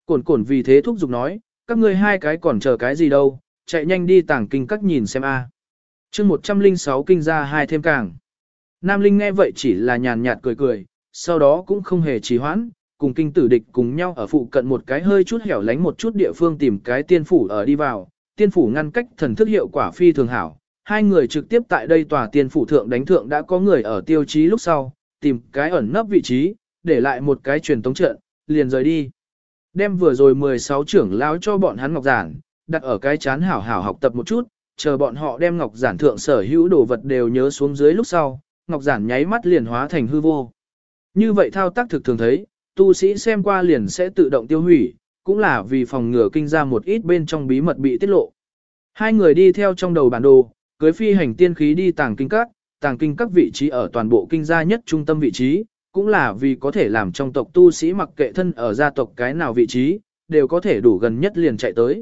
Cổn cổn vì thế thúc giục nói, các ngươi hai cái còn chờ cái gì đâu, chạy nhanh đi tàng kinh các nhìn xem a. Chương 106 kinh ra hai thêm càng. Nam Linh nghe vậy chỉ là nhàn nhạt cười cười, sau đó cũng không hề trì hoãn, cùng kinh tử địch cùng nhau ở phụ cận một cái hơi chút hẻo lánh một chút địa phương tìm cái tiên phủ ở đi vào, tiên phủ ngăn cách thần thức hiệu quả phi thường hảo. Hai người trực tiếp tại đây tòa tiên phủ thượng đánh thượng đã có người ở tiêu chí lúc sau, tìm cái ẩn nấp vị trí, để lại một cái truyền tống trận, liền rời đi. Đem vừa rồi 16 trưởng lão cho bọn hắn ngọc giản, đặt ở cái chán hảo hảo học tập một chút, chờ bọn họ đem ngọc giản thượng sở hữu đồ vật đều nhớ xuống dưới lúc sau, ngọc giản nháy mắt liền hóa thành hư vô. Như vậy thao tác thực thường thấy, tu sĩ xem qua liền sẽ tự động tiêu hủy, cũng là vì phòng ngừa kinh ra một ít bên trong bí mật bị tiết lộ. Hai người đi theo trong đầu bản đồ, cưới phi hành tiên khí đi tàng kinh các vị trí ở toàn bộ kinh gia nhất trung tâm vị trí, cũng là vì có thể làm trong tộc tu sĩ mặc kệ thân ở gia tộc cái nào vị trí, đều có thể đủ gần nhất liền chạy tới.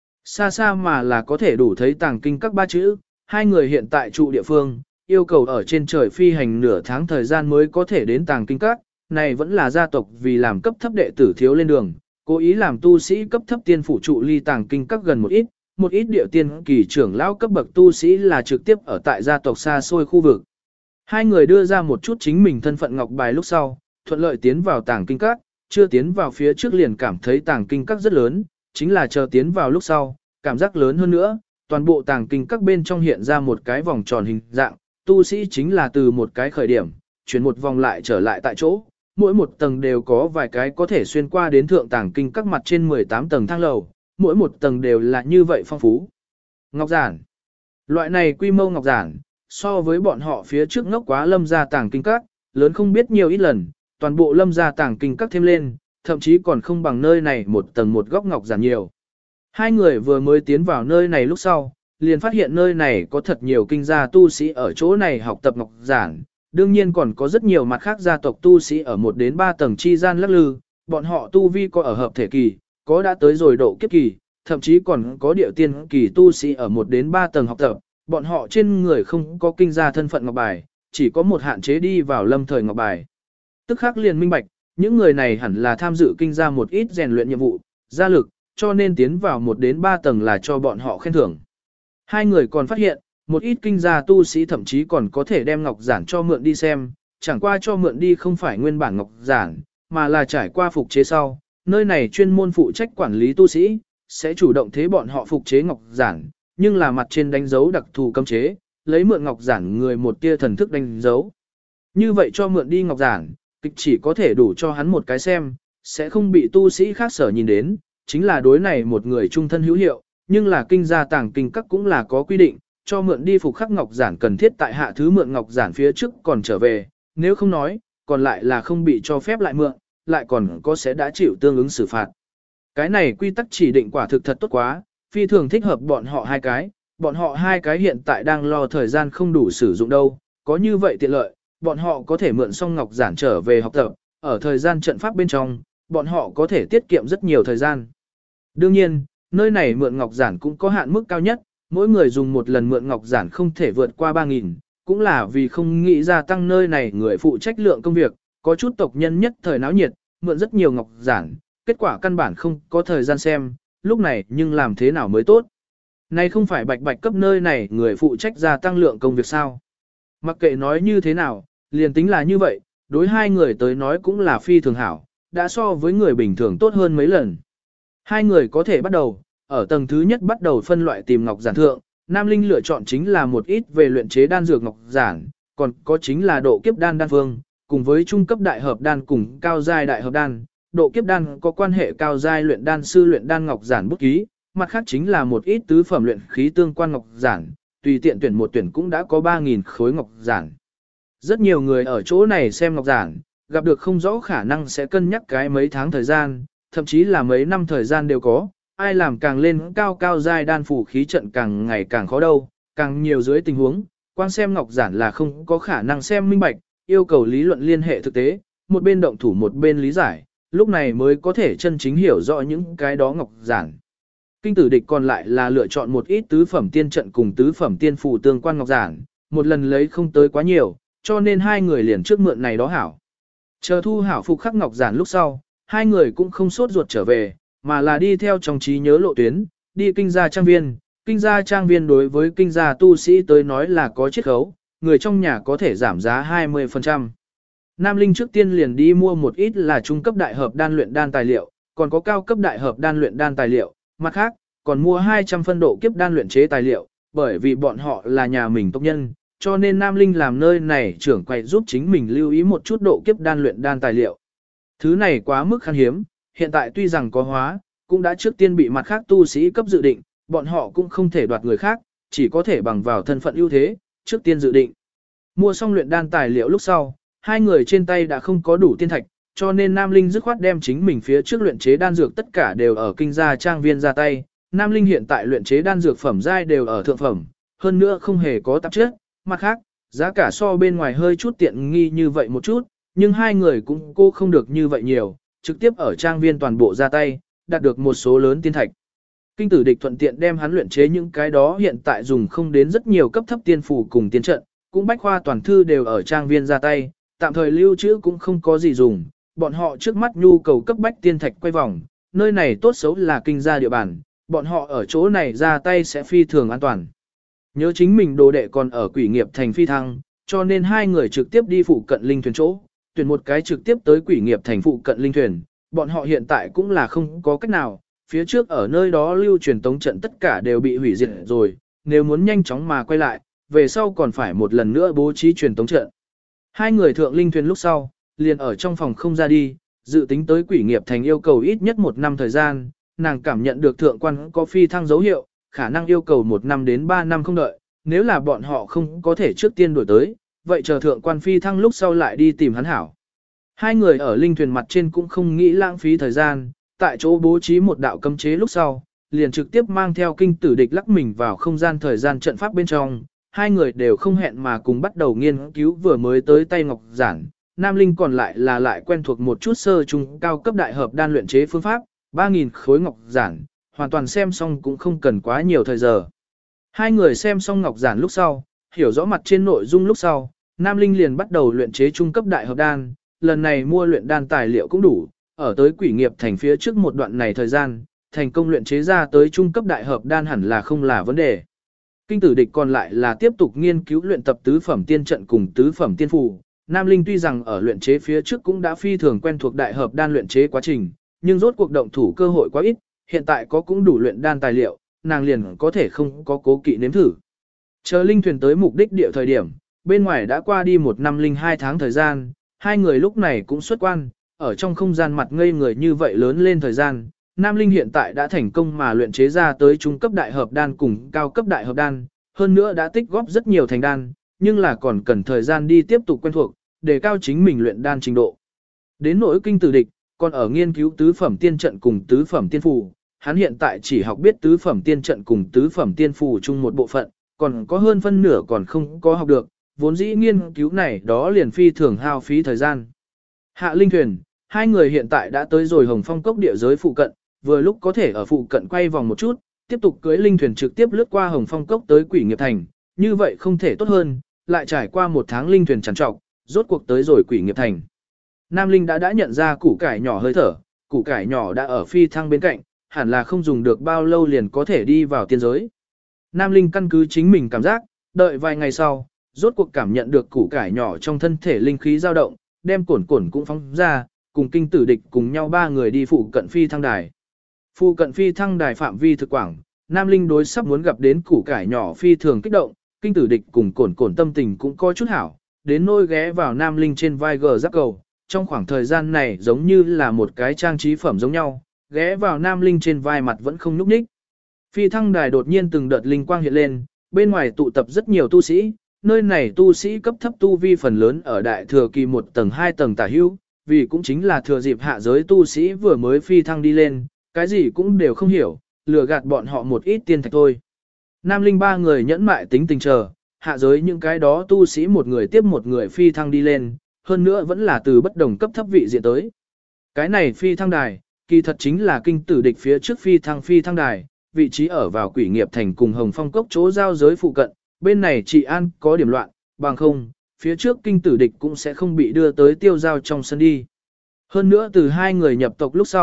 Xa xa mà là có thể đủ thấy tàng kinh các ba chữ, hai người hiện tại trụ địa phương, yêu cầu ở trên trời phi hành nửa tháng thời gian mới có thể đến tàng kinh các, này vẫn là gia tộc vì làm cấp thấp đệ tử thiếu lên đường, cố ý làm tu sĩ cấp thấp tiên phủ trụ ly tàng kinh các gần một ít địa tiên kỳ trưởng lão cấp bậc tu sĩ là trực tiếp ở tại gia tộc xa xôi khu vực. Hai người đưa ra một chút chính mình thân phận ngọc bài lúc sau, thuận lợi tiến vào tàng kinh các, chưa tiến vào phía trước liền cảm thấy tàng kinh các rất lớn, chính là chờ tiến vào lúc sau, cảm giác lớn hơn nữa, toàn bộ tàng kinh các bên trong hiện ra một cái vòng tròn hình dạng, tu sĩ chính là từ một cái khởi điểm, chuyển một vòng lại trở lại tại chỗ, mỗi một tầng đều có vài cái có thể xuyên qua đến thượng tàng kinh các mặt trên 18 tầng thang lầu, mỗi một tầng đều là như vậy phong phú. Ngọc giản. Loại này quy mô ngọc giản, so với bọn họ phía trước ngốc quá lâm gia tàng kinh các, lớn không biết nhiều ít lần, toàn bộ lâm gia tàng kinh các thêm lên, thậm chí còn không bằng nơi này một tầng một góc ngọc giản nhiều. Hai người vừa mới tiến vào nơi này lúc sau, liền phát hiện nơi này có thật nhiều kinh gia tu sĩ ở chỗ này học tập ngọc giản, đương nhiên còn có rất nhiều mặt khác gia tộc tu sĩ ở 1 đến 3 tầng chi gian lắc lư, bọn họ tu vi có ở hợp thể kỳ, có đã tới rồi độ kiếp kỳ, thậm chí còn có địa tiên kỳ tu sĩ ở 1 đến 3 tầng học tập, bọn họ trên người không có kinh gia thân phận ngọc bài, chỉ có một hạn chế đi vào lâm thời ngọc bài. Tức khắc liền minh bạch, những người này hẳn là tham dự kinh gia một ít rèn luyện nhiệm vụ, gia lực, cho nên tiến vào 1 đến 3 tầng là cho bọn họ khen thưởng. Hai người còn phát hiện, một ít kinh gia tu sĩ thậm chí còn có thể đem ngọc giản cho mượn đi xem, chẳng qua cho mượn đi không phải nguyên bản ngọc giản, mà là trải qua phục chế sau, nơi này chuyên môn phụ trách quản lý tu sĩ, sẽ chủ động thế bọn họ phục chế ngọc giản, nhưng là mặt trên đánh dấu đặc thù cấm chế, lấy mượn ngọc giản người một tia thần thức đánh dấu. Như vậy cho mượn đi ngọc giản, kịch chỉ có thể đủ cho hắn một cái xem, sẽ không bị tu sĩ khác sở nhìn đến, chính là đối này một người trung thân hữu hiệu, nhưng là kinh gia tàng kinh các cũng là có quy định, cho mượn đi phục khắc ngọc giản cần thiết tại hạ thứ mượn ngọc giản phía trước còn trở về, nếu không nói, còn lại là không bị cho phép lại mượn, lại còn có sẽ đã chịu tương ứng xử phạt. Cái này quy tắc chỉ định quả thực thật tốt quá, phi thường thích hợp bọn họ hai cái hiện tại đang lo thời gian không đủ sử dụng đâu, có như vậy tiện lợi, bọn họ có thể mượn xong ngọc giản trở về học tập, ở thời gian trận pháp bên trong, bọn họ có thể tiết kiệm rất nhiều thời gian. Đương nhiên, nơi này mượn ngọc giản cũng có hạn mức cao nhất, mỗi người dùng một lần mượn ngọc giản không thể vượt qua 3.000, cũng là vì không nghĩ gia tăng nơi này người phụ trách lượng công việc, có chút tộc nhân nhất thời náo nhiệt, mượn rất nhiều ngọc giản, kết quả căn bản không có thời gian xem, lúc này nhưng làm thế nào mới tốt. Này không phải bạch bạch cấp nơi này người phụ trách gia tăng lượng công việc sao. Mặc kệ nói như thế nào, liền tính là như vậy, đối hai người tới nói cũng là phi thường hảo, đã so với người bình thường tốt hơn mấy lần. Hai người có thể bắt đầu, ở tầng thứ nhất bắt đầu phân loại tìm ngọc giản thượng, Nam Linh lựa chọn chính là một ít về luyện chế đan dược ngọc giản, còn có chính là độ kiếp đan phương, cùng với trung cấp đại hợp đan cùng cao giai đại hợp đan. Độ kiếp đan có quan hệ cao giai luyện đan sư luyện đan ngọc giản bút ký, mặt khác chính là một ít tứ phẩm luyện khí tương quan ngọc giản, tùy tiện tuyển một tuyển cũng đã có 3.000 khối ngọc giản. Rất nhiều người ở chỗ này xem ngọc giản, gặp được không rõ khả năng sẽ cân nhắc cái mấy tháng thời gian, thậm chí là mấy năm thời gian đều có, ai làm càng lên cao giai đan phủ khí trận càng ngày càng khó đâu, càng nhiều dưới tình huống, quan xem ngọc giản là không có khả năng xem minh bạch, yêu cầu lý luận liên hệ thực tế, một bên động thủ một bên lý giải, lúc này mới có thể chân chính hiểu rõ những cái đó ngọc giản. Kinh tử địch còn lại là lựa chọn một ít tứ phẩm tiên trận cùng tứ phẩm tiên phù tương quan ngọc giản, một lần lấy không tới quá nhiều, cho nên hai người liền trước mượn này đó hảo. Chờ thu hảo phục khắc ngọc giản lúc sau, hai người cũng không sốt ruột trở về, mà là đi theo trong trí nhớ lộ tuyến, đi kinh gia trang viên. Kinh gia trang viên đối với kinh gia tu sĩ tới nói là có chiết khấu, người trong nhà có thể giảm giá 20%. Nam Linh trước tiên liền đi mua một ít là trung cấp đại hợp đan luyện đan tài liệu, còn có cao cấp đại hợp đan luyện đan tài liệu, mặt khác, còn mua 200 phân độ kiếp đan luyện chế tài liệu, bởi vì bọn họ là nhà mình tộc nhân, cho nên Nam Linh làm nơi này trưởng quầy giúp chính mình lưu ý một chút độ kiếp đan luyện đan tài liệu. Thứ này quá mức khan hiếm, hiện tại tuy rằng có hóa, cũng đã trước tiên bị mặt khác tu sĩ cấp dự định, bọn họ cũng không thể đoạt người khác, chỉ có thể bằng vào thân phận ưu thế, trước tiên dự định. Mua xong luyện đan tài liệu lúc sau, hai người trên tay đã không có đủ tiên thạch, cho nên Nam Linh dứt khoát đem chính mình phía trước luyện chế đan dược tất cả đều ở kinh gia trang viên ra tay. Nam Linh hiện tại luyện chế đan dược phẩm giai đều ở thượng phẩm, hơn nữa không hề có tạp chất, mặt khác, giá cả so bên ngoài hơi chút tiện nghi như vậy một chút, nhưng hai người cũng cô không được như vậy nhiều, trực tiếp ở trang viên toàn bộ ra tay, đạt được một số lớn tiên thạch. Kinh Tử Địch thuận tiện đem hắn luyện chế những cái đó hiện tại dùng không đến rất nhiều cấp thấp tiên phù cùng tiên trận, cũng bách khoa toàn thư đều ở trang viên ra tay, tạm thời lưu trữ cũng không có gì dùng, bọn họ trước mắt nhu cầu cấp bách tiên thạch quay vòng, nơi này tốt xấu là kinh gia địa bàn, bọn họ ở chỗ này ra tay sẽ phi thường an toàn. Nhớ chính mình đồ đệ còn ở Quỷ Nghiệp Thành phi thăng, cho nên hai người trực tiếp đi phụ cận linh thuyền chỗ, tuyển một cái trực tiếp tới Quỷ Nghiệp Thành phụ cận linh thuyền, bọn họ hiện tại cũng là không có cách nào, phía trước ở nơi đó lưu truyền tống trận tất cả đều bị hủy diệt rồi, nếu muốn nhanh chóng mà quay lại, về sau còn phải một lần nữa bố trí truyền tống trận. Hai người thượng linh thuyền lúc sau, liền ở trong phòng không ra đi, dự tính tới Quỷ Nghiệp Thành yêu cầu ít nhất 1 năm thời gian, nàng cảm nhận được thượng quan có phi thăng dấu hiệu, khả năng yêu cầu 1 năm đến 3 năm không đợi, nếu là bọn họ không có thể trước tiên đổi tới, vậy chờ thượng quan phi thăng lúc sau lại đi tìm hắn hảo. Hai người ở linh thuyền mặt trên cũng không nghĩ lãng phí thời gian, tại chỗ bố trí một đạo cấm chế lúc sau, liền trực tiếp mang theo Kinh Tử Địch lắc mình vào không gian thời gian trận pháp bên trong, hai người đều không hẹn mà cùng bắt đầu nghiên cứu vừa mới tới tay ngọc giản. Nam Linh còn lại là lại quen thuộc một chút sơ trung cao cấp đại hợp đan luyện chế phương pháp, 3.000 khối ngọc giản, hoàn toàn xem xong cũng không cần quá nhiều thời giờ. Hai người xem xong ngọc giản lúc sau, hiểu rõ mặt trên nội dung lúc sau, Nam Linh liền bắt đầu luyện chế trung cấp đại hợp đan, lần này mua luyện đan tài liệu cũng đủ, ở tới Quỷ Nghiệp Thành phía trước một đoạn này thời gian, thành công luyện chế ra tới trung cấp đại hợp đan hẳn là không là vấn đề. Kinh Tử Địch còn lại là tiếp tục nghiên cứu luyện tập tứ phẩm tiên trận cùng tứ phẩm tiên phù. Nam Linh tuy rằng ở luyện chế phía trước cũng đã phi thường quen thuộc đại hợp đan luyện chế quá trình, nhưng rốt cuộc động thủ cơ hội quá ít, hiện tại có cũng đủ luyện đan tài liệu, nàng liền có thể không có cố kỵ nếm thử. Chờ linh thuyền tới mục đích địa thời điểm, bên ngoài đã qua đi 1 năm 02 tháng thời gian, hai người lúc này cũng xuất quan, ở trong không gian mặt ngây người như vậy lớn lên thời gian, Nam Linh hiện tại đã thành công mà luyện chế ra tới trung cấp đại hợp đan cùng cao cấp đại hợp đan, hơn nữa đã tích góp rất nhiều thành đan, nhưng là còn cần thời gian đi tiếp tục quen thuộc, để cao chính mình luyện đan trình độ. Đến nỗi Kinh Tử Địch, còn ở nghiên cứu tứ phẩm tiên trận cùng tứ phẩm tiên phù, hắn hiện tại chỉ học biết tứ phẩm tiên trận cùng tứ phẩm tiên phù chung một bộ phận, còn có hơn phân nửa còn không có học được, vốn dĩ nghiên cứu này đó liền phi thường hao phí thời gian. Hạ linh thuyền, hai người hiện tại đã tới rồi Hồng Phong cốc địa giới phụ cận, vừa lúc có thể ở phụ cận quay vòng một chút, tiếp tục cưỡi linh thuyền trực tiếp lướt qua Hồng Phong cốc tới Quỷ Nghiệp Thành, như vậy không thể tốt hơn, lại trải qua 1 tháng linh thuyền trằn trọc, rốt cuộc tới rồi Quỷ Nghiệp Thành. Nam Linh đã nhận ra củ cải nhỏ hơi thở, củ cải nhỏ đã ở phi thăng bên cạnh, hẳn là không dùng được bao lâu liền có thể đi vào tiên giới. Nam Linh căn cứ chính mình cảm giác, đợi vài ngày sau, rốt cuộc cảm nhận được củ cải nhỏ trong thân thể linh khí dao động, đem cổn cũng phóng ra, cùng Kinh Tử Địch cùng nhau 3 người đi phụ cận phi thăng đài. Phụ cận phi thăng đài phạm vi thực quảng, Nam Linh đối sắp muốn gặp đến củ cải nhỏ phi thường kích động, Kinh Tử Địch cùng cổn tâm tình cũng có chút hảo, đến nôi ghé vào Nam Linh trên vai gờ giáp cầu, trong khoảng thời gian này giống như là một cái trang trí phẩm giống nhau, ghé vào Nam Linh trên vai mặt vẫn không nhúc nhích. Phi thăng đài đột nhiên từng đợt linh quang hiện lên, bên ngoài tụ tập rất nhiều tu sĩ, nơi này tu sĩ cấp thấp tu vi phần lớn ở đại thừa kỳ 1 tầng 2 tầng tả hữu, vì cũng chính là thừa dịp hạ giới tu sĩ vừa mới phi thăng đi lên, cái gì cũng đều không hiểu, lừa gạt bọn họ một ít tiên thạch thôi. Nam Linh 3 người nhẫn mại tính tình chờ, hạ giới những cái đó tu sĩ một người tiếp một người phi thăng đi lên, hơn nữa vẫn là từ bất đồng cấp thấp vị diện tới. Cái này phi thăng đài, kỳ thật chính là Kinh Tử Địch phía trước phi thăng đài, vị trí ở vào Quỷ Nghiệp Thành cùng Hồng Phong cốc chỗ giao giới phụ cận, bên này trị an có điểm loạn, bằng không, phía trước Kinh Tử Địch cũng sẽ không bị đưa tới tiêu giao trong sân đi. Hơn nữa từ 2 người nhập tộc lúc sau,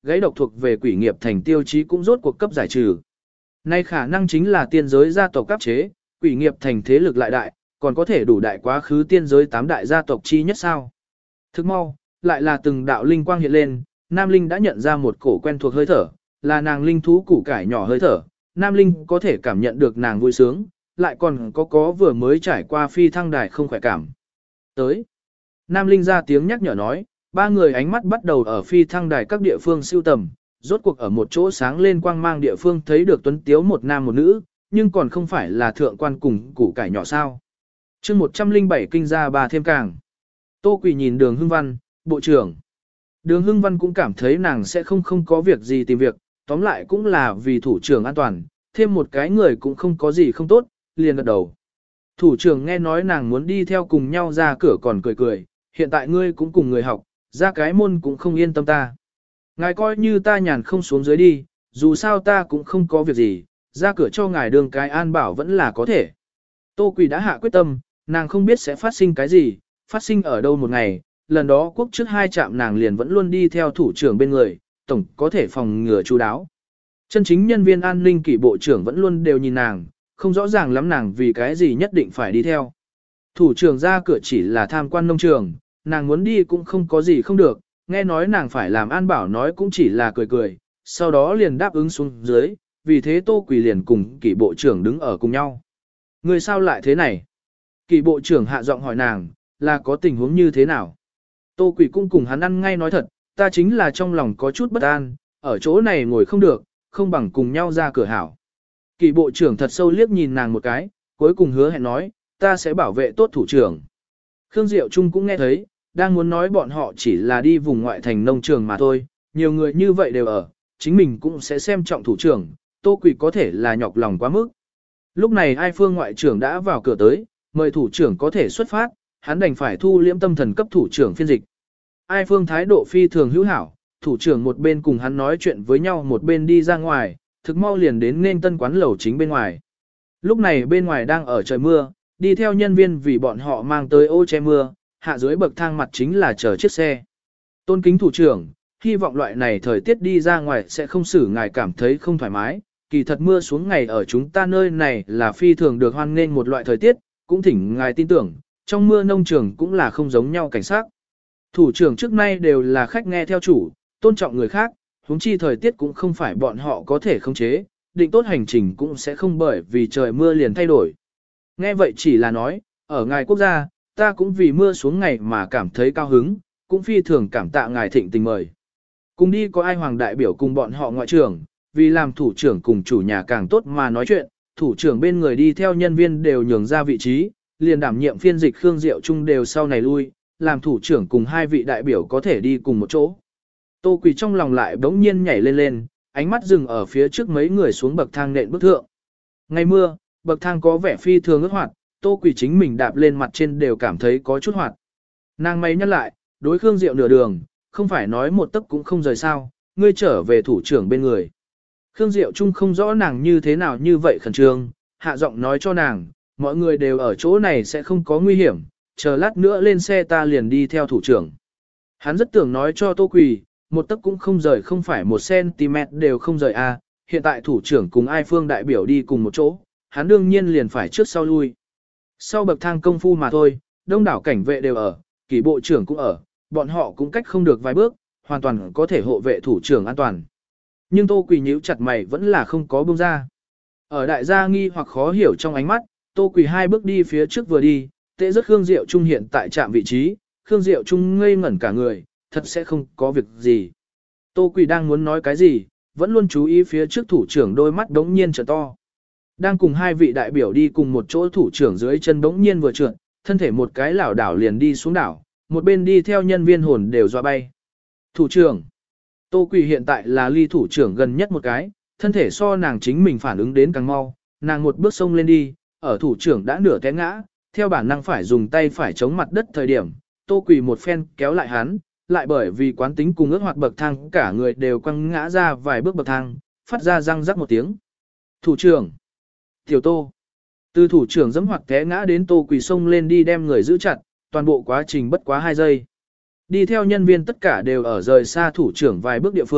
gãy độc thuộc về quỷ nghiệp thành tiêu chí cũng rốt cuộc cấp giải trừ. Nay khả năng chính là tiên giới gia tộc cấp chế, quỷ nghiệp thành thế lực lại đại, còn có thể đủ đại quá khứ tiên giới 8 đại gia tộc chi nhất sao. Thức mau, lại là từng đạo linh quang hiện lên, Nam Linh đã nhận ra một cổ quen thuộc hơi thở, là nàng linh thú củ cải nhỏ hơi thở. Nam Linh có thể cảm nhận được nàng vui sướng, lại còn có vừa mới trải qua phi thăng đài không khỏe cảm. Tới. Nam Linh ra tiếng nhắc nhở nói, ba người ánh mắt bắt đầu ở phi thăng đài các địa phương siêu tầm, rốt cuộc ở một chỗ sáng lên quang mang địa phương thấy được tuấn tiếu một nam một nữ, nhưng còn không phải là thượng quan cùng củ cải nhỏ sao. chương 107 kinh gia bà thêm càng. Tô Quỳ nhìn Đường Hưng Văn, bộ trưởng. Đường Hưng Văn cũng cảm thấy nàng sẽ không có việc gì tìm việc, tóm lại cũng là vì thủ trưởng an toàn, thêm một cái người cũng không có gì không tốt, liền gật đầu. Thủ trưởng nghe nói nàng muốn đi theo cùng nhau ra cửa còn cười cười, hiện tại ngươi cũng cùng người học, ra cái môn cũng không yên tâm ta. Ngài coi như ta nhàn không xuống dưới đi, dù sao ta cũng không có việc gì, ra cửa cho ngài đường cái an bảo vẫn là có thể. Tô Quỳ đã hạ quyết tâm, nàng không biết sẽ phát sinh cái gì, phát sinh ở đâu một ngày, lần đó quốc trước 2 trạm nàng liền vẫn luôn đi theo thủ trưởng bên người, tổng có thể phòng ngừa chú đáo. Chân chính nhân viên an ninh kỷ bộ trưởng vẫn luôn đều nhìn nàng, không rõ ràng lắm nàng vì cái gì nhất định phải đi theo. Thủ trưởng ra cửa chỉ là tham quan nông trường, nàng muốn đi cũng không có gì không được, nghe nói nàng phải làm an bảo nói cũng chỉ là cười cười, sau đó liền đáp ứng xuống dưới, vì thế Tô Quỳ liền cùng kỷ bộ trưởng đứng ở cùng nhau. Người sao lại thế này? Kỷ bộ trưởng hạ giọng hỏi nàng, là có tình huống như thế nào? Tô Quỳ cũng cùng hắn ăn ngay nói thật, ta chính là trong lòng có chút bất an, ở chỗ này ngồi không được, không bằng cùng nhau ra cửa hảo. Kỷ bộ trưởng thật sâu liếc nhìn nàng một cái, cuối cùng hứa hẹn nói, ta sẽ bảo vệ tốt thủ trưởng. Khương Diệu Trung cũng nghe thấy, đang muốn nói bọn họ chỉ là đi vùng ngoại thành nông trường mà thôi, nhiều người như vậy đều ở, chính mình cũng sẽ xem trọng thủ trưởng, Tô Quỳ có thể là nhọc lòng quá mức. Lúc này Ai Phương ngoại trưởng đã vào cửa tới, mời thủ trưởng có thể xuất phát, hắn đành phải thu liễm tâm thần cấp thủ trưởng phiên dịch. Ai Phương thái độ phi thường hữu hảo, thủ trưởng một bên cùng hắn nói chuyện với nhau một bên đi ra ngoài, thực mau liền đến nên tân quán lầu chính bên ngoài. Lúc này bên ngoài đang ở trời mưa, đi theo nhân viên vì bọn họ mang tới ô che mưa, hạ dưới bậc thang mặt chính là chờ chiếc xe. Tôn kính thủ trưởng, hy vọng loại này thời tiết đi ra ngoài sẽ không xử ngài cảm thấy không thoải mái, kỳ thật mưa xuống ngày ở chúng ta nơi này là phi thường được hoan nghênh một loại thời tiết, cũng thỉnh ngài tin tưởng, trong mưa nông trường cũng là không giống nhau cảnh sát. Thủ trưởng trước nay đều là khách nghe theo chủ, tôn trọng người khác, huống chi thời tiết cũng không phải bọn họ có thể khống chế, định tốt hành trình cũng sẽ không bởi vì trời mưa liền thay đổi. Nghe vậy chỉ là nói, ở ngài quốc gia, ta cũng vì mưa xuống ngày mà cảm thấy cao hứng, cũng phi thường cảm tạ ngài thịnh tình mời. Cùng đi có ai hoàng đại biểu cùng bọn họ ngoại trưởng, vì làm thủ trưởng cùng chủ nhà càng tốt mà nói chuyện, thủ trưởng bên người đi theo nhân viên đều nhường ra vị trí, liền đảm nhiệm phiên dịch Khương Diệu Trung đều sau này lui, làm thủ trưởng cùng 2 vị đại biểu có thể đi cùng một chỗ. Tô Quỳ trong lòng lại bỗng nhiên nhảy lên lên, ánh mắt dừng ở phía trước mấy người xuống bậc thang nện bước thượng. Ngày mưa, bậc thang có vẻ phi thường ướt hoạt, Tô Quỳ chính mình đạp lên mặt trên đều cảm thấy có chút hoạt. Nàng may nhắc lại, đối Khương Diệu nửa đường, không phải nói một tấc cũng không rời sao, ngươi trở về thủ trưởng bên người. Khương Diệu Trung không rõ nàng như thế nào như vậy khẩn trương, hạ giọng nói cho nàng, mọi người đều ở chỗ này sẽ không có nguy hiểm, chờ lát nữa lên xe ta liền đi theo thủ trưởng. Hắn rất tưởng nói cho Tô Quỳ, một tấc cũng không rời không phải 1 cm đều không rời a. Hiện tại thủ trưởng cùng Ai Phương đại biểu đi cùng một chỗ, hắn đương nhiên liền phải trước sau lui. Sau bậc thang công phu mà thôi, đông đảo cảnh vệ đều ở, kỷ bộ trưởng cũng ở, bọn họ cũng cách không được vài bước, hoàn toàn có thể hộ vệ thủ trưởng an toàn. Nhưng Tô Quỳ nhíu chặt mày vẫn là không có buông ra. Ở đại gia nghi hoặc khó hiểu trong ánh mắt, Tô Quỳ 2 bước đi phía trước vừa đi, tệ rất Khương Diệu Trung hiện tại trạm vị trí, Khương Diệu Trung ngây ngẩn cả người, thật sẽ không có việc gì. Tô Quỳ đang muốn nói cái gì, vẫn luôn chú ý phía trước thủ trưởng đôi mắt đống nhiên trở to. Đang cùng 2 vị đại biểu đi cùng một chỗ thủ trưởng dưới chân đống nhiên vừa trượt, thân thể một cái lảo đảo liền đi xuống đảo, một bên đi theo nhân viên hồn đều dọa bay. Thủ trưởng. Tô Quỳ hiện tại là ly thủ trưởng gần nhất một cái, thân thể so nàng chính mình phản ứng đến càng mau, nàng một bước xông lên đi, ở thủ trưởng đã nửa té ngã, theo bản năng phải dùng tay phải chống mặt đất thời điểm, Tô Quỳ một phen kéo lại hắn, lại bởi vì quán tính cùng ước hoạt bậc thang cả người đều quăng ngã ra vài bước bậc thang, phát ra răng rắc một tiếng. Thủ trưởng. Tiểu Tô. Từ thủ trưởng giẫm hoặc té ngã đến Tô Quỳ xông lên đi đem người giữ chặt, toàn bộ quá trình bất quá 2 giây. Đi theo nhân viên tất cả đều ở rời xa thủ trưởng vài bước địa phương,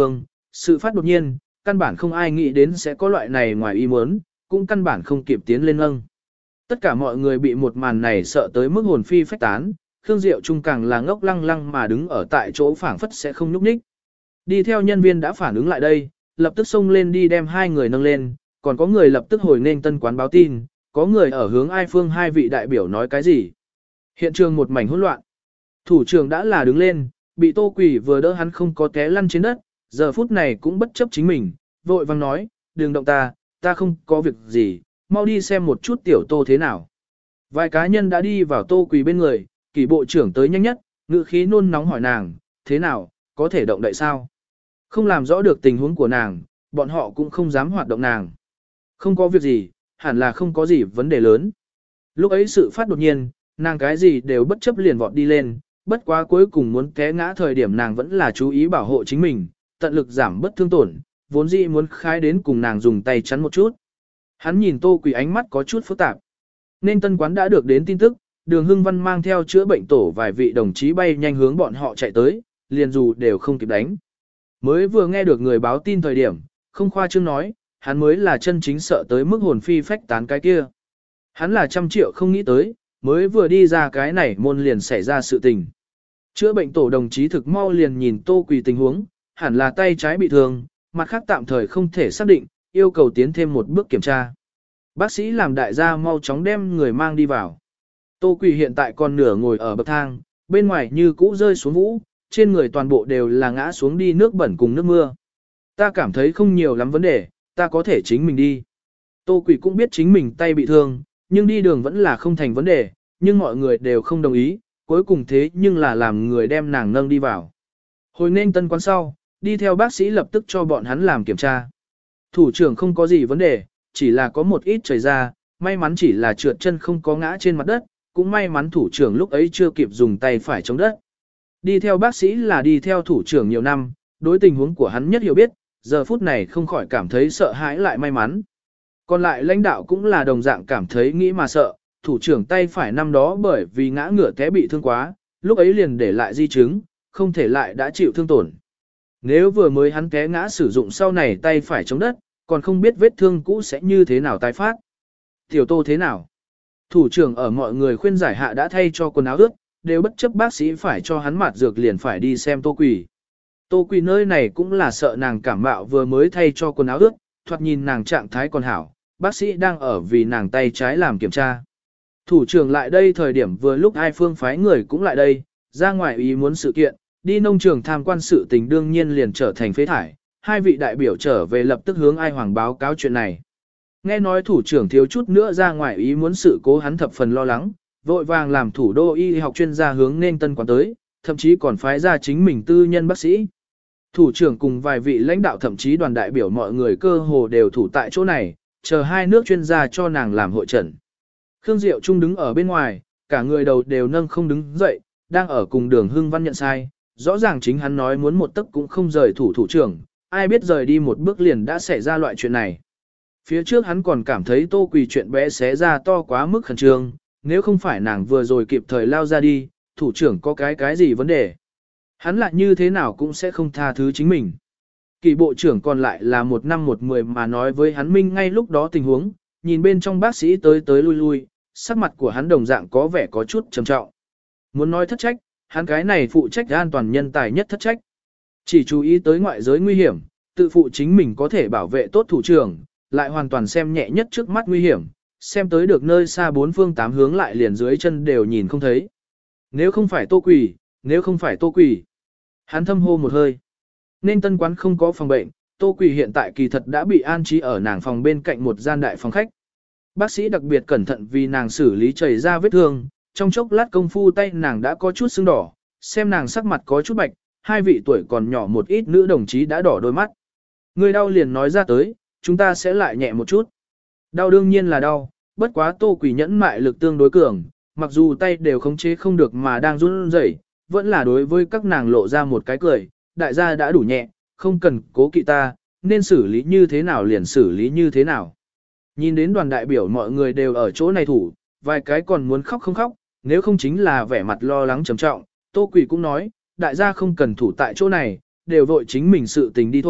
sự phát đột nhiên, căn bản không ai nghĩ đến sẽ có loại này ngoài ý muốn, cũng căn bản không kịp tiến lên nâng. Tất cả mọi người bị một màn này sợ tới mức hồn phi phách tán, Khương Diệu Trung càng là ngốc lăng lăng mà đứng ở tại chỗ phảng phất sẽ không nhúc nhích. Đi theo nhân viên đã phản ứng lại đây, lập tức xông lên đi đem hai người nâng lên, còn có người lập tức hồi nên tân quán báo tin, có người ở hướng ai phương hai vị đại biểu nói cái gì. Hiện trường một mảnh hỗn loạn. Thủ trưởng đã là đứng lên, bị Tô Quỳ vừa đỡ hắn không có té lăn trên đất, giờ phút này cũng bất chấp chính mình, vội vang nói, đừng động ta không có việc gì, mau đi xem một chút tiểu Tô thế nào. Vài cá nhân đã đi vào Tô Quỳ bên người, Kỷ bộ trưởng tới nhanh nhất, ngữ khí nôn nóng hỏi nàng, thế nào, có thể động đậy sao? Không làm rõ được tình huống của nàng, bọn họ cũng không dám hoạt động nàng. Không có việc gì, hẳn là không có gì vấn đề lớn. Lúc ấy sự phát đột nhiên, nàng cái gì đều bất chấp liền vọt đi lên, bất quá cuối cùng muốn té ngã thời điểm nàng vẫn là chú ý bảo hộ chính mình, tận lực giảm bất thương tổn, vốn dĩ muốn khai đến cùng nàng dùng tay chắn một chút. Hắn nhìn Tô Quỳ ánh mắt có chút phức tạp. Nên tân quán đã được đến tin tức, Đường Hưng Văn mang theo chữa bệnh tổ vài vị đồng chí bay nhanh hướng bọn họ chạy tới, liền dù đều không kịp đánh. Mới vừa nghe được người báo tin thời điểm, không khoa trương nói, hắn mới là chân chính sợ tới mức hồn phi phách tán cái kia. Hắn là 100 triệu không nghĩ tới, mới vừa đi ra cái này môn liền xảy ra sự tình. Chữa bệnh tổ đồng chí thực mau liền nhìn Tô Quỳ tình huống, hẳn là tay trái bị thương, mặt khác tạm thời không thể xác định, yêu cầu tiến thêm một bước kiểm tra. Bác sĩ làm đại gia mau chóng đem người mang đi vào. Tô Quỳ hiện tại còn nửa ngồi ở bậc thang, bên ngoài như cũ rơi xuống vũ, trên người toàn bộ đều là ngã xuống đi nước bẩn cùng nước mưa. Ta cảm thấy không nhiều lắm vấn đề, ta có thể chính mình đi. Tô Quỳ cũng biết chính mình tay bị thương, nhưng đi đường vẫn là không thành vấn đề, nhưng mọi người đều không đồng ý, cuối cùng thế nhưng là làm người đem nàng nâng đi vào. Hồi nên tân quán sau, đi theo bác sĩ lập tức cho bọn hắn làm kiểm tra. Thủ trưởng không có gì vấn đề, chỉ là có một ít chảy ra, may mắn chỉ là trượt chân không có ngã trên mặt đất, cũng may mắn thủ trưởng lúc ấy chưa kịp dùng tay phải chống đất. Đi theo bác sĩ là đi theo thủ trưởng nhiều năm, đối tình huống của hắn nhất hiểu biết, giờ phút này không khỏi cảm thấy sợ hãi lại may mắn. Còn lại lãnh đạo cũng là đồng dạng cảm thấy nghĩ mà sợ, thủ trưởng tay phải năm đó bởi vì ngã ngửa té bị thương quá, lúc ấy liền để lại di chứng, không thể lại đã chịu thương tổn. Nếu vừa mới hắn té ngã sử dụng sau này tay phải chống đất, còn không biết vết thương cũ sẽ như thế nào tái phát. Tiểu Tô thế nào? Thủ trưởng ở mọi người khuyên giải hạ đã thay cho quần áo ướt, đều bất chấp bác sĩ phải cho hắn mạt dược liền phải đi xem Tô Quỳ. Tô Quỳ nơi này cũng là sợ nàng cảm mạo vừa mới thay cho quần áo ướt, thoạt nhìn nàng trạng thái còn hảo, bác sĩ đang ở vì nàng tay trái làm kiểm tra. Thủ trưởng lại đây thời điểm vừa lúc ai phương phái người cũng lại đây, ra ngoài ý muốn sự kiện, đi nông trường tham quan sự tình đương nhiên liền trở thành phế thải, hai vị đại biểu trở về lập tức hướng ai hoàng báo cáo chuyện này. Nghe nói thủ trưởng thiếu chút nữa ra ngoài ý muốn sự cố hắn thập phần lo lắng, vội vàng làm thủ đô y học chuyên gia hướng nên tân quán tới, thậm chí còn phái ra chính mình tư nhân bác sĩ. Thủ trưởng cùng vài vị lãnh đạo thậm chí đoàn đại biểu mọi người cơ hồ đều thủ tại chỗ này, chờ hai nước chuyên gia cho nàng làm hội trần. Khương Diệu Trung đứng ở bên ngoài, cả người đầu đều nâng không đứng dậy, đang ở cùng Đường Hưng Văn nhận sai, rõ ràng chính hắn nói muốn một tấc cũng không rời thủ trưởng, ai biết rời đi một bước liền đã xảy ra loại chuyện này. Phía trước hắn còn cảm thấy Tô Quỳ chuyện bé xé ra to quá mức khẩn trương, nếu không phải nàng vừa rồi kịp thời lao ra đi, thủ trưởng có cái gì vấn đề. Hắn lại như thế nào cũng sẽ không tha thứ chính mình. Kỳ bộ trưởng còn lại là 1 năm 1 10 mà nói với hắn minh ngay lúc đó tình huống, nhìn bên trong bác sĩ tới tới lui lui, sắc mặt của hắn đồng dạng có vẻ có chút trầm trọng. Muốn nói thất trách, hắn cái này phụ trách an toàn nhân tài nhất thất trách. Chỉ chú ý tới ngoại giới nguy hiểm, tự phụ chính mình có thể bảo vệ tốt thủ trưởng, lại hoàn toàn xem nhẹ nhất trước mắt nguy hiểm, xem tới được nơi xa bốn phương tám hướng lại liền dưới chân đều nhìn không thấy. Nếu không phải Tô Quỳ, nếu không phải Tô Quỳ. Hắn thâm hô một hơi. Nên tân quán không có phòng bệnh, Tô Quỳ hiện tại kỳ thật đã bị an trí ở nàng phòng bên cạnh một gian đại phòng khách. Bác sĩ đặc biệt cẩn thận vì nàng xử lý chảy ra vết thương, trong chốc lát công phu tay nàng đã có chút sưng đỏ, xem nàng sắc mặt có chút bạch, hai vị tuổi còn nhỏ một ít nữ đồng chí đã đỏ đôi mắt. Người đau liền nói ra tới, chúng ta sẽ lại nhẹ một chút. Đau đương nhiên là đau, bất quá Tô Quỳ nhẫn mại lực tương đối cường, mặc dù tay đều khống chế không được mà đang run rẩy, vẫn là đối với các nàng lộ ra một cái cười, đại gia đã đủ nhẹ, không cần cố kỵ ta, nên xử lý như thế nào liền xử lý như thế nào. Nhìn đến đoàn đại biểu mọi người đều ở chỗ này thủ, vài cái còn muốn khóc không khóc, nếu không chính là vẻ mặt lo lắng trầm trọng, Tô Quỳ cũng nói, đại gia không cần thủ tại chỗ này, đều vội chính mình sự tình đi thôi,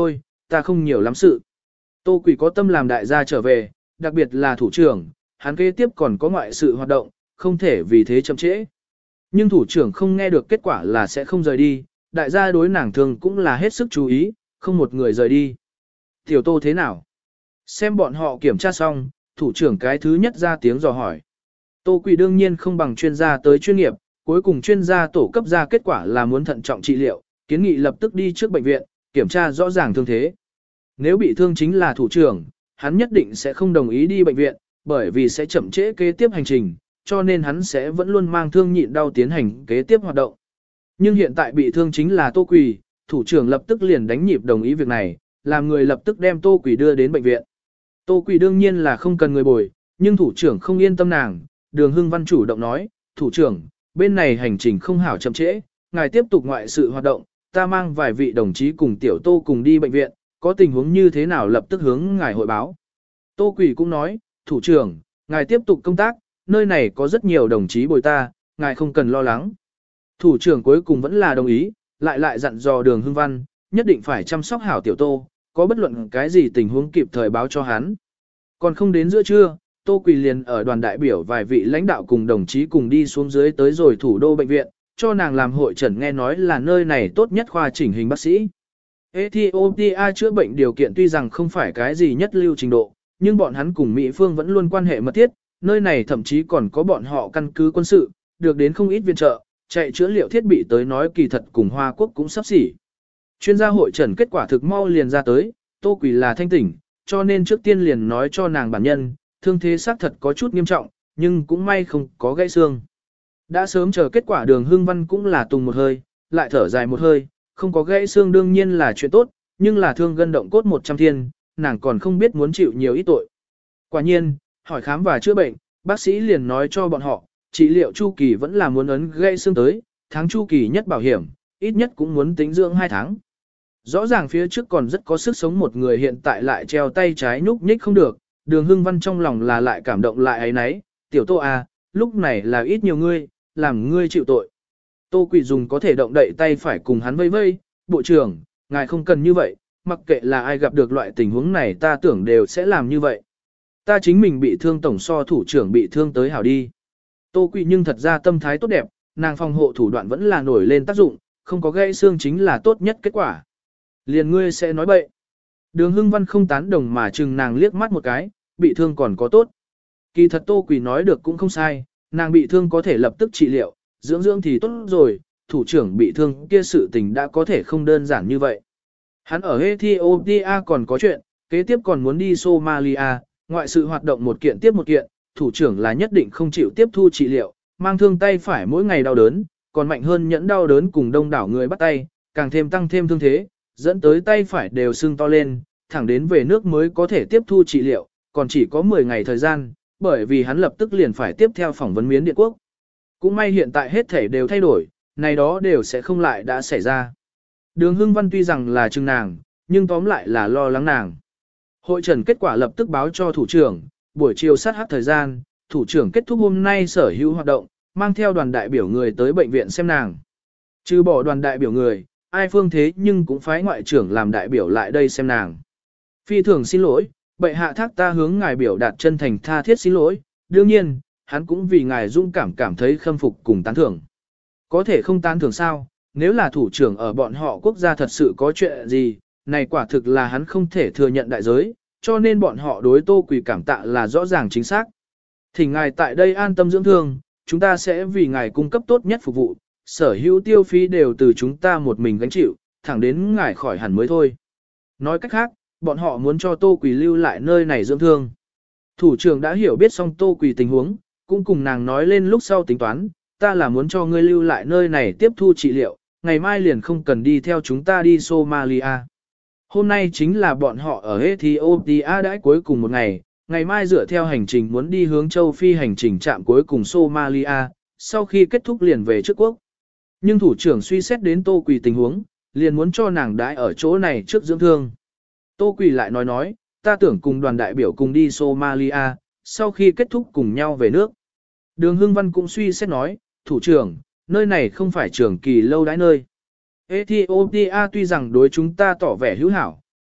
ta không nhiều lắm sự. Tô Quỳ có tâm làm đại gia trở về, đặc biệt là thủ trưởng, hắn kế tiếp còn có ngoại sự hoạt động, không thể vì thế chậm trễ. Nhưng thủ trưởng không nghe được kết quả là sẽ không rời đi, đại gia đối nàng thường cũng là hết sức chú ý, không một người rời đi. Tiểu Tô thế nào? Xem bọn họ kiểm tra xong, thủ trưởng cái thứ nhất ra tiếng dò hỏi. Tô Quỳ đương nhiên không bằng chuyên gia tới chuyên nghiệp, cuối cùng chuyên gia tổ cấp ra kết quả là muốn thận trọng trị liệu, kiến nghị lập tức đi trước bệnh viện, kiểm tra rõ ràng thương thế. Nếu bị thương chính là thủ trưởng, hắn nhất định sẽ không đồng ý đi bệnh viện, bởi vì sẽ chậm trễ kế tiếp hành trình, cho nên hắn sẽ vẫn luôn mang thương nhịn đau tiến hành kế tiếp hoạt động. Nhưng hiện tại bị thương chính là Tô Quỳ, thủ trưởng lập tức liền đánh nhịp đồng ý việc này, làm người lập tức đem Tô Quỳ đưa đến bệnh viện. Tô Quỳ đương nhiên là không cần người bồi, nhưng thủ trưởng không yên tâm nàng, Đường Hưng Văn chủ động nói, thủ trưởng, bên này hành trình không hảo chậm trễ, ngài tiếp tục ngoại sự hoạt động, ta mang vài vị đồng chí cùng tiểu Tô cùng đi bệnh viện, có tình huống như thế nào lập tức hướng ngài hội báo. Tô Quỳ cũng nói, thủ trưởng, ngài tiếp tục công tác, nơi này có rất nhiều đồng chí bồi ta, ngài không cần lo lắng. Thủ trưởng cuối cùng vẫn là đồng ý, lại dặn dò Đường Hưng Văn, nhất định phải chăm sóc hảo tiểu Tô, có bất luận cái gì tình huống kịp thời báo cho hắn. Còn không đến giữa trưa, Tô Quỳ liền ở đoàn đại biểu vài vị lãnh đạo cùng đồng chí cùng đi xuống dưới tới rồi thủ đô bệnh viện, cho nàng làm hội trần nghe nói là nơi này tốt nhất khoa chỉnh hình bác sĩ. Ethiopia chữa bệnh điều kiện tuy rằng không phải cái gì nhất lưu trình độ, nhưng bọn hắn cùng Mỹ phương vẫn luôn quan hệ mật thiết, nơi này thậm chí còn có bọn họ căn cứ quân sự, được đến không ít viện trợ, chạy chữa liệu thiết bị tới nói kỳ thật cùng Hoa Quốc cũng sắp xỉ. Chuyên gia hội trần kết quả thực mau liền ra tới, Tô Quỳ là thanh tỉnh, cho nên trước tiên liền nói cho nàng bản nhân, thương thế xác thật có chút nghiêm trọng, nhưng cũng may không có gãy xương. Đã sớm chờ kết quả Đường Hưng Văn cũng là tùng một hơi, lại thở dài một hơi, không có gãy xương đương nhiên là chuyện tốt, nhưng là thương gân động cốt 100 thiên, nàng còn không biết muốn chịu nhiều ít tội. Quả nhiên, hỏi khám và chữa bệnh, bác sĩ liền nói cho bọn họ, trị liệu chu kỳ vẫn là muốn ấn gãy xương tới, tháng chu kỳ nhất bảo hiểm, ít nhất cũng muốn tính dưỡng 2 tháng. Rõ ràng phía trước còn rất có sức sống một người hiện tại lại treo tay trái nhúc nhích không được, Đường Hưng Văn trong lòng là lại cảm động lại ấy nấy, tiểu Tô à, lúc này là ít nhiều ngươi, làm ngươi chịu tội. Tô Quỳ dùng có thể động đậy tay phải cùng hắn vây vây, bộ trưởng, ngài không cần như vậy, mặc kệ là ai gặp được loại tình huống này ta tưởng đều sẽ làm như vậy. Ta chính mình bị thương tổng so thủ trưởng bị thương tới hảo đi. Tô Quỳ nhưng thật ra tâm thái tốt đẹp, nàng phòng hộ thủ đoạn vẫn là nổi lên tác dụng, không có gãy xương chính là tốt nhất kết quả. Liền ngươi sẽ nói bậy. Đường Hưng Văn không tán đồng mà chừng nàng liếc mắt một cái, bị thương còn có tốt. Kỳ thật Tô Quỳ nói được cũng không sai, nàng bị thương có thể lập tức trị liệu, dưỡng thì tốt rồi, thủ trưởng bị thương kia sự tình đã có thể không đơn giản như vậy. Hắn ở Ethiopia còn có chuyện, kế tiếp còn muốn đi Somalia, ngoại sự hoạt động một kiện tiếp một kiện, thủ trưởng là nhất định không chịu tiếp thu trị liệu, mang thương tay phải mỗi ngày đau đớn, còn mạnh hơn nhẫn đau đớn cùng đông đảo người bắt tay, càng thêm tăng thêm thương thế, dẫn tới tay phải đều sưng to lên, thẳng đến về nước mới có thể tiếp thu trị liệu, còn chỉ có 10 ngày thời gian, bởi vì hắn lập tức liền phải tiếp theo phỏng vấn Miến Điện Quốc. Cũng may hiện tại hết thể đều thay đổi, này đó đều sẽ không lại đã xảy ra. Đường Hưng Văn tuy rằng là chừng nàng, nhưng tóm lại là lo lắng nàng. Hội trần kết quả lập tức báo cho thủ trưởng, buổi chiều sát hát thời gian, thủ trưởng kết thúc hôm nay sở hữu hoạt động, mang theo đoàn đại biểu người tới bệnh viện xem nàng. Trừ bỏ đoàn đại biểu người, ai phương thế nhưng cũng phái ngoại trưởng làm đại biểu lại đây xem nàng. Phi thường xin lỗi, bệ hạ thác ta hướng ngài biểu đạt chân thành tha thiết xin lỗi, đương nhiên, hắn cũng vì ngài dũng cảm thấy khâm phục cùng tán thưởng. Có thể không tán thưởng sao, nếu là thủ trưởng ở bọn họ quốc gia thật sự có chuyện gì, này quả thực là hắn không thể thừa nhận đại giới, cho nên bọn họ đối Tô Quỳ cảm tạ là rõ ràng chính xác. Thỉnh ngài tại đây an tâm dưỡng thương, chúng ta sẽ vì ngài cung cấp tốt nhất phục vụ, sở hữu tiêu phí đều từ chúng ta một mình gánh chịu, thẳng đến ngài khỏi hẳn mới thôi. Nói cách khác, bọn họ muốn cho Tô Quỳ lưu lại nơi này dưỡng thương. Thủ trưởng đã hiểu biết xong Tô Quỳ tình huống, cũng cùng nàng nói lên lúc sau tính toán, ta là muốn cho ngươi lưu lại nơi này tiếp thu trị liệu, ngày mai liền không cần đi theo chúng ta đi Somalia. Hôm nay chính là bọn họ ở Ethiopia đãi cuối cùng một ngày, ngày mai dựa theo hành trình muốn đi hướng châu Phi hành trình trạm cuối cùng Somalia, sau khi kết thúc liền về trước quốc. Nhưng thủ trưởng suy xét đến Tô Quỳ tình huống, liền muốn cho nàng đãi ở chỗ này trước dưỡng thương. Tô Quỳ lại nói, ta tưởng cùng đoàn đại biểu cùng đi Somalia, sau khi kết thúc cùng nhau về nước. Đường Hưng Văn cũng suy xét nói, thủ trưởng, nơi này không phải trường kỳ lâu đãi nơi. Ethiopia tuy rằng đối chúng ta tỏ vẻ hữu hảo,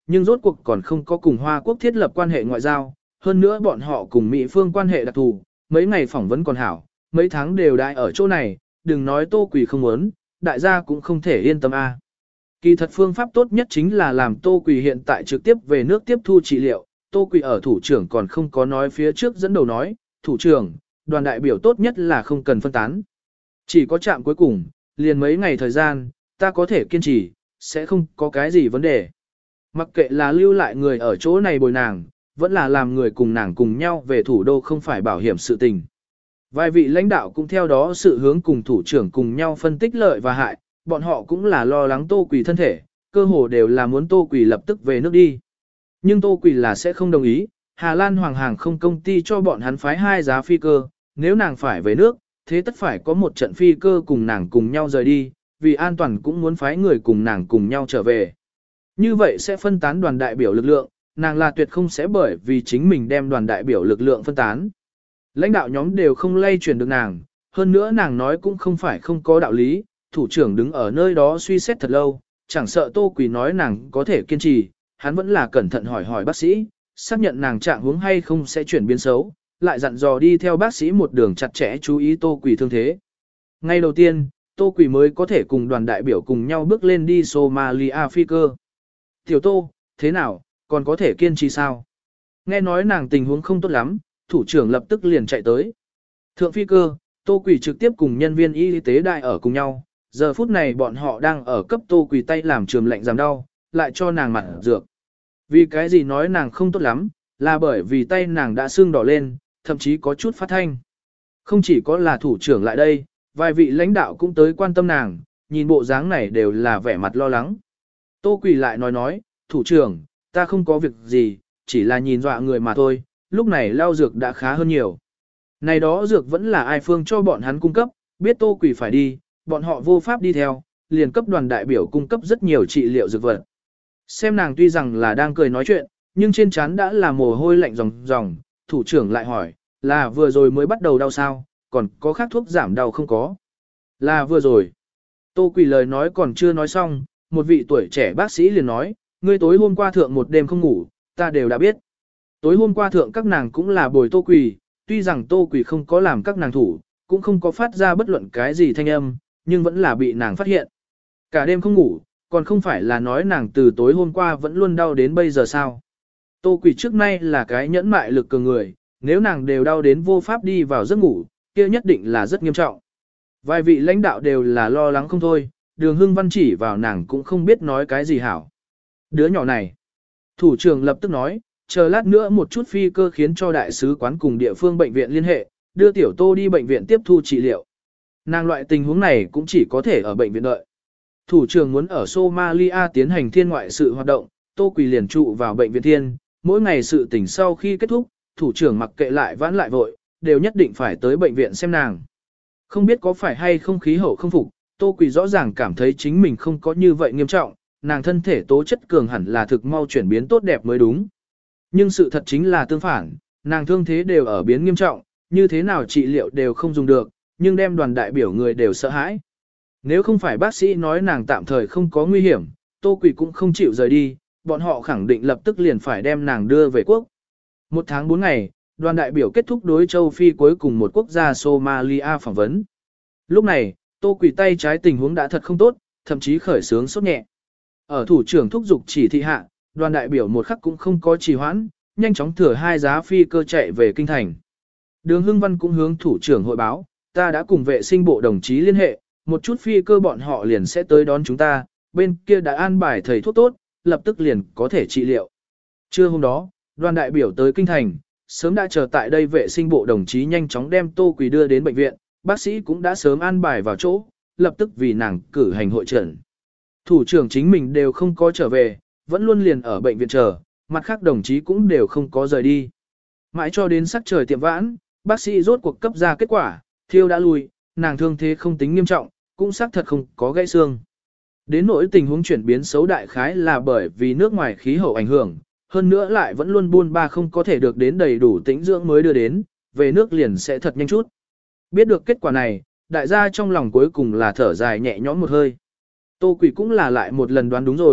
nhưng rốt cuộc còn không có cùng Hoa Quốc thiết lập quan hệ ngoại giao, hơn nữa bọn họ cùng Mỹ phương quan hệ đặc thù, mấy ngày phỏng vấn còn hảo, mấy tháng đều đại ở chỗ này, đừng nói Tô Quỳ không muốn, đại gia cũng không thể yên tâm a. Kỳ thật phương pháp tốt nhất chính là làm Tô Quỳ hiện tại trực tiếp về nước tiếp thu trị liệu, Tô Quỳ ở thủ trưởng còn không có nói phía trước dẫn đầu nói, thủ trưởng, đoàn đại biểu tốt nhất là không cần phân tán. Chỉ có chạm cuối cùng, liền mấy ngày thời gian, ta có thể kiên trì, sẽ không có cái gì vấn đề. Mặc kệ là lưu lại người ở chỗ này bồi nàng, vẫn là làm người cùng nàng cùng nhau về thủ đô không phải bảo hiểm sự tình. Vài vị lãnh đạo cũng theo đó sự hướng cùng thủ trưởng cùng nhau phân tích lợi và hại, bọn họ cũng là lo lắng Tô Quỳ thân thể, cơ hồ đều là muốn Tô Quỳ lập tức về nước đi. Nhưng Tô Quỳ là sẽ không đồng ý, Hà Lan Hoàng hàng không công ty cho bọn hắn phái 2 giá phi cơ, nếu nàng phải về nước, thế tất phải có một trận phi cơ cùng nàng cùng nhau rời đi, vì an toàn cũng muốn phái người cùng nàng cùng nhau trở về. Như vậy sẽ phân tán đoàn đại biểu lực lượng, nàng là tuyệt không sẽ bởi vì chính mình đem đoàn đại biểu lực lượng phân tán. Lãnh đạo nhóm đều không lay chuyển được nàng, hơn nữa nàng nói cũng không phải không có đạo lý, thủ trưởng đứng ở nơi đó suy xét thật lâu, chẳng sợ Tô Quỳ nói nàng có thể kiên trì, hắn vẫn là cẩn thận hỏi hỏi bác sĩ, xác nhận nàng trạng huống hay không sẽ chuyển biến xấu, lại dặn dò đi theo bác sĩ một đường chặt chẽ chú ý Tô Quỳ thương thế. Ngay đầu tiên, Tô Quỳ mới có thể cùng đoàn đại biểu cùng nhau bước lên đi Somalia phi cơ. Tiểu Tô, thế nào, còn có thể kiên trì sao? Nghe nói nàng tình huống không tốt lắm, thủ trưởng lập tức liền chạy tới. Thượng phi cơ, Tô Quỳ trực tiếp cùng nhân viên y tế đại ở cùng nhau, giờ phút này bọn họ đang ở cấp Tô Quỳ tay làm trường lạnh giảm đau, lại cho nàng mặt dược. Vì cái gì nói nàng không tốt lắm, là bởi vì tay nàng đã sưng đỏ lên, thậm chí có chút phát thanh. Không chỉ có là thủ trưởng lại đây, vài vị lãnh đạo cũng tới quan tâm nàng, nhìn bộ dáng này đều là vẻ mặt lo lắng. Tô Quỳ lại nói, thủ trưởng, ta không có việc gì, chỉ là nhìn dọa người mà thôi, lúc này lao dược đã khá hơn nhiều. Này đó dược vẫn là ai phương cho bọn hắn cung cấp, biết Tô Quỳ phải đi, bọn họ vô pháp đi theo, liền cấp đoàn đại biểu cung cấp rất nhiều trị liệu dược vật. Xem nàng tuy rằng là đang cười nói chuyện, nhưng trên trán đã là mồ hôi lạnh ròng ròng, thủ trưởng lại hỏi, là vừa rồi mới bắt đầu đau sao, còn có khác thuốc giảm đau không có? Là vừa rồi. Tô Quỳ lời nói còn chưa nói xong, một vị tuổi trẻ bác sĩ liền nói, ngươi tối hôm qua thượng một đêm không ngủ, ta đều đã biết. Tối hôm qua thượng các nàng cũng là bồi Tô Quỳ, tuy rằng Tô Quỳ không có làm các nàng thủ, cũng không có phát ra bất luận cái gì thanh âm, nhưng vẫn là bị nàng phát hiện. Cả đêm không ngủ, còn không phải là nói nàng từ tối hôm qua vẫn luôn đau đến bây giờ sao. Tô Quỳ trước nay là cái nhẫn mại lực cường người, nếu nàng đều đau đến vô pháp đi vào giấc ngủ, kia nhất định là rất nghiêm trọng. Vài vị lãnh đạo đều là lo lắng không thôi, Đường Hưng Văn chỉ vào nàng cũng không biết nói cái gì hảo. Đứa nhỏ này. Thủ trưởng lập tức nói, chờ lát nữa một chút phi cơ khiến cho đại sứ quán cùng địa phương bệnh viện liên hệ, đưa Tiểu Tô đi bệnh viện tiếp thu trị liệu. Nàng loại tình huống này cũng chỉ có thể ở bệnh viện đợi. Thủ trưởng muốn ở Somalia tiến hành thiên ngoại sự hoạt động, Tô Quỳ liền trụ vào bệnh viện thiên, mỗi ngày sự tỉnh sau khi kết thúc, thủ trưởng mặc kệ lại vãn lại vội, đều nhất định phải tới bệnh viện xem nàng. Không biết có phải hay không khí hậu không phục, Tô Quỳ rõ ràng cảm thấy chính mình không có như vậy nghiêm trọng, nàng thân thể tố chất cường hẳn là thực mau chuyển biến tốt đẹp mới đúng. Nhưng sự thật chính là tương phản, nàng thương thế đều ở biến nghiêm trọng, như thế nào trị liệu đều không dùng được, nhưng đem đoàn đại biểu người đều sợ hãi. Nếu không phải bác sĩ nói nàng tạm thời không có nguy hiểm, Tô Quỳ cũng không chịu rời đi, bọn họ khẳng định lập tức liền phải đem nàng đưa về quốc. 1 tháng 4 ngày, đoàn đại biểu kết thúc đối châu Phi cuối cùng một quốc gia Somalia phỏng vấn. Lúc này, Tô Quỳ tay trái tình huống đã thật không tốt, thậm chí khởi sướng sốt nhẹ. Ở thủ trưởng thúc giục chỉ thị hạ, đoàn đại biểu một khắc cũng không có trì hoãn, nhanh chóng thừa 2 giá phi cơ chạy về kinh thành. Đường Hưng Văn cũng hướng thủ trưởng hội báo, ta đã cùng vệ sinh bộ đồng chí liên hệ, một chút phi cơ bọn họ liền sẽ tới đón chúng ta, bên kia đã an bài thầy thuốc tốt, lập tức liền có thể trị liệu. Trưa hôm đó, đoàn đại biểu tới kinh thành, sớm đã chờ tại đây vệ sinh bộ đồng chí nhanh chóng đem Tô Quỳ đưa đến bệnh viện, bác sĩ cũng đã sớm an bài vào chỗ, lập tức vì nàng cử hành hội trần. Thủ trưởng chính mình đều không có trở về, vẫn luôn liền ở bệnh viện chờ, mặt khác đồng chí cũng đều không có rời đi. Mãi cho đến sắc trời tiệm vãn, bác sĩ rốt cuộc cấp ra kết quả, thiêu đã lui, nàng thương thế không tính nghiêm trọng, cũng xác thật không có gãy xương. Đến nỗi tình huống chuyển biến xấu đại khái là bởi vì nước ngoài khí hậu ảnh hưởng, hơn nữa lại vẫn luôn buôn ba không có thể được đến đầy đủ tĩnh dưỡng mới đưa đến, về nước liền sẽ thật nhanh chút. Biết được kết quả này, đại gia trong lòng cuối cùng là thở dài nhẹ nhõm một hơi. Tô Quỳ cũng là lại một lần đoán đúng rồi,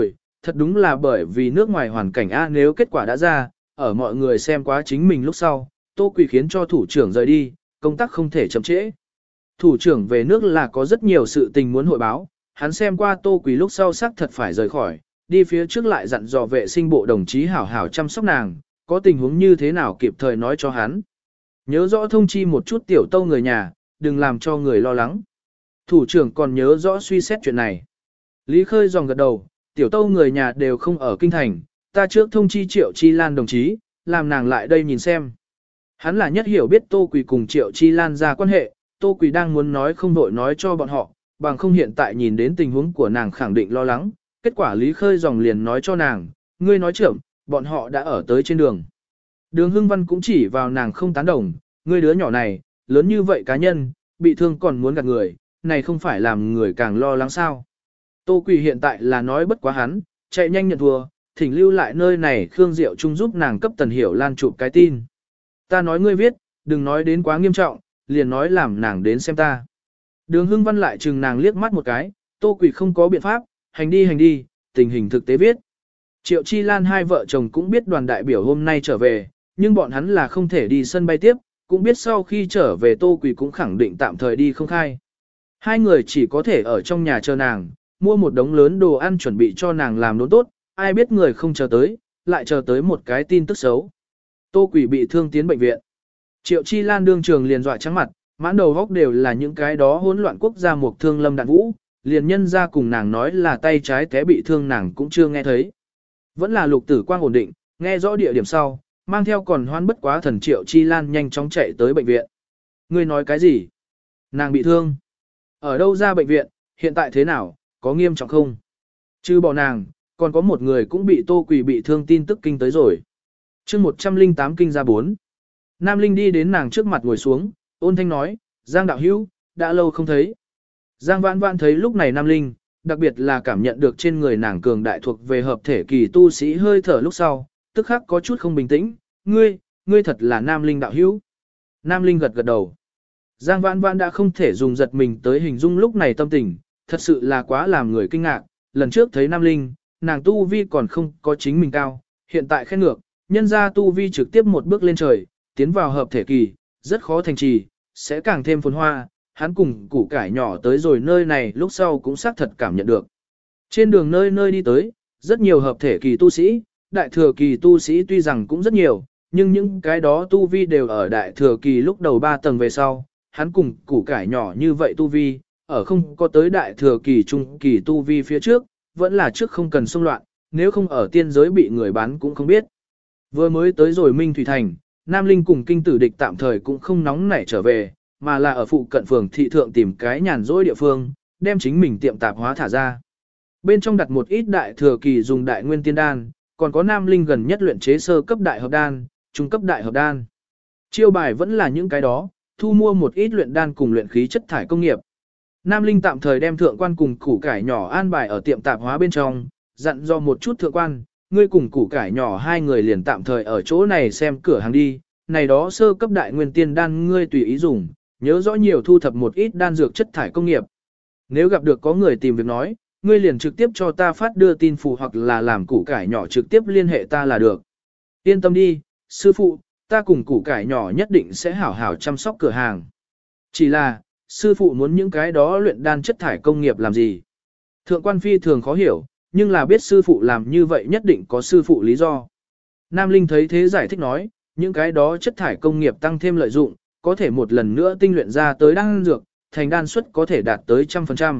thật đúng là bởi vì nước ngoài hoàn cảnh A, nếu kết quả đã ra, ở mọi người xem quá chính mình lúc sau, Tô Quỳ khiến cho thủ trưởng rời đi, công tác không thể chậm trễ. Thủ trưởng về nước là có rất nhiều sự tình muốn hội báo, hắn xem qua Tô Quỳ lúc sau xác thật phải rời khỏi, đi phía trước lại dặn dò vệ sinh bộ đồng chí hảo hảo chăm sóc nàng, có tình huống như thế nào kịp thời nói cho hắn. Nhớ rõ thông chi một chút tiểu Tâu người nhà, đừng làm cho người lo lắng. Thủ trưởng còn nhớ rõ suy xét chuyện này. Lý Khơi dòng gật đầu, tiểu Tâu người nhà đều không ở kinh thành, ta trước thông chi Triệu Chi Lan đồng chí, làm nàng lại đây nhìn xem. Hắn là nhất hiểu biết Tô Quỳ cùng Triệu Chi Lan ra quan hệ, Tô Quỳ đang muốn nói không đội nói cho bọn họ, bằng không hiện tại nhìn đến tình huống của nàng khẳng định lo lắng, kết quả Lý Khơi dòng liền nói cho nàng, ngươi nói trưởng, bọn họ đã ở tới trên đường. Đường Hưng Văn cũng chỉ vào nàng không tán đồng, ngươi đứa nhỏ này, lớn như vậy cá nhân, bị thương còn muốn gạt người, này không phải làm người càng lo lắng sao. Tô Quỳ hiện tại là nói bất quá hắn, chạy nhanh nhận thua, thỉnh lưu lại nơi này Khương Diệu Trung giúp nàng cấp Tần Hiểu Lan chụp cái tin. Ta nói ngươi viết, đừng nói đến quá nghiêm trọng, liền nói làm nàng đến xem ta. Đường Hưng Văn lại chừng nàng liếc mắt một cái, Tô Quỳ không có biện pháp, hành đi, tình hình thực tế viết. Triệu Chi Lan hai vợ chồng cũng biết đoàn đại biểu hôm nay trở về, nhưng bọn hắn là không thể đi sân bay tiếp, cũng biết sau khi trở về Tô Quỳ cũng khẳng định tạm thời đi không khai. Hai người chỉ có thể ở trong nhà chờ nàng, mua một đống lớn đồ ăn chuẩn bị cho nàng làm đốn tốt, ai biết người không chờ tới, lại chờ tới một cái tin tức xấu. Tô Quỳ bị thương tiến bệnh viện. Triệu Chi Lan đương trường liền dọa trắng mặt, mãn đầu góc đều là những cái đó hỗn loạn quốc gia một thương lâm đạn vũ, liền nhân ra cùng nàng nói là tay trái té bị thương nàng cũng chưa nghe thấy. Vẫn là Lục Tử Quang ổn định, nghe rõ địa điểm sau, mang theo còn hoan bất quá thần Triệu Chi Lan nhanh chóng chạy tới bệnh viện. Ngươi nói cái gì? Nàng bị thương. Ở đâu ra bệnh viện, hiện tại thế nào, có nghiêm trọng không? Chứ bỏ nàng, còn có một người cũng bị Tô Quỳ bị thương tin tức kinh tới rồi. chương 108 kinh ra 4. Nam Linh đi đến nàng trước mặt ngồi xuống, ôn thanh nói, Giang đạo hữu, đã lâu không thấy. Giang Vãn Vãn thấy lúc này Nam Linh, đặc biệt là cảm nhận được trên người nàng cường đại thuộc về hợp thể kỳ tu sĩ hơi thở lúc sau, tức khắc có chút không bình tĩnh, ngươi thật là Nam Linh đạo hữu. Nam Linh gật gật đầu. Giang Vãn Vãn đã không thể dùng giật mình tới hình dung lúc này tâm tình, thật sự là quá làm người kinh ngạc, lần trước thấy Nam Linh, nàng tu vi còn không có chính mình cao, hiện tại khen ngược, nhân ra tu vi trực tiếp một bước lên trời, tiến vào hợp thể kỳ, rất khó thành trì, sẽ càng thêm phồn hoa, hắn cùng củ cải nhỏ tới rồi nơi này lúc sau cũng xác thật cảm nhận được. Trên đường nơi nơi đi tới, rất nhiều hợp thể kỳ tu sĩ, đại thừa kỳ tu sĩ tuy rằng cũng rất nhiều, nhưng những cái đó tu vi đều ở đại thừa kỳ lúc đầu 3 tầng về sau, hắn cùng củ cải nhỏ như vậy tu vi, ở không có tới đại thừa kỳ trung kỳ tu vi phía trước, vẫn là trước không cần xung loạn, nếu không ở tiên giới bị người bán cũng không biết. Vừa mới tới rồi Minh Thủy Thành, Nam Linh cùng kinh tử địch tạm thời cũng không nóng nảy trở về, mà là ở phụ cận phường thị thượng tìm cái nhàn rỗi địa phương, đem chính mình tiệm tạp hóa thả ra. Bên trong đặt một ít đại thừa kỳ dùng đại nguyên tiên đan, còn có Nam Linh gần nhất luyện chế sơ cấp đại hợp đan, trung cấp đại hợp đan. Chiêu bài vẫn là những cái đó, thu mua một ít luyện đan cùng luyện khí chất thải công nghiệp. Nam Linh tạm thời đem thượng quan cùng củ cải nhỏ an bài ở tiệm tạp hóa bên trong, dặn do một chút thượng quan, ngươi cùng củ cải nhỏ hai người liền tạm thời ở chỗ này xem cửa hàng đi, này đó sơ cấp đại nguyên tiên đan ngươi tùy ý dùng, nhớ rõ nhiều thu thập một ít đan dược chất thải công nghiệp. Nếu gặp được có người tìm việc nói, ngươi liền trực tiếp cho ta phát đưa tin phù hoặc là làm củ cải nhỏ trực tiếp liên hệ ta là được. Yên tâm đi, sư phụ, ta cùng củ cải nhỏ nhất định sẽ hảo hảo chăm sóc cửa hàng. Chỉ là, sư phụ muốn những cái đó luyện đan chất thải công nghiệp làm gì? Thượng quan phi thường khó hiểu, nhưng là biết sư phụ làm như vậy nhất định có sư phụ lý do. Nam Linh thấy thế giải thích nói, những cái đó chất thải công nghiệp tăng thêm lợi dụng, có thể một lần nữa tinh luyện ra tới đan dược, thành đan suất có thể đạt tới 100%.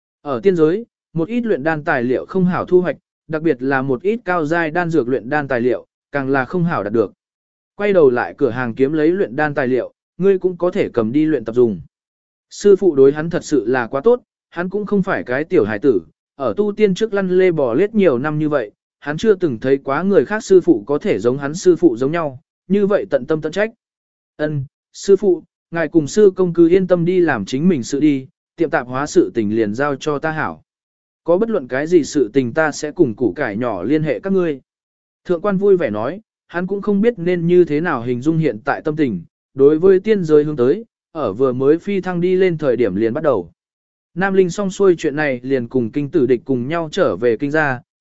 Ở tiên giới, một ít luyện đan tài liệu không hảo thu hoạch, đặc biệt là một ít cao giai đan dược luyện đan tài liệu, càng là không hảo đạt được. Quay đầu lại cửa hàng kiếm lấy luyện đan tài liệu, ngươi cũng có thể cầm đi luyện tập dùng. Sư phụ đối hắn thật sự là quá tốt, hắn cũng không phải cái tiểu hải tử, ở tu tiên trước lăn lê bò lết nhiều năm như vậy, hắn chưa từng thấy quá người khác sư phụ có thể giống hắn sư phụ giống nhau, như vậy tận tâm tận trách. Ân, sư phụ, ngài cùng sư công cứ yên tâm đi làm chính mình sự đi, tiệm tạp hóa sự tình liền giao cho ta hảo. Có bất luận cái gì sự tình ta sẽ cùng củ cải nhỏ liên hệ các ngươi. Thượng quan vui vẻ nói, hắn cũng không biết nên như thế nào hình dung hiện tại tâm tình, đối với tiên giới hướng tới, ở vừa mới phi thăng đi lên thời điểm liền bắt đầu. Nam Linh xong xuôi chuyện này liền cùng kinh tử địch cùng nhau trở về kinh gia,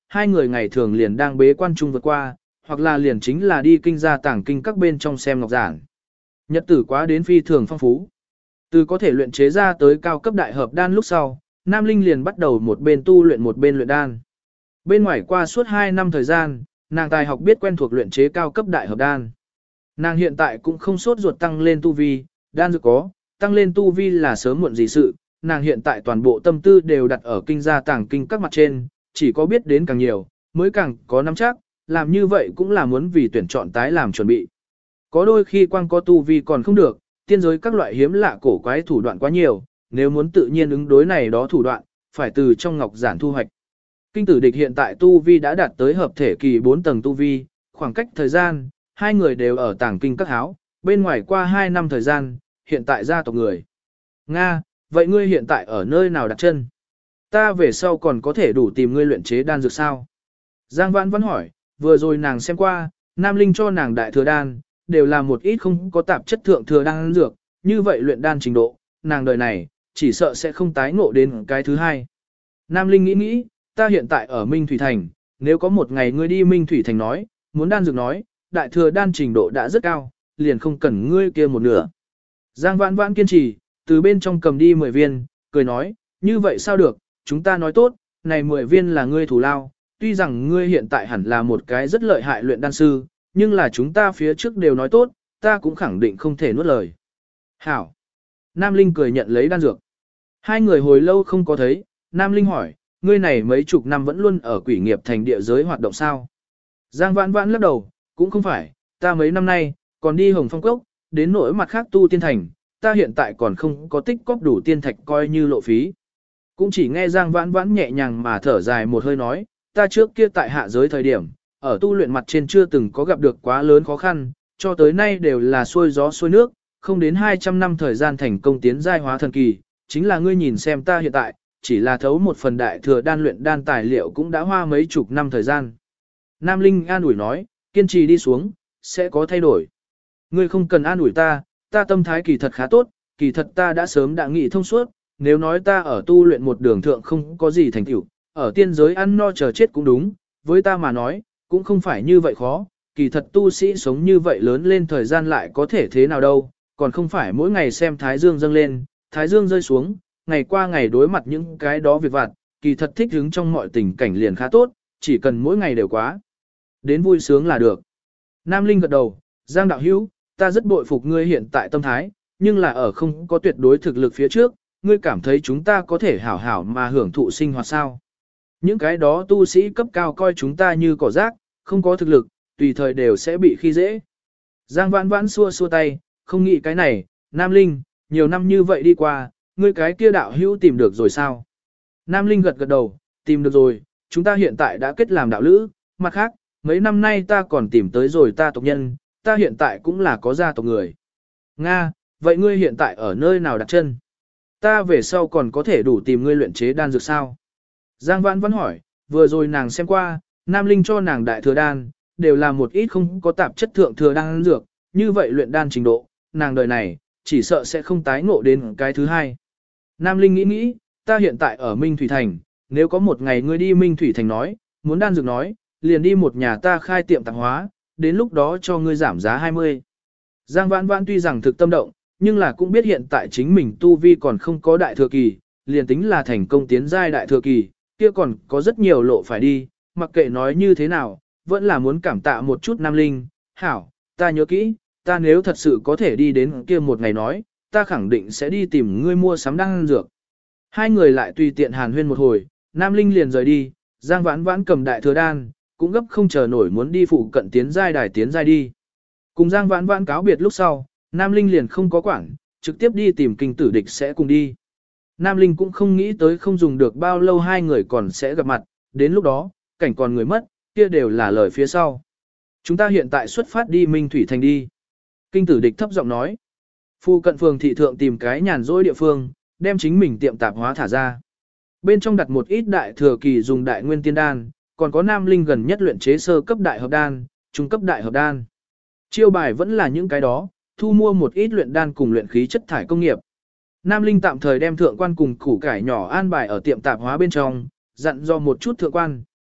hai người ngày thường liền đang bế quan chung vượt qua, hoặc là liền chính là đi kinh gia tàng kinh các bên trong xem ngọc giản. Nhật tử quá đến phi thường phong phú. Từ có thể luyện chế ra tới cao cấp đại hợp đan lúc sau, Nam Linh liền bắt đầu một bên tu luyện một bên luyện đan. Bên ngoài qua suốt 2 năm thời gian, nàng tài học biết quen thuộc luyện chế cao cấp đại hợp đan. Nàng hiện tại cũng không sốt ruột tăng lên tu vi, đan dược có, tăng lên tu vi là sớm muộn gì sự, nàng hiện tại toàn bộ tâm tư đều đặt ở kinh gia tàng kinh các mặt trên, chỉ có biết đến càng nhiều, mới càng có nắm chắc, làm như vậy cũng là muốn vì tuyển chọn tái làm chuẩn bị. Có đôi khi quang có tu vi còn không được, tiên giới các loại hiếm lạ cổ quái thủ đoạn quá nhiều, nếu muốn tự nhiên ứng đối này đó thủ đoạn, phải từ trong ngọc giản thu hoạch. Kinh tử địch hiện tại tu vi đã đạt tới hợp thể kỳ 4 tầng tu vi, khoảng cách thời gian, hai người đều ở tàng kinh các háo, bên ngoài qua 2 năm thời gian, hiện tại gia tộc người. Nga, vậy ngươi hiện tại ở nơi nào đặt chân? Ta về sau còn có thể đủ tìm ngươi luyện chế đan dược sao? Giang Vãn Vãn hỏi, vừa rồi nàng xem qua, Nam Linh cho nàng đại thừa đan, đều là một ít không có tạp chất thượng thừa đan dược, như vậy luyện đan trình độ, nàng đời này, chỉ sợ sẽ không tái ngộ đến cái thứ hai. Nam Linh nghĩ, ta hiện tại ở Minh Thủy Thành, nếu có một ngày ngươi đi Minh Thủy Thành nói, muốn đan dược nói, đại thừa đan trình độ đã rất cao, liền không cần ngươi kia một nửa. Giang Vãn Vãn kiên trì, từ bên trong cầm đi 10 viên, cười nói, như vậy sao được, chúng ta nói tốt, này 10 viên là ngươi thủ lao, tuy rằng ngươi hiện tại hẳn là một cái rất lợi hại luyện đan sư, nhưng là chúng ta phía trước đều nói tốt, ta cũng khẳng định không thể nuốt lời. Hảo. Nam Linh cười nhận lấy đan dược. Hai người hồi lâu không có thấy, Nam Linh hỏi, ngươi này mấy chục năm vẫn luôn ở Quỷ Nghiệp Thành địa giới hoạt động sao? Giang Vãn Vãn lắc đầu, cũng không phải, ta mấy năm nay, còn đi Hồng Phong Cốc, đến nỗi mặt khác tu tiên thành, ta hiện tại còn không có tích cóp đủ tiên thạch coi như lộ phí. Cũng chỉ nghe Giang Vãn Vãn nhẹ nhàng mà thở dài một hơi nói, ta trước kia tại hạ giới thời điểm, ở tu luyện mặt trên chưa từng có gặp được quá lớn khó khăn, cho tới nay đều là xuôi gió xuôi nước, không đến 200 năm thời gian thành công tiến giai hóa thần kỳ, chính là ngươi nhìn xem ta hiện tại, chỉ là thấu một phần đại thừa đan luyện đan tài liệu cũng đã hoa mấy chục năm thời gian. Nam Linh an ủi nói, kiên trì đi xuống, sẽ có thay đổi. Ngươi không cần an ủi ta, ta tâm thái kỳ thật khá tốt, kỳ thật ta đã sớm đã nghĩ thông suốt, nếu nói ta ở tu luyện một đường thượng không có gì thành tựu, ở tiên giới ăn no chờ chết cũng đúng, với ta mà nói, cũng không phải như vậy khó, kỳ thật tu sĩ sống như vậy lớn lên thời gian lại có thể thế nào đâu, còn không phải mỗi ngày xem thái dương dâng lên, thái dương rơi xuống, ngày qua ngày đối mặt những cái đó việc vặt, kỳ thật thích hứng trong mọi tình cảnh liền khá tốt, chỉ cần mỗi ngày đều quá. Đến vui sướng là được. Nam Linh gật đầu, Giang đạo hữu, ta rất bội phục ngươi hiện tại tâm thái, nhưng là ở không có tuyệt đối thực lực phía trước, ngươi cảm thấy chúng ta có thể hảo hảo mà hưởng thụ sinh hoạt sao. Những cái đó tu sĩ cấp cao coi chúng ta như cỏ rác, không có thực lực, tùy thời đều sẽ bị khi dễ. Giang Vãn Vãn xua xua tay, không nghĩ cái này, Nam Linh, nhiều năm như vậy đi qua, ngươi cái kia đạo hữu tìm được rồi sao? Nam Linh gật gật đầu, tìm được rồi, chúng ta hiện tại đã kết làm đạo lữ, mặt khác, mấy năm nay ta còn tìm tới rồi ta tộc nhân, ta hiện tại cũng là có gia tộc người. Nga, vậy ngươi hiện tại ở nơi nào đặt chân? Ta về sau còn có thể đủ tìm ngươi luyện chế đan dược sao? Giang Vãn Vãn hỏi, vừa rồi nàng xem qua, Nam Linh cho nàng đại thừa đan, đều là một ít không có tạp chất thượng thừa đan dược, như vậy luyện đan trình độ, nàng đời này, chỉ sợ sẽ không tái ngộ đến cái thứ hai. Nam Linh nghĩ, ta hiện tại ở Minh Thủy Thành, nếu có một ngày ngươi đi Minh Thủy Thành nói, muốn đan dược nói, liền đi một nhà ta khai tiệm tạp hóa, đến lúc đó cho ngươi giảm giá 20. Giang Vãn Vãn tuy rằng thực tâm động, nhưng là cũng biết hiện tại chính mình tu vi còn không có đại thừa kỳ, liền tính là thành công tiến giai đại thừa kỳ, kia còn có rất nhiều lộ phải đi, mặc kệ nói như thế nào, vẫn là muốn cảm tạ một chút Nam Linh, hảo, ta nhớ kỹ, ta nếu thật sự có thể đi đến kia một ngày nói, ta khẳng định sẽ đi tìm ngươi mua sắm đan dược. Hai người lại tùy tiện hàn huyên một hồi, Nam Linh liền rời đi, Giang Vãn Vãn cầm đại thừa đan, cũng gấp không chờ nổi muốn đi phụ cận tiến giai đài tiến giai đi. Cùng Giang Vãn Vãn cáo biệt lúc sau, Nam Linh liền không có quản, trực tiếp đi tìm kinh tử địch sẽ cùng đi. Nam Linh cũng không nghĩ tới không dùng được bao lâu hai người còn sẽ gặp mặt, đến lúc đó, cảnh còn người mất, kia đều là lời phía sau. Chúng ta hiện tại xuất phát đi Minh Thủy Thành đi. Kinh tử địch thấp giọng nói. Phu cận phường thị thượng tìm cái nhàn rỗi địa phương, đem chính mình tiệm tạp hóa thả ra. Bên trong đặt một ít đại thừa kỳ dùng đại nguyên tiên đan, còn có Nam Linh gần nhất luyện chế sơ cấp đại hợp đan, trung cấp đại hợp đan. Chiêu bài vẫn là những cái đó, thu mua một ít luyện đan cùng luyện khí chất thải công nghiệp. Nam Linh tạm thời đem thượng quan cùng củ cải nhỏ an bài ở tiệm tạp hóa bên trong, dặn do một chút thượng quan,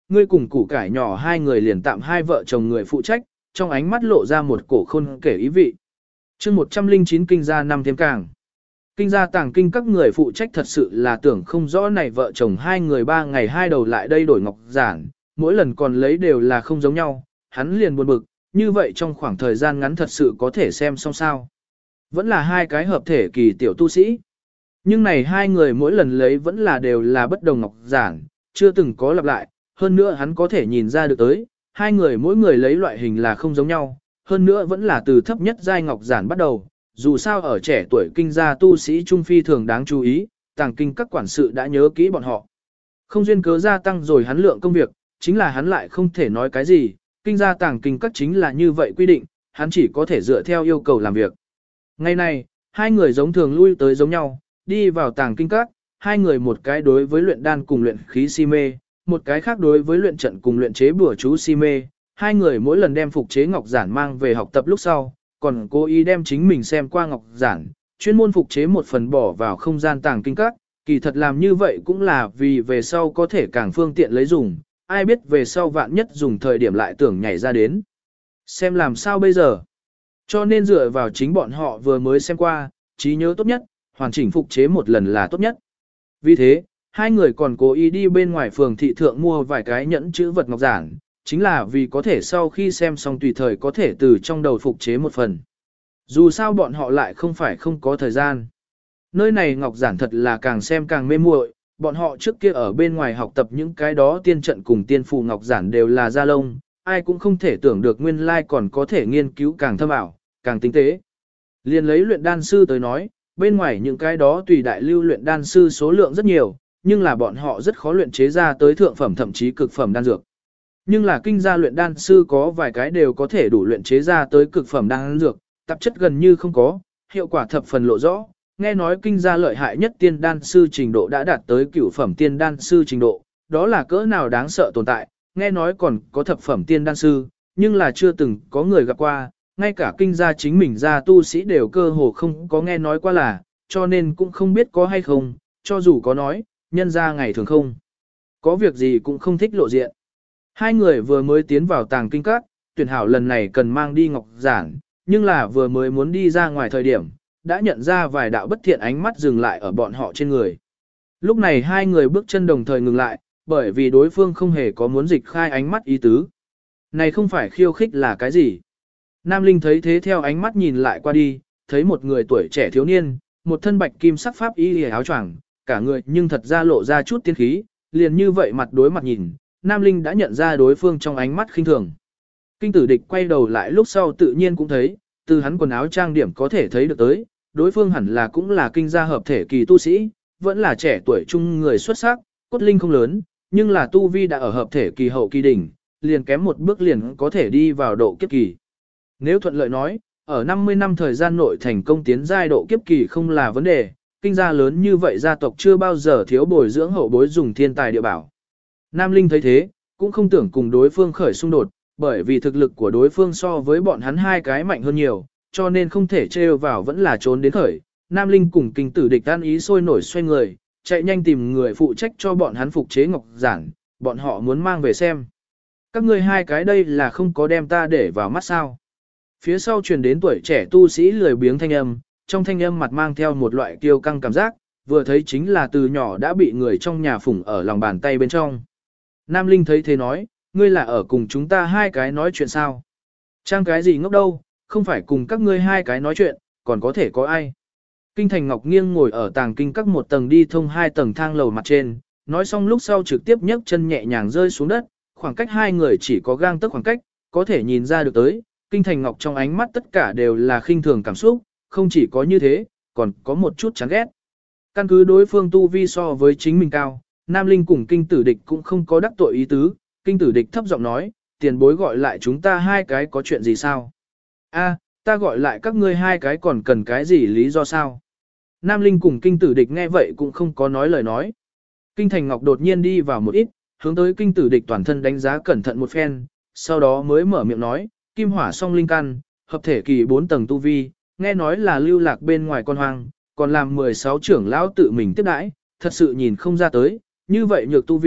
ngươi cùng củ cải nhỏ hai người liền tạm hai vợ chồng người phụ trách, trong ánh mắt lộ ra một cổ khôn kể ý vị. chương 109 kinh gia năm thêm càng. Kinh gia tàng kinh các người phụ trách thật sự là tưởng không rõ này vợ chồng hai người 3 ngày 2 đầu lại đây đổi ngọc giản, mỗi lần còn lấy đều là không giống nhau, hắn liền buồn bực, như vậy trong khoảng thời gian ngắn thật sự có thể xem xong sao. Vẫn là hai cái hợp thể kỳ tiểu tu sĩ. Nhưng này hai người mỗi lần lấy vẫn là đều là bất đồng ngọc giản, chưa từng có lặp lại, hơn nữa hắn có thể nhìn ra được tới, hai người mỗi người lấy loại hình là không giống nhau, hơn nữa vẫn là từ thấp nhất giai ngọc giản bắt đầu, dù sao ở trẻ tuổi kinh gia tu sĩ trung phi thường đáng chú ý, tàng kinh các quản sự đã nhớ kỹ bọn họ. Không duyên cớ gia tăng rồi hắn lượng công việc, chính là hắn lại không thể nói cái gì, kinh gia tàng kinh các chính là như vậy quy định, hắn chỉ có thể dựa theo yêu cầu làm việc. Ngày này, hai người giống thường lui tới giống nhau, đi vào tàng kinh các, hai người một cái đối với luyện đan cùng luyện khí si mê, một cái khác đối với luyện trận cùng luyện chế bùa chú si mê, hai người mỗi lần đem phục chế ngọc giản mang về học tập lúc sau, còn cố ý đem chính mình xem qua ngọc giản, chuyên môn phục chế một phần bỏ vào không gian tàng kinh các, kỳ thật làm như vậy cũng là vì về sau có thể càng phương tiện lấy dùng, ai biết về sau vạn nhất dùng thời điểm lại tưởng nhảy ra đến. Xem làm sao bây giờ. Cho nên dựa vào chính bọn họ vừa mới xem qua, trí nhớ tốt nhất, hoàn chỉnh phục chế một lần là tốt nhất. Vì thế, hai người còn cố ý đi bên ngoài phường thị thượng mua vài cái nhẫn chữ vật ngọc giản, chính là vì có thể sau khi xem xong tùy thời có thể từ trong đầu phục chế một phần. Dù sao bọn họ lại không phải không có thời gian. Nơi này ngọc giản thật là càng xem càng mê muội, bọn họ trước kia ở bên ngoài học tập những cái đó tiên trận cùng tiên phù ngọc giản đều là da lông, ai cũng không thể tưởng được nguyên lai còn có thể nghiên cứu càng thâm ảo, càng tinh tế. Liên lấy luyện đan sư tới nói, bên ngoài những cái đó tùy đại lưu luyện đan sư số lượng rất nhiều, nhưng là bọn họ rất khó luyện chế ra tới thượng phẩm thậm chí cực phẩm đan dược. Nhưng là kinh gia luyện đan sư có vài cái đều có thể đủ luyện chế ra tới cực phẩm đan dược, tạp chất gần như không có, hiệu quả thập phần lộ rõ. Nghe nói kinh gia lợi hại nhất tiên đan sư trình độ đã đạt tới cửu phẩm tiên đan sư trình độ, đó là cỡ nào đáng sợ tồn tại, nghe nói còn có thập phẩm tiên đan sư, nhưng là chưa từng có người gặp qua, ngay cả kinh gia chính mình gia tu sĩ đều cơ hồ không có nghe nói qua là, cho nên cũng không biết có hay không, cho dù có nói, nhân gia ngày thường không. Có việc gì cũng không thích lộ diện. Hai người vừa mới tiến vào tàng kinh các, tuyển hảo lần này cần mang đi ngọc giản, nhưng là vừa mới muốn đi ra ngoài thời điểm, đã nhận ra vài đạo bất thiện ánh mắt dừng lại ở bọn họ trên người. Lúc này hai người bước chân đồng thời ngừng lại, bởi vì đối phương không hề có muốn dịch khai ánh mắt ý tứ. Này không phải khiêu khích là cái gì? Nam Linh thấy thế theo ánh mắt nhìn lại qua đi, thấy một người tuổi trẻ thiếu niên, một thân bạch kim sắc pháp y áo choàng, cả người nhưng thật ra lộ ra chút tiên khí, liền như vậy mặt đối mặt nhìn, Nam Linh đã nhận ra đối phương trong ánh mắt khinh thường. Kinh tử địch quay đầu lại lúc sau tự nhiên cũng thấy, từ hắn quần áo trang điểm có thể thấy được tới, đối phương hẳn là cũng là kinh gia hợp thể kỳ tu sĩ, vẫn là trẻ tuổi trung người xuất sắc, cốt linh không lớn, nhưng là tu vi đã ở hợp thể kỳ hậu kỳ đỉnh, liền kém một bước liền có thể đi vào độ kiếp kỳ. Nếu thuận lợi nói, ở 50 năm thời gian nội thành công tiến giai độ kiếp kỳ không là vấn đề, kinh gia lớn như vậy gia tộc chưa bao giờ thiếu bồi dưỡng hậu bối dùng thiên tài địa bảo. Nam Linh thấy thế, cũng không tưởng cùng đối phương khởi xung đột, bởi vì thực lực của đối phương so với bọn hắn hai cái mạnh hơn nhiều, cho nên không thể trêu vào vẫn là trốn đến khởi. Nam Linh cùng kinh tử địch tan ý sôi nổi xoay người, chạy nhanh tìm người phụ trách cho bọn hắn phục chế ngọc giản, bọn họ muốn mang về xem. Các ngươi hai cái đây là không có đem ta để vào mắt sao. Phía sau truyền đến tuổi trẻ tu sĩ lười biếng thanh âm, trong thanh âm mặt mang theo một loại kiêu căng cảm giác, vừa thấy chính là từ nhỏ đã bị người trong nhà phủng ở lòng bàn tay bên trong. Nam Linh thấy thế nói, ngươi là ở cùng chúng ta hai cái nói chuyện sao? Trang cái gì ngốc đâu, không phải cùng các ngươi hai cái nói chuyện, còn có thể có ai? Kinh Thành Ngọc nghiêng ngồi ở tàng kinh các một tầng đi thông hai tầng thang lầu mặt trên, nói xong lúc sau trực tiếp nhấc chân nhẹ nhàng rơi xuống đất, khoảng cách hai người chỉ có gang tấc khoảng cách, có thể nhìn ra được tới, Kinh Thành Ngọc trong ánh mắt tất cả đều là khinh thường cảm xúc, không chỉ có như thế, còn có một chút chán ghét. Căn cứ đối phương tu vi so với chính mình cao, Nam Linh cùng Kinh Tử Địch cũng không có đắc tội ý tứ, Kinh Tử Địch thấp giọng nói, tiền bối gọi lại chúng ta hai cái có chuyện gì sao? A, ta gọi lại các ngươi hai cái còn cần cái gì lý do sao? Nam Linh cùng Kinh Tử Địch nghe vậy cũng không có nói lời nói. Kinh Thành Ngọc đột nhiên đi vào một ít, hướng tới Kinh Tử Địch toàn thân đánh giá cẩn thận một phen, sau đó mới mở miệng nói, kim hỏa song linh căn, hợp thể kỳ 4 tầng tu vi, nghe nói là lưu lạc bên ngoài con hoang, còn làm 16 trưởng lão tự mình tiếp đãi, thật sự nhìn không ra tới, như vậy nhược tu vi,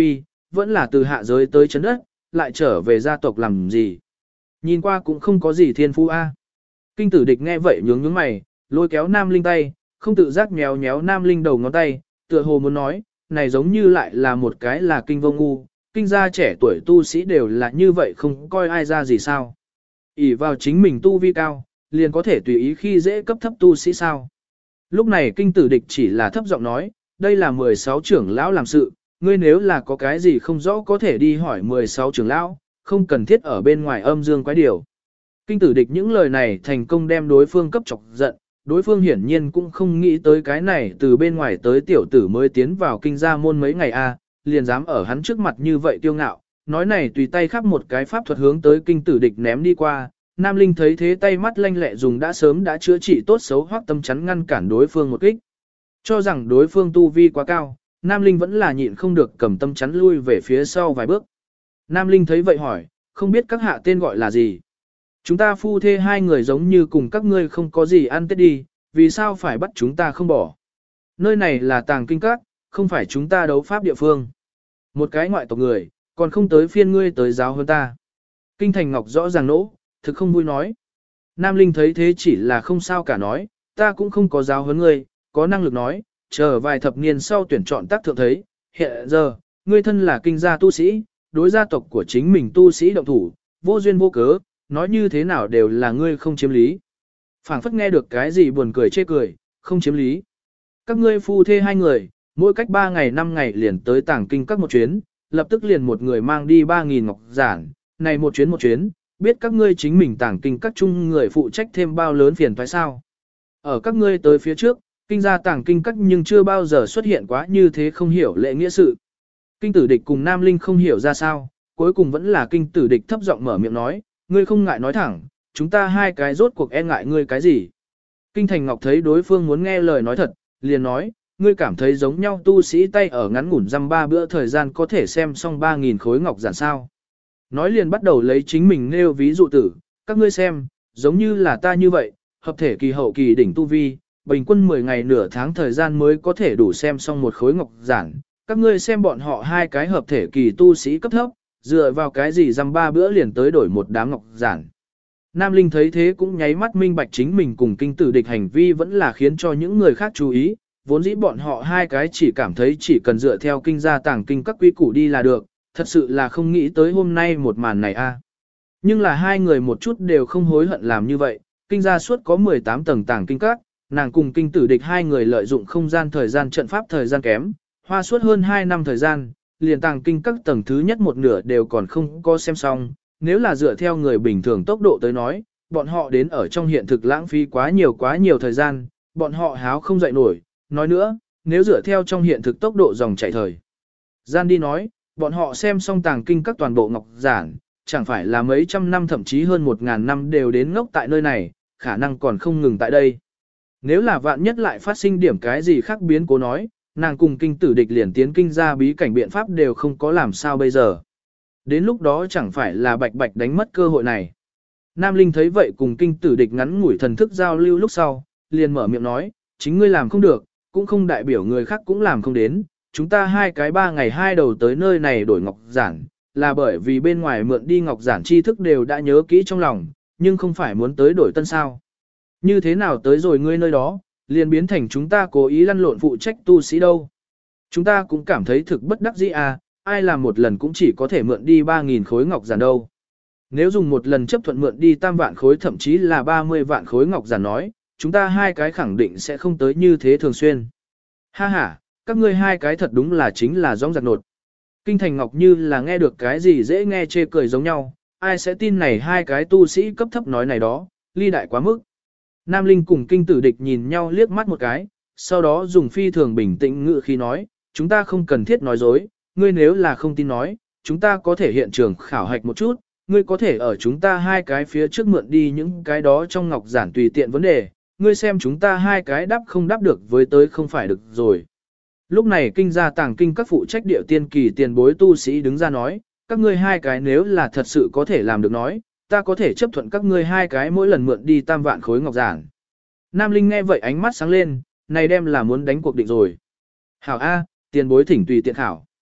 vẫn là từ hạ giới tới chấn đất, lại trở về gia tộc làm gì. Nhìn qua cũng không có gì thiên phú a. Kinh tử địch nghe vậy nhướng nhướng mày, lôi kéo Nam Linh tay, không tự giác nhéo nhéo Nam Linh đầu ngón tay, tựa hồ muốn nói, này giống như lại là một cái là kinh vô ngu, kinh gia trẻ tuổi tu sĩ đều là như vậy không coi ai ra gì sao. ỷ vào chính mình tu vi cao, liền có thể tùy ý khi dễ cấp thấp tu sĩ sao. Lúc này kinh tử địch chỉ là thấp giọng nói, đây là 16 trưởng lão làm sự, ngươi nếu là có cái gì không rõ có thể đi hỏi 16 trưởng lão, không cần thiết ở bên ngoài âm dương quái điều. Kinh tử địch những lời này thành công đem đối phương cấp chọc giận, đối phương hiển nhiên cũng không nghĩ tới cái này từ bên ngoài tới tiểu tử mới tiến vào kinh gia môn mấy ngày a, liền dám ở hắn trước mặt như vậy kiêu ngạo, nói này tùy tay khắp một cái pháp thuật hướng tới kinh tử địch ném đi qua. Nam Linh thấy thế tay mắt lanh lẹ dùng đã sớm đã chữa trị tốt xấu hoắc tâm chắn ngăn cản đối phương một kích. Cho rằng đối phương tu vi quá cao, Nam Linh vẫn là nhịn không được cầm tâm chắn lui về phía sau vài bước. Nam Linh thấy vậy hỏi, không biết các hạ tên gọi là gì? Chúng ta phu thê hai người giống như cùng các ngươi không có gì ăn tết đi, vì sao phải bắt chúng ta không bỏ? Nơi này là tàng kinh các, không phải chúng ta đấu pháp địa phương. Một cái ngoại tộc người, còn không tới phiên ngươi tới giáo hơn ta. Kinh Thành Ngọc rõ ràng nỗ, thực không vui nói. Nam Linh thấy thế chỉ là không sao cả nói, ta cũng không có giáo huấn ngươi, có năng lực nói, chờ vài thập niên sau tuyển chọn tác thượng thấy, hiện giờ, ngươi thân là kinh gia tu sĩ, đối gia tộc của chính mình tu sĩ động thủ, vô duyên vô cớ, nói như thế nào đều là ngươi không chiếm lý. Phảng phất nghe được cái gì buồn cười chê cười, không chiếm lý. Các ngươi phu thê hai người, mỗi cách 3 ngày 5 ngày liền tới tàng kinh các một chuyến, lập tức liền một người mang đi 3.000 ngọc giản, này một chuyến, biết các ngươi chính mình tàng kinh các chung người phụ trách thêm bao lớn phiền toái sao. Ở các ngươi tới phía trước, kinh gia tàng kinh các nhưng chưa bao giờ xuất hiện quá như thế không hiểu lệ nghĩa sự. Kinh tử địch cùng Nam Linh không hiểu ra sao, cuối cùng vẫn là kinh tử địch thấp giọng mở miệng nói, ngươi không ngại nói thẳng, chúng ta hai cái rốt cuộc e ngại ngươi cái gì. Kinh Thành Ngọc thấy đối phương muốn nghe lời nói thật, liền nói, ngươi cảm thấy giống nhau tu sĩ tay ở ngắn ngủn dăm 3 bữa thời gian có thể xem xong 3.000 khối ngọc giản sao. Nói liền bắt đầu lấy chính mình nêu ví dụ tử, các ngươi xem, giống như là ta như vậy, hợp thể kỳ hậu kỳ đỉnh tu vi, bình quân 10 ngày nửa tháng thời gian mới có thể đủ xem xong một khối ngọc giản. Các ngươi xem bọn họ hai cái hợp thể kỳ tu sĩ cấp thấp, dựa vào cái gì dăm 3 bữa liền tới đổi một đám ngọc giản. Nam Linh thấy thế cũng nháy mắt minh bạch chính mình cùng kinh tử địch hành vi vẫn là khiến cho những người khác chú ý, vốn dĩ bọn họ hai cái chỉ cảm thấy chỉ cần dựa theo kinh gia tàng kinh các quy củ đi là được, thật sự là không nghĩ tới hôm nay một màn này a. Nhưng là hai người một chút đều không hối hận làm như vậy, kinh gia suốt có 18 tầng tàng kinh các, nàng cùng kinh tử địch hai người lợi dụng không gian thời gian trận pháp thời gian kém, hoa suốt hơn 2 năm thời gian, liền tàng kinh các tầng thứ nhất một nửa đều còn không có xem xong, nếu là dựa theo người bình thường tốc độ tới nói, bọn họ đến ở trong hiện thực lãng phí quá nhiều thời gian, bọn họ háo không dậy nổi, nói nữa, nếu dựa theo trong hiện thực tốc độ dòng chảy thời gian đi nói, bọn họ xem xong tàng kinh các toàn bộ ngọc giản, chẳng phải là mấy trăm năm thậm chí hơn 1.000 năm đều đến ngốc tại nơi này, khả năng còn không ngừng tại đây. Nếu là vạn nhất lại phát sinh điểm cái gì khác biến cố nói, nàng cùng kinh tử địch liền tiến kinh ra bí cảnh biện pháp đều không có làm sao bây giờ. Đến lúc đó chẳng phải là bạch bạch đánh mất cơ hội này. Nam Linh thấy vậy cùng kinh tử địch ngắn ngủi thần thức giao lưu lúc sau, liền mở miệng nói, chính ngươi làm không được, cũng không đại biểu người khác cũng làm không đến. Chúng ta hai cái 3 ngày 2 đầu tới nơi này đổi ngọc giản, là bởi vì bên ngoài mượn đi ngọc giản tri thức đều đã nhớ kỹ trong lòng, nhưng không phải muốn tới đổi tân sao. Như thế nào tới rồi ngươi nơi đó, liền biến thành chúng ta cố ý lăn lộn phụ trách tu sĩ đâu. Chúng ta cũng cảm thấy thực bất đắc dĩ à, ai làm một lần cũng chỉ có thể mượn đi 3.000 khối ngọc giản đâu. Nếu dùng một lần chấp thuận mượn đi 3 vạn khối thậm chí là 30 vạn khối ngọc giản nói, chúng ta hai cái khẳng định sẽ không tới như thế thường xuyên. Ha ha, các ngươi hai cái thật đúng là chính là rong giặc nột. Kinh Thành Ngọc như là nghe được cái gì dễ nghe chê cười giống nhau, ai sẽ tin này hai cái tu sĩ cấp thấp nói này đó, ly đại quá mức. Nam Linh cùng kinh tử địch nhìn nhau liếc mắt một cái, sau đó dùng phi thường bình tĩnh ngữ khi nói, chúng ta không cần thiết nói dối, ngươi nếu là không tin nói, chúng ta có thể hiện trường khảo hạch một chút, ngươi có thể ở chúng ta hai cái phía trước mượn đi những cái đó trong ngọc giản tùy tiện vấn đề, ngươi xem chúng ta hai cái đáp không đáp được với tới không phải được rồi. Lúc này kinh gia tàng kinh các phụ trách địa tiên kỳ tiền bối tu sĩ đứng ra nói, các ngươi hai cái nếu là thật sự có thể làm được nói, ta có thể chấp thuận các ngươi hai cái mỗi lần mượn đi 3 vạn khối ngọc giản. Nam Linh nghe vậy ánh mắt sáng lên, này đem là muốn đánh cuộc định rồi. Hảo A, tiền bối thỉnh tùy tiện khảo.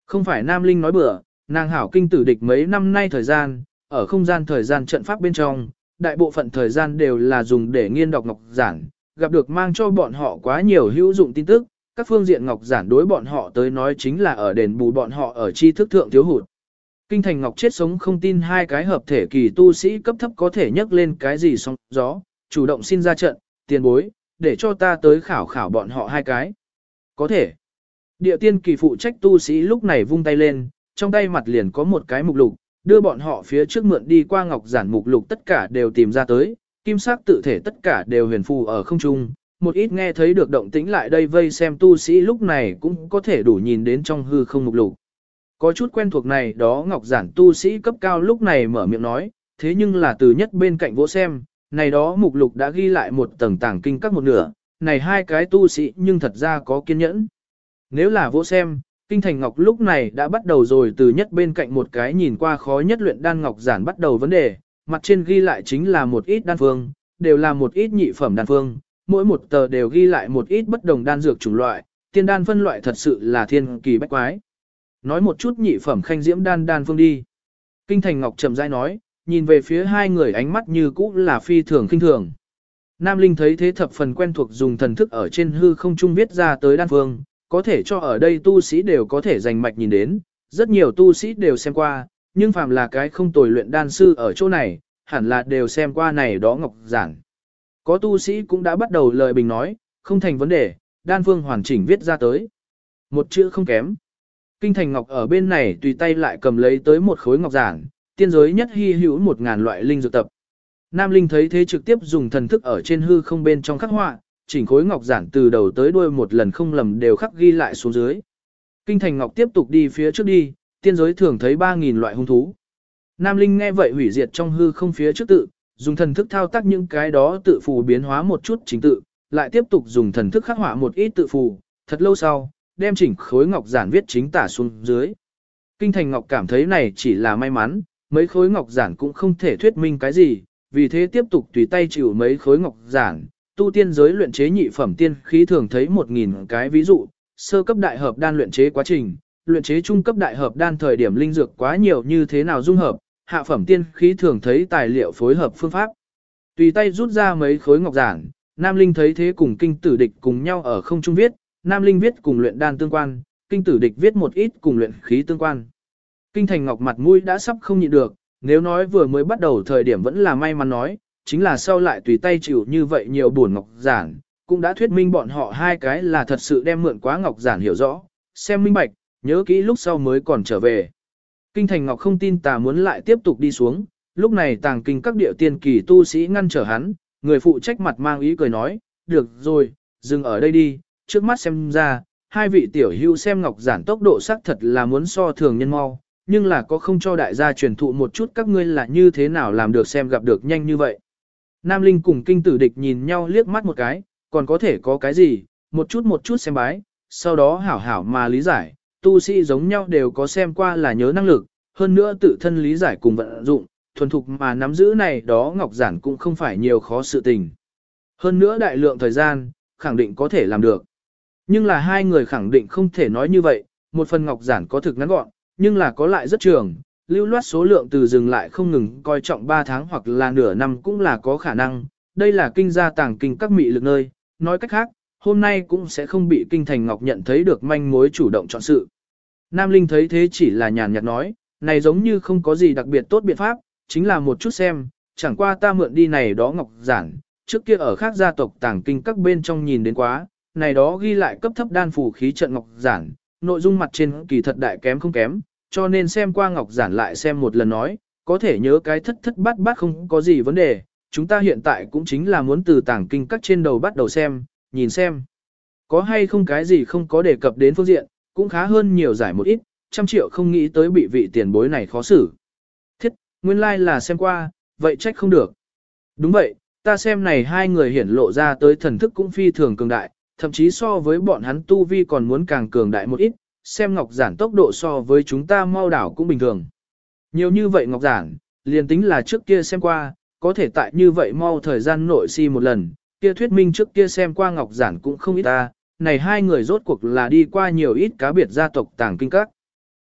Không phải Nam Linh nói bừa, nàng hảo kinh tử địch mấy năm nay thời gian, ở không gian thời gian trận pháp bên trong, đại bộ phận thời gian đều là dùng để nghiên đọc ngọc giản, gặp được mang cho bọn họ quá nhiều hữu dụng tin tức, các phương diện ngọc giản đối bọn họ tới nói chính là ở đền bù bọn họ ở tri thức thượng thiếu hụt. Kinh thành ngọc chết sống không tin hai cái hợp thể kỳ tu sĩ cấp thấp có thể nhấc lên cái gì sóng gió, chủ động xin ra trận, tiền bối, để cho ta tới khảo khảo bọn họ hai cái. Có thể. Địa tiên kỳ phụ trách tu sĩ lúc này vung tay lên, trong tay mặt liền có một cái mục lục, đưa bọn họ phía trước mượn đi qua ngọc giản mục lục tất cả đều tìm ra tới, kim sắc tự thể tất cả đều huyền phù ở không trung. Một ít nghe thấy được động tĩnh lại đây vây xem tu sĩ lúc này cũng có thể đủ nhìn đến trong hư không mục lục. Có chút quen thuộc này đó ngọc giản tu sĩ cấp cao lúc này mở miệng nói, thế nhưng là từ nhất bên cạnh vỗ xem, này đó mục lục đã ghi lại một tầng tàng kinh các một nửa, này hai cái tu sĩ nhưng thật ra có kiên nhẫn. Nếu là vỗ xem, kinh thành ngọc lúc này đã bắt đầu rồi từ nhất bên cạnh một cái nhìn qua khó nhất luyện đan ngọc giản bắt đầu vấn đề, mặt trên ghi lại chính là một ít đan phương, đều là một ít nhị phẩm đan phương, mỗi một tờ đều ghi lại một ít bất đồng đan dược chủng loại, tiên đan phân loại thật sự là thiên kỳ bách quái. Nói một chút nhị phẩm khanh diễm đan phương đi. Kinh thành ngọc chậm rãi nói, nhìn về phía hai người ánh mắt như cũ là phi thường khinh thường. Nam Linh thấy thế thập phần quen thuộc dùng thần thức ở trên hư không trung viết ra tới đan phương, có thể cho ở đây tu sĩ đều có thể dành mạch nhìn đến, rất nhiều tu sĩ đều xem qua, nhưng phàm là cái không tồi luyện đan sư ở chỗ này, hẳn là đều xem qua này đó ngọc giản. Có tu sĩ cũng đã bắt đầu lời bình nói, không thành vấn đề, đan phương hoàn chỉnh viết ra tới. Một chữ không kém. Kinh thành ngọc ở bên này tùy tay lại cầm lấy tới một khối ngọc giản, tiên giới nhất hy hữu 1000 loại linh dược tập. Nam Linh thấy thế trực tiếp dùng thần thức ở trên hư không bên trong khắc họa, chỉnh khối ngọc giản từ đầu tới đuôi một lần không lầm đều khắc ghi lại xuống dưới. Kinh thành ngọc tiếp tục đi phía trước đi, tiên giới thường thấy 3000 loại hung thú. Nam Linh nghe vậy hủy diệt trong hư không phía trước tự, dùng thần thức thao tác những cái đó tự phù biến hóa một chút chính tự, lại tiếp tục dùng thần thức khắc họa một ít tự phù, thật lâu sau, đem chỉnh khối ngọc giản viết chính tả xuống dưới. Kinh thành ngọc cảm thấy này chỉ là may mắn, mấy khối ngọc giản cũng không thể thuyết minh cái gì, vì thế tiếp tục tùy tay chịu mấy khối ngọc giản, tu tiên giới luyện chế nhị phẩm tiên khí thường thấy 1000 cái ví dụ, sơ cấp đại hợp đan luyện chế quá trình, luyện chế trung cấp đại hợp đan thời điểm linh dược quá nhiều như thế nào dung hợp, hạ phẩm tiên khí thường thấy tài liệu phối hợp phương pháp. Tùy tay rút ra mấy khối ngọc giản, Nam Linh thấy thế cùng kinh tử địch cùng nhau ở không trung viết, Nam Linh viết cùng luyện đan tương quan, kinh tử địch viết một ít cùng luyện khí tương quan. Kinh thành ngọc mặt mũi đã sắp không nhịn được, nếu nói vừa mới bắt đầu thời điểm vẫn là may mắn nói, chính là sau lại tùy tay chịu như vậy nhiều buồn ngọc giản, cũng đã thuyết minh bọn họ hai cái là thật sự đem mượn quá ngọc giản hiểu rõ, xem minh bạch, nhớ kỹ lúc sau mới còn trở về. Kinh thành ngọc không tin tà muốn lại tiếp tục đi xuống, lúc này tàng kinh các địa tiên kỳ tu sĩ ngăn trở hắn, người phụ trách mặt mang ý cười nói, được rồi, dừng ở đây đi, trước mắt xem ra, hai vị tiểu hữu xem ngọc giản tốc độ xác thật là muốn so thường nhân mau, nhưng là có không cho đại gia truyền thụ một chút các ngươi là như thế nào làm được xem gặp được nhanh như vậy. Nam Linh cùng kinh tử địch nhìn nhau liếc mắt một cái, còn có thể có cái gì, một chút xem bái, sau đó hảo hảo mà lý giải, tu sĩ giống nhau đều có xem qua là nhớ năng lực, hơn nữa tự thân lý giải cùng vận dụng, thuần thục mà nắm giữ này đó ngọc giản cũng không phải nhiều khó sự tình. Hơn nữa đại lượng thời gian, khẳng định có thể làm được. Nhưng là hai người khẳng định không thể nói như vậy, một phần ngọc giản có thực ngắn gọn, nhưng là có lại rất trường, lưu loát số lượng từ dừng lại không ngừng coi trọng 3 tháng hoặc là nửa năm cũng là có khả năng, đây là kinh gia tàng kinh các mị lực nơi, nói cách khác, hôm nay cũng sẽ không bị kinh thành ngọc nhận thấy được manh mối chủ động chọn sự. Nam Linh thấy thế chỉ là nhàn nhạt nói, này giống như không có gì đặc biệt tốt biện pháp, chính là một chút xem, chẳng qua ta mượn đi này đó ngọc giản, trước kia ở khác gia tộc tàng kinh các bên trong nhìn đến quá, này đó ghi lại cấp thấp đan phù khí trận ngọc giản, nội dung mặt trên kỳ thật đại kém không kém, cho nên xem qua ngọc giản lại xem một lần nói, có thể nhớ cái thất thất bát bát không có gì vấn đề, chúng ta hiện tại cũng chính là muốn từ tàng kinh các trên đầu bắt đầu xem, nhìn xem. Có hay không cái gì không có đề cập đến phương diện, cũng khá hơn nhiều giải một ít, 100 triệu không nghĩ tới bị vị tiền bối này khó xử. Thiết, nguyên lai like là xem qua, vậy trách không được. Đúng vậy, ta xem này hai người hiển lộ ra tới thần thức cũng phi thường cường đại, thậm chí so với bọn hắn tu vi còn muốn càng cường đại một ít, xem ngọc giản tốc độ so với chúng ta mau đảo cũng bình thường. Nhiều như vậy ngọc giản, liền tính là trước kia xem qua, có thể tại như vậy mau thời gian nội si một lần, kia thuyết minh trước kia xem qua ngọc giản cũng không ít ta, này hai người rốt cuộc là đi qua nhiều ít cá biệt gia tộc tàng kinh các.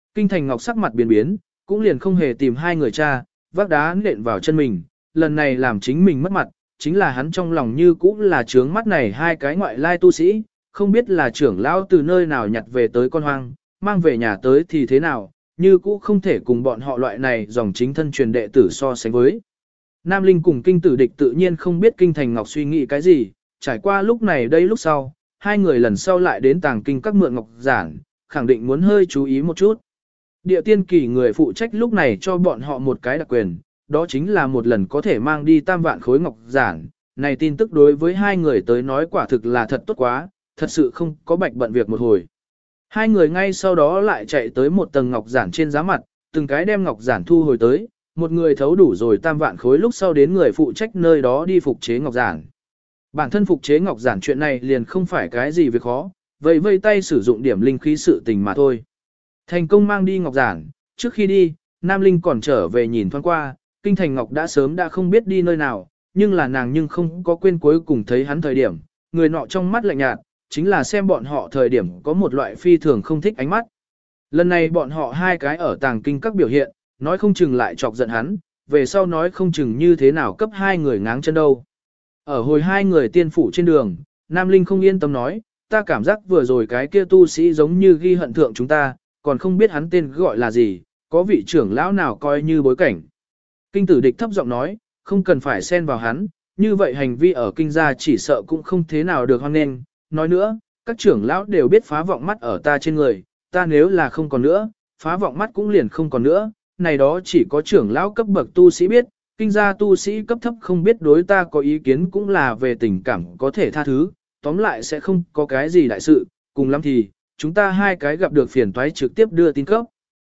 Kinh Thành Ngọc sắc mặt biến biến, cũng liền không hề tìm hai người cha, vác đá nện vào chân mình, lần này làm chính mình mất mặt, chính là hắn trong lòng như cũ là trướng mắt này hai cái ngoại lai tu sĩ, không biết là trưởng lão từ nơi nào nhặt về tới con hoang, mang về nhà tới thì thế nào, như cũ không thể cùng bọn họ loại này dòng chính thân truyền đệ tử so sánh với. Nam Linh cùng kinh tử địch tự nhiên không biết Kinh Thành Ngọc suy nghĩ cái gì, trải qua lúc này đây lúc sau, hai người lần sau lại đến tàng kinh các mượn ngọc giản, khẳng định muốn hơi chú ý một chút. Địa tiên kỳ người phụ trách lúc này cho bọn họ một cái đặc quyền, đó chính là một lần có thể mang đi 3 vạn khối ngọc giản, này tin tức đối với hai người tới nói quả thực là thật tốt quá, thật sự không có bạch bận việc một hồi. Hai người ngay sau đó lại chạy tới một tầng ngọc giản trên giá mặt, từng cái đem ngọc giản thu hồi tới, một người thấu đủ rồi 3 vạn khối lúc sau đến người phụ trách nơi đó đi phục chế ngọc giản. Bản thân phục chế ngọc giản chuyện này liền không phải cái gì việc khó, vậy vây tay sử dụng điểm linh khí sự tình mà thôi. Thành công mang đi ngọc giản, trước khi đi, Nam Linh còn trở về nhìn thoáng qua, Kinh Thành Ngọc đã sớm đã không biết đi nơi nào, nhưng là nàng nhưng không có quên cuối cùng thấy hắn thời điểm, người nọ trong mắt lạnh nhạt, chính là xem bọn họ thời điểm có một loại phi thường không thích ánh mắt. Lần này bọn họ hai cái ở tàng kinh các biểu hiện, nói không chừng lại chọc giận hắn, về sau nói không chừng như thế nào cấp hai người ngáng chân đâu. Ở hồi hai người tiên phủ trên đường, Nam Linh không yên tâm nói, ta cảm giác vừa rồi cái kia tu sĩ giống như ghi hận thượng chúng ta, còn không biết hắn tên gọi là gì, có vị trưởng lão nào coi như bối cảnh. Kinh tử địch thấp giọng nói, không cần phải xen vào hắn, như vậy hành vi ở kinh gia chỉ sợ cũng không thế nào được hoan nghênh. Nói nữa, các trưởng lão đều biết phá vọng mắt ở ta trên người, ta nếu là không còn nữa, phá vọng mắt cũng liền không còn nữa, này đó chỉ có trưởng lão cấp bậc tu sĩ biết, kinh gia tu sĩ cấp thấp không biết đối ta có ý kiến cũng là về tình cảm có thể tha thứ, tóm lại sẽ không có cái gì đại sự, cùng lắm thì, chúng ta hai cái gặp được phiền toái trực tiếp đưa tin cấp.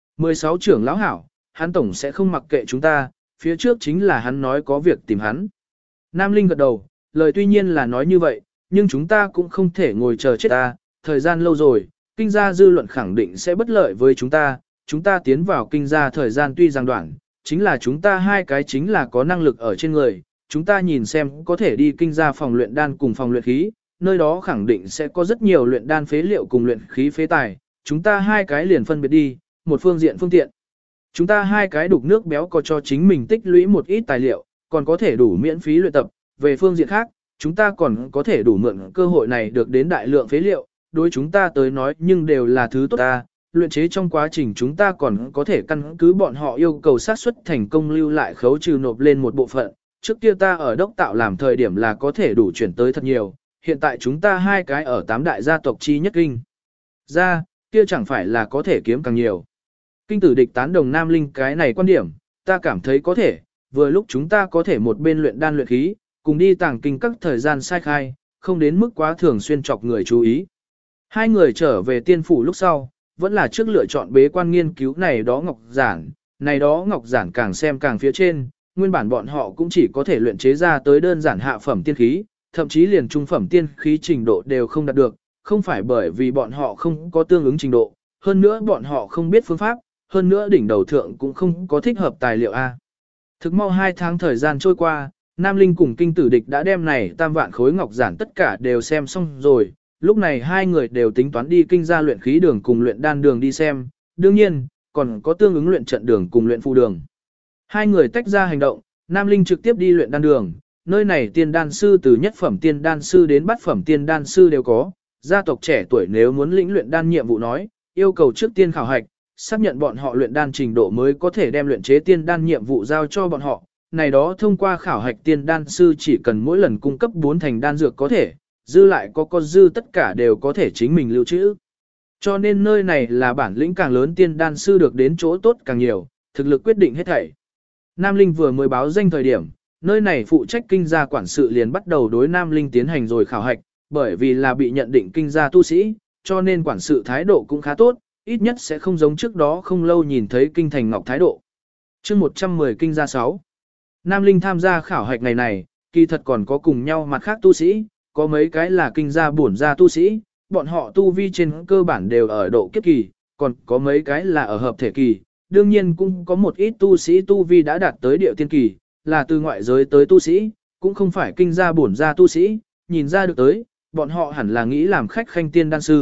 16 trưởng lão hảo, hắn tổng sẽ không mặc kệ chúng ta, phía trước chính là hắn nói có việc tìm hắn. Nam Linh gật đầu, lời tuy nhiên là nói như vậy, nhưng chúng ta cũng không thể ngồi chờ chết ta, thời gian lâu rồi, kinh gia dư luận khẳng định sẽ bất lợi với chúng ta tiến vào kinh gia thời gian tuy rằng đoạn, chính là chúng ta hai cái chính là có năng lực ở trên người, chúng ta nhìn xem có thể đi kinh gia phòng luyện đan cùng phòng luyện khí, nơi đó khẳng định sẽ có rất nhiều luyện đan phế liệu cùng luyện khí phế tài, chúng ta hai cái liền phân biệt đi, một phương diện phương tiện. Chúng ta hai cái đục nước béo có cho chính mình tích lũy một ít tài liệu, còn có thể đủ miễn phí luyện tập, về phương diện khác, chúng ta còn có thể đủ mượn cơ hội này được đến đại lượng phế liệu, đối chúng ta tới nói nhưng đều là thứ tốt ta, luyện chế trong quá trình chúng ta còn có thể căn cứ bọn họ yêu cầu xác suất thành công lưu lại khấu trừ nộp lên một bộ phận, trước kia ta ở đốc tạo làm thời điểm là có thể đủ chuyển tới thật nhiều, hiện tại chúng ta hai cái ở 8 đại gia tộc chi nhất kinh. Ra, kia chẳng phải là có thể kiếm càng nhiều. Kinh tử địch tán đồng Nam Linh cái này quan điểm, ta cảm thấy có thể, vừa lúc chúng ta có thể một bên luyện đan luyện khí, cùng đi tàng kinh các thời gian sai khai, không đến mức quá thường xuyên chọc người chú ý. Hai người trở về tiên phủ lúc sau, vẫn là trước lựa chọn bế quan nghiên cứu này đó ngọc giản, này đó ngọc giản càng xem càng phía trên, nguyên bản bọn họ cũng chỉ có thể luyện chế ra tới đơn giản hạ phẩm tiên khí, thậm chí liền trung phẩm tiên khí trình độ đều không đạt được, không phải bởi vì bọn họ không có tương ứng trình độ, hơn nữa bọn họ không biết phương pháp, hơn nữa đỉnh đầu thượng cũng không có thích hợp tài liệu A. Thực mau 2 tháng thời gian trôi qua, Nam Linh cùng kinh tử địch đã đem này 3 vạn khối ngọc giản tất cả đều xem xong rồi, lúc này hai người đều tính toán đi kinh gia luyện khí đường cùng luyện đan đường đi xem, đương nhiên, còn có tương ứng luyện trận đường cùng luyện phù đường. Hai người tách ra hành động, Nam Linh trực tiếp đi luyện đan đường, nơi này tiên đan sư từ nhất phẩm tiên đan sư đến bát phẩm tiên đan sư đều có, gia tộc trẻ tuổi nếu muốn lĩnh luyện đan nhiệm vụ nói, yêu cầu trước tiên khảo hạch, xác nhận bọn họ luyện đan trình độ mới có thể đem luyện chế tiên đan nhiệm vụ giao cho bọn họ. Này đó thông qua khảo hạch tiên đan sư chỉ cần mỗi lần cung cấp 4 thành đan dược có thể, dư lại có dư tất cả đều có thể chính mình lưu trữ. Cho nên nơi này là bản lĩnh càng lớn tiên đan sư được đến chỗ tốt càng nhiều, thực lực quyết định hết thảy. Nam Linh vừa mới báo danh thời điểm, nơi này phụ trách kinh gia quản sự liền bắt đầu đối Nam Linh tiến hành rồi khảo hạch, bởi vì là bị nhận định kinh gia tu sĩ, cho nên quản sự thái độ cũng khá tốt, ít nhất sẽ không giống trước đó không lâu nhìn thấy kinh thành ngọc thái độ. Chương 110 kinh gia 6. Nam Linh tham gia khảo hạch ngày này, kỳ thật còn có cùng nhau mặt khác tu sĩ, có mấy cái là kinh gia bổn gia tu sĩ, bọn họ tu vi trên cơ bản đều ở độ kiếp kỳ, còn có mấy cái là ở hợp thể kỳ, đương nhiên cũng có một ít tu sĩ tu vi đã đạt tới địa tiên kỳ, là từ ngoại giới tới tu sĩ, cũng không phải kinh gia bổn gia tu sĩ, nhìn ra được tới, bọn họ hẳn là nghĩ làm khách khanh tiên đan sư,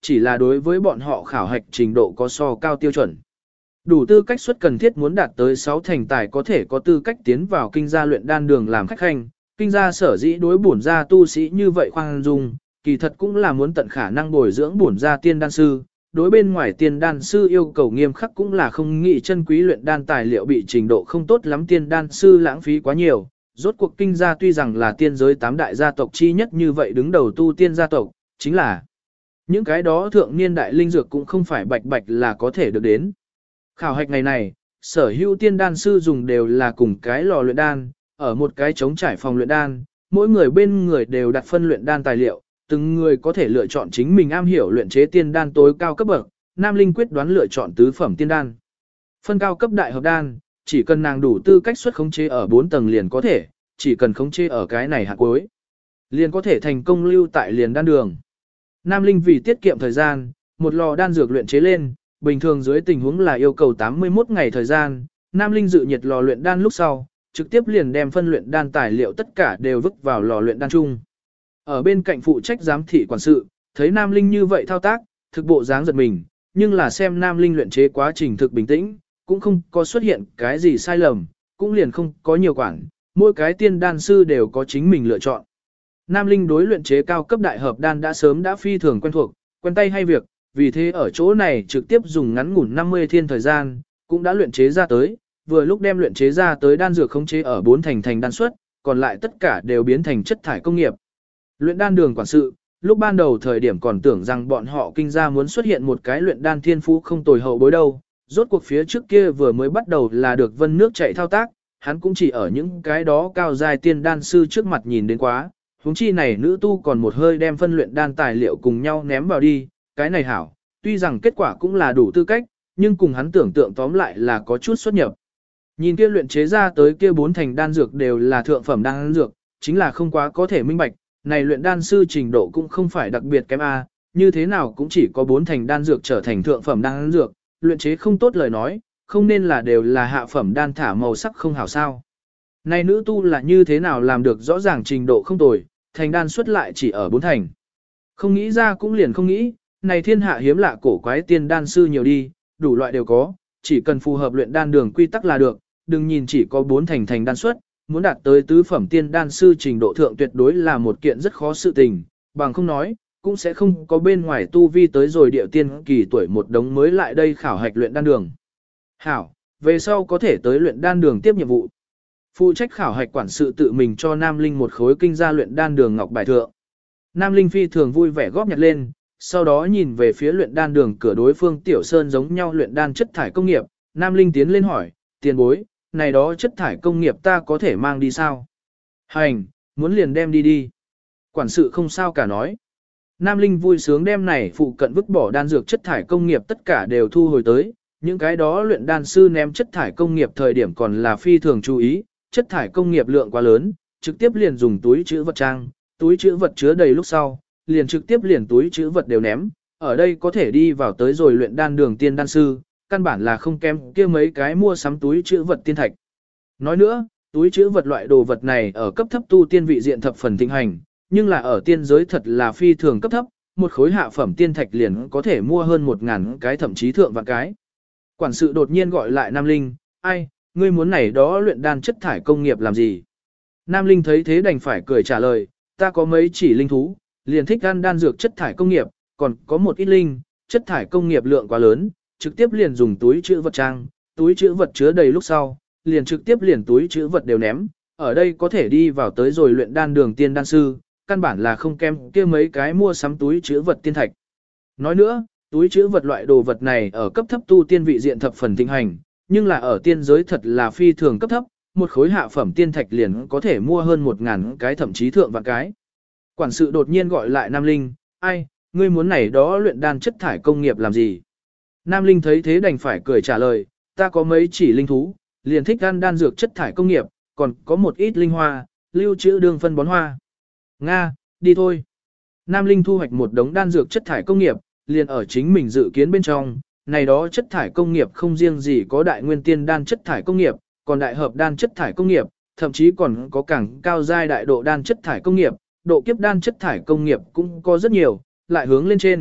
chỉ là đối với bọn họ khảo hạch trình độ có so cao tiêu chuẩn. Đủ tư cách suất cần thiết muốn đạt tới 6 thành tài có thể có tư cách tiến vào kinh gia luyện đan đường làm khách khanh, kinh gia sở dĩ đối bổn gia tu sĩ như vậy khoan dung, kỳ thật cũng là muốn tận khả năng bồi dưỡng bổn gia tiên đan sư, đối bên ngoài tiên đan sư yêu cầu nghiêm khắc cũng là không nghĩ chân quý luyện đan tài liệu bị trình độ không tốt lắm tiên đan sư lãng phí quá nhiều. Rốt cuộc kinh gia tuy rằng là tiên giới 8 đại gia tộc chi nhất như vậy đứng đầu tu tiên gia tộc, chính là những cái đó thượng niên đại linh dược cũng không phải bạch bạch là có thể được đến. Khảo hạch ngày này, sở hữu tiên đan sư dùng đều là cùng cái lò luyện đan, ở một cái trống trải phòng luyện đan, mỗi người bên người đều đặt phân luyện đan tài liệu, từng người có thể lựa chọn chính mình am hiểu luyện chế tiên đan tối cao cấp bậc, Nam Linh quyết đoán lựa chọn tứ phẩm tiên đan. Phân cao cấp đại hợp đan, chỉ cần nàng đủ tư cách xuất khống chế ở 4 tầng liền có thể, chỉ cần khống chế ở cái này hạt cuối, liền có thể thành công lưu tại liền đan đường. Nam Linh vì tiết kiệm thời gian, một lò đan dược luyện chế lên, bình thường dưới tình huống là yêu cầu 81 ngày thời gian, Nam Linh dự nhiệt lò luyện đan lúc sau, trực tiếp liền đem phân luyện đan tài liệu tất cả đều vứt vào lò luyện đan chung. Ở bên cạnh phụ trách giám thị quản sự, thấy Nam Linh như vậy thao tác, thực bộ dáng giật mình, nhưng là xem Nam Linh luyện chế quá trình thực bình tĩnh, cũng không có xuất hiện cái gì sai lầm, cũng liền không có nhiều quản, mỗi cái tiên đan sư đều có chính mình lựa chọn. Nam Linh đối luyện chế cao cấp đại hợp đan đã sớm đã phi thường quen thuộc, quen tay hay việc, vì thế ở chỗ này trực tiếp dùng ngắn ngủn 50 thiên thời gian, cũng đã luyện chế ra tới, vừa lúc đem luyện chế ra tới đan dược khống chế ở 4 thành đan suất, còn lại tất cả đều biến thành chất thải công nghiệp. Luyện đan đường quản sự, lúc ban đầu thời điểm còn tưởng rằng bọn họ kinh gia muốn xuất hiện một cái luyện đan thiên phú không tồi hậu bối đâu, rốt cuộc phía trước kia vừa mới bắt đầu là được vân nước chạy thao tác, hắn cũng chỉ ở những cái đó cao giai tiên đan sư trước mặt nhìn đến quá, huống chi này nữ tu còn một hơi đem phân luyện đan tài liệu cùng nhau ném vào đi, cái này hảo, tuy rằng kết quả cũng là đủ tư cách, nhưng cùng hắn tưởng tượng tóm lại là có chút xuất nhập. Nhìn kia luyện chế ra tới kia 4 thành đan dược đều là thượng phẩm đan dược, chính là không quá có thể minh bạch, này luyện đan sư trình độ cũng không phải đặc biệt kém A, như thế nào cũng chỉ có 4 thành đan dược trở thành thượng phẩm đan dược, luyện chế không tốt lời nói, không nên là đều là hạ phẩm đan thả màu sắc không hảo sao. Này nữ tu là như thế nào làm được rõ ràng trình độ không tồi, thành đan xuất lại chỉ ở 4 thành. Không nghĩ ra cũng liền không nghĩ, này thiên hạ hiếm lạ cổ quái tiên đan sư nhiều đi, đủ loại đều có, chỉ cần phù hợp luyện đan đường quy tắc là được, đừng nhìn chỉ có 4 thành đan xuất, muốn đạt tới tứ phẩm tiên đan sư trình độ thượng tuyệt đối là một kiện rất khó sự tình, bằng không nói, cũng sẽ không có bên ngoài tu vi tới rồi điệu tiên kỳ tuổi một đống mới lại đây khảo hạch luyện đan đường. Hảo, về sau có thể tới luyện đan đường tiếp nhiệm vụ. Phụ trách khảo hạch quản sự tự mình cho Nam Linh một khối kinh gia luyện đan đường ngọc bài thượng. Nam Linh phi thường vui vẻ góp nhặt lên, sau đó nhìn về phía luyện đan đường cửa đối phương Tiểu Sơn giống nhau luyện đan chất thải công nghiệp, Nam Linh tiến lên hỏi, tiền bối, này đó chất thải công nghiệp ta có thể mang đi sao? Hành, muốn liền đem đi đi. Quản sự không sao cả nói. Nam Linh vui sướng đem này phụ cận vứt bỏ đan dược chất thải công nghiệp tất cả đều thu hồi tới, những cái đó luyện đan sư ném chất thải công nghiệp thời điểm còn là phi thường chú ý, chất thải công nghiệp lượng quá lớn, trực tiếp liền dùng túi chữ vật trang, túi chữ vật chứa đầy lúc sau, liền trực tiếp liền túi chữ vật đều ném, ở đây có thể đi vào tới rồi luyện đan đường tiên đan sư, căn bản là không kém kia mấy cái mua sắm túi chữ vật tiên thạch. Nói nữa, túi chữ vật loại đồ vật này ở cấp thấp tu tiên vị diện thập phần thịnh hành, nhưng là ở tiên giới thật là phi thường cấp thấp, một khối hạ phẩm tiên thạch liền có thể mua hơn 1000 cái thậm chí thượng vạn cái. Quản sự đột nhiên gọi lại Nam Linh, ai, ngươi muốn này đó luyện đan chất thải công nghiệp làm gì? Nam Linh thấy thế đành phải cười trả lời, ta có mấy chỉ linh thú, liền thích ăn đan dược chất thải công nghiệp, còn có một ít linh, chất thải công nghiệp lượng quá lớn, trực tiếp liền dùng túi chữ vật trang, túi chữ vật chứa đầy lúc sau, liền trực tiếp liền túi chữ vật đều ném, ở đây có thể đi vào tới rồi luyện đan đường tiên đan sư, căn bản là không kém kia mấy cái mua sắm túi chữ vật tiên thạch. Nói nữa, túi chữ vật loại đồ vật này ở cấp thấp tu tiên vị diện thập phần thịnh hành, nhưng là ở tiên giới thật là phi thường cấp thấp, một khối hạ phẩm tiên thạch liền có thể mua hơn 1000 cái thậm chí thượng vạn cái. Quản sự đột nhiên gọi lại Nam Linh, ai, ngươi muốn này đó luyện đan chất thải công nghiệp làm gì? Nam Linh thấy thế đành phải cười trả lời, ta có mấy chỉ linh thú, liền thích ăn đan dược chất thải công nghiệp, còn có một ít linh hoa, lưu trữ đường phân bón hoa. Nga, đi thôi. Nam Linh thu hoạch một đống đan dược chất thải công nghiệp, liền ở chính mình dự kiến bên trong, này đó chất thải công nghiệp không riêng gì có đại nguyên tiên đan chất thải công nghiệp, còn đại hợp đan chất thải công nghiệp, thậm chí còn có càng cao giai đại độ đan chất thải công nghiệp, độ kiếp đan chất thải công nghiệp cũng có rất nhiều, lại hướng lên trên,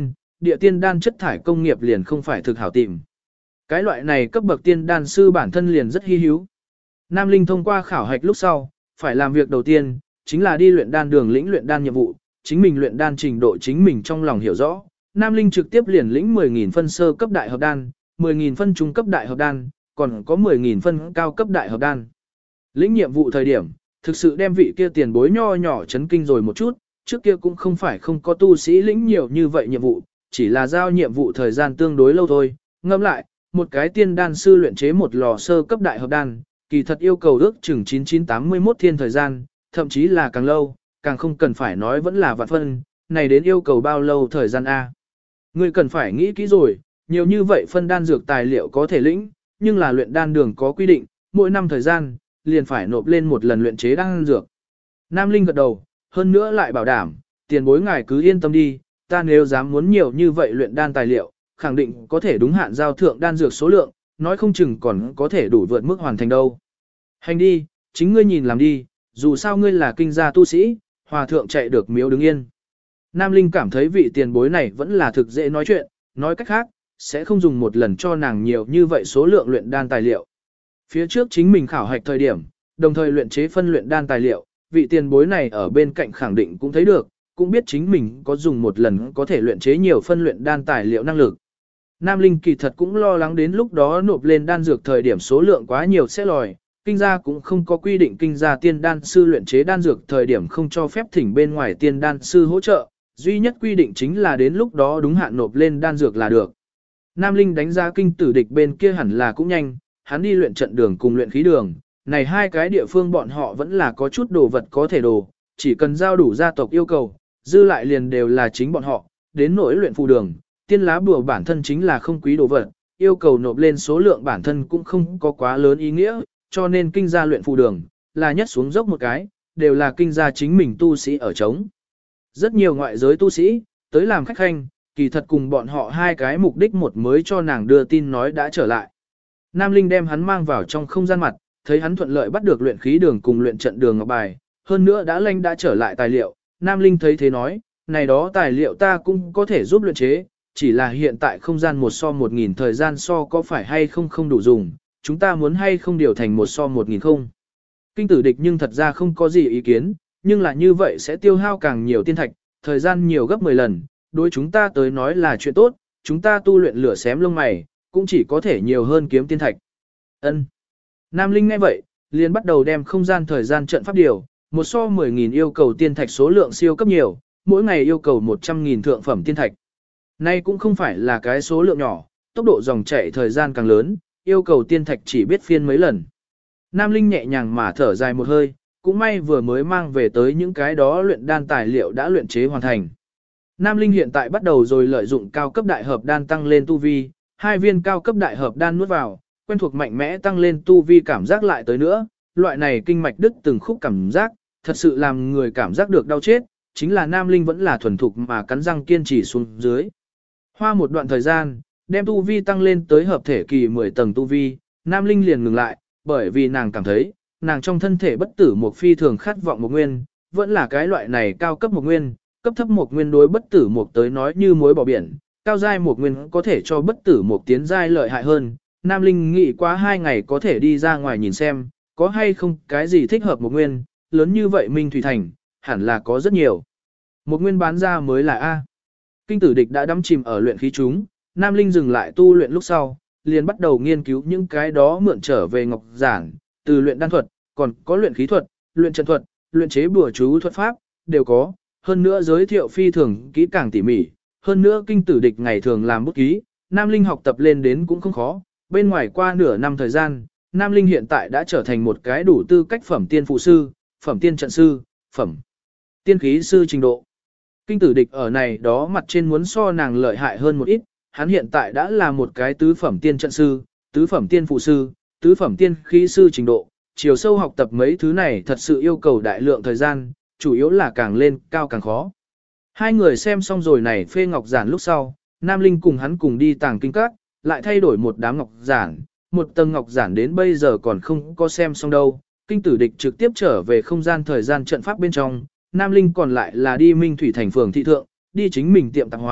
địa tiên đan chất thải công nghiệp liền không phải thực hảo tìm. Cái loại này cấp bậc tiên đan sư bản thân liền rất hi hữu. Nam Linh thông qua khảo hạch lúc sau, phải làm việc đầu tiên, chính là đi luyện đan đường lĩnh luyện đan nhiệm vụ, chính mình luyện đan trình độ chính mình trong lòng hiểu rõ. Nam Linh trực tiếp liền lĩnh 10.000 phân sơ cấp đại hợp đan, 10.000 phân trung cấp đại hợp đan, còn có 10.000 phân cao cấp đại hợp đan. Lĩnh nhiệm vụ thời điểm, thực sự đem vị kia tiền bối nho nhỏ chấn kinh rồi một chút, trước kia cũng không phải không có tu sĩ lĩnh nhiều như vậy nhiệm vụ, chỉ là giao nhiệm vụ thời gian tương đối lâu thôi. Ngẫm lại, một cái tiên đan sư luyện chế một lò sơ cấp đại hợp đan, kỳ thật yêu cầu ước chừng 9981 thiên thời gian, thậm chí là càng lâu, càng không cần phải nói vẫn là vạn phân, này đến yêu cầu bao lâu thời gian A. Ngươi cần phải nghĩ kỹ rồi, nhiều như vậy phân đan dược tài liệu có thể lĩnh, nhưng là luyện đan đường có quy định, mỗi năm thời gian, liền phải nộp lên một lần luyện chế đan dược. Nam Linh gật đầu, hơn nữa lại bảo đảm, tiền bối ngài cứ yên tâm đi, ta nếu dám muốn nhiều như vậy luyện đan tài liệu, khẳng định có thể đúng hạn giao thượng đan dược số lượng, nói không chừng còn có thể đủ vượt mức hoàn thành đâu. Hành đi, chính ngươi nhìn làm đi, dù sao ngươi là kinh gia tu sĩ, hòa thượng chạy được miếu đứng yên. Nam Linh cảm thấy vị tiền bối này vẫn là thực dễ nói chuyện, nói cách khác, sẽ không dùng một lần cho nàng nhiều như vậy số lượng luyện đan tài liệu. Phía trước chính mình khảo hạch thời điểm, đồng thời luyện chế phân luyện đan tài liệu, vị tiền bối này ở bên cạnh khẳng định cũng thấy được, cũng biết chính mình có dùng một lần có thể luyện chế nhiều phân luyện đan tài liệu năng lực. Nam Linh kỳ thật cũng lo lắng đến lúc đó nộp lên đan dược thời điểm số lượng quá nhiều sẽ lòi, kinh gia cũng không có quy định kinh gia tiên đan sư luyện chế đan dược thời điểm không cho phép thỉnh bên ngoài tiên đan sư hỗ trợ, duy nhất quy định chính là đến lúc đó đúng hạn nộp lên đan dược là được. Nam Linh đánh giá kinh tử địch bên kia hẳn là cũng nhanh, hắn đi luyện trận đường cùng luyện khí đường, này hai cái địa phương bọn họ vẫn là có chút đồ vật có thể đồ, chỉ cần giao đủ gia tộc yêu cầu, dư lại liền đều là chính bọn họ, đến nỗi luyện phù đường, tiên lá bùa bản thân chính là không quý đồ vật, yêu cầu nộp lên số lượng bản thân cũng không có quá lớn ý nghĩa, cho nên kinh gia luyện phù đường, là nhất xuống dốc một cái, đều là kinh gia chính mình tu sĩ ở trống. Rất nhiều ngoại giới tu sĩ, tới làm khách khanh, kỳ thật cùng bọn họ hai cái mục đích một mới cho nàng đưa tin nói đã trở lại. Nam Linh đem hắn mang vào trong không gian mặt, thấy hắn thuận lợi bắt được luyện khí đường cùng luyện trận đường ngọc bài, hơn nữa đã trở lại tài liệu. Nam Linh thấy thế nói, này đó tài liệu ta cũng có thể giúp luyện chế, chỉ là hiện tại không gian 1:1000 thời gian so có phải hay không đủ dùng, chúng ta muốn hay không điều thành 1:1000 không. Kinh tử địch nhưng thật ra không có gì ý kiến, nhưng là như vậy sẽ tiêu hao càng nhiều tiên thạch, thời gian nhiều gấp 10 lần, đối chúng ta tới nói là chuyện tốt, chúng ta tu luyện lửa xém lông mày, cũng chỉ có thể nhiều hơn kiếm tiên thạch. Ân. Nam Linh nghe vậy, liền bắt đầu đem không gian thời gian trận pháp điều, 1:10.000 yêu cầu tiên thạch số lượng siêu cấp nhiều, mỗi ngày yêu cầu 100.000 thượng phẩm tiên thạch. Nay cũng không phải là cái số lượng nhỏ, tốc độ dòng chảy thời gian càng lớn, yêu cầu tiên thạch chỉ biết phiên mấy lần. Nam Linh nhẹ nhàng mà thở dài một hơi, cũng may vừa mới mang về tới những cái đó luyện đan tài liệu đã luyện chế hoàn thành. Nam Linh hiện tại bắt đầu rồi lợi dụng cao cấp đại hợp đan tăng lên tu vi, 2 viên cao cấp đại hợp đan nuốt vào, quen thuộc mạnh mẽ tăng lên tu vi cảm giác lại tới nữa, loại này kinh mạch đứt từng khúc cảm giác, thật sự làm người cảm giác được đau chết, chính là Nam Linh vẫn là thuần thục mà cắn răng kiên trì xuống dưới. Hoa một đoạn thời gian, đem tu vi tăng lên tới hợp thể kỳ 10 tầng tu vi, Nam Linh liền ngừng lại, bởi vì nàng cảm thấy, nàng trong thân thể bất tử một phi thường khát vọng một nguyên, vẫn là cái loại này cao cấp một nguyên, cấp thấp một nguyên đối bất tử một tới nói như muối bỏ biển, cao giai một nguyên có thể cho bất tử một tiến giai lợi hại hơn. Nam Linh nghĩ quá 2 ngày có thể đi ra ngoài nhìn xem, có hay không cái gì thích hợp một nguyên, lớn như vậy Minh Thủy Thành, hẳn là có rất nhiều. Một nguyên bán ra mới là A. Kinh tử địch đã đắm chìm ở luyện khí chúng, Nam Linh dừng lại tu luyện lúc sau, liền bắt đầu nghiên cứu những cái đó mượn trở về ngọc giản, từ luyện đan thuật, còn có luyện khí thuật, luyện trận thuật, luyện chế bùa chú thuật pháp, đều có, hơn nữa giới thiệu phi thường kỹ càng tỉ mỉ, hơn nữa kinh tử địch ngày thường làm bút ký, Nam Linh học tập lên đến cũng không khó, bên ngoài qua nửa năm thời gian, Nam Linh hiện tại đã trở thành một cái đủ tư cách phẩm tiên phụ sư, phẩm tiên trận sư, phẩm tiên khí sư trình độ. Kinh tử địch ở này đó mặt trên muốn so nàng lợi hại hơn một ít, hắn hiện tại đã là một cái tứ phẩm tiên trận sư, tứ phẩm tiên phụ sư, tứ phẩm tiên khí sư trình độ, chiều sâu học tập mấy thứ này thật sự yêu cầu đại lượng thời gian, chủ yếu là càng lên cao càng khó. Hai người xem xong rồi này phê ngọc giản lúc sau, Nam Linh cùng hắn cùng đi tàng kinh các, lại thay đổi một đám ngọc giản, một tầng ngọc giản đến bây giờ còn không có xem xong đâu. Kinh tử địch trực tiếp trở về không gian thời gian trận pháp bên trong, Nam Linh còn lại là đi Minh Thủy thành phường thị thượng, đi chính mình tiệm tạp hóa,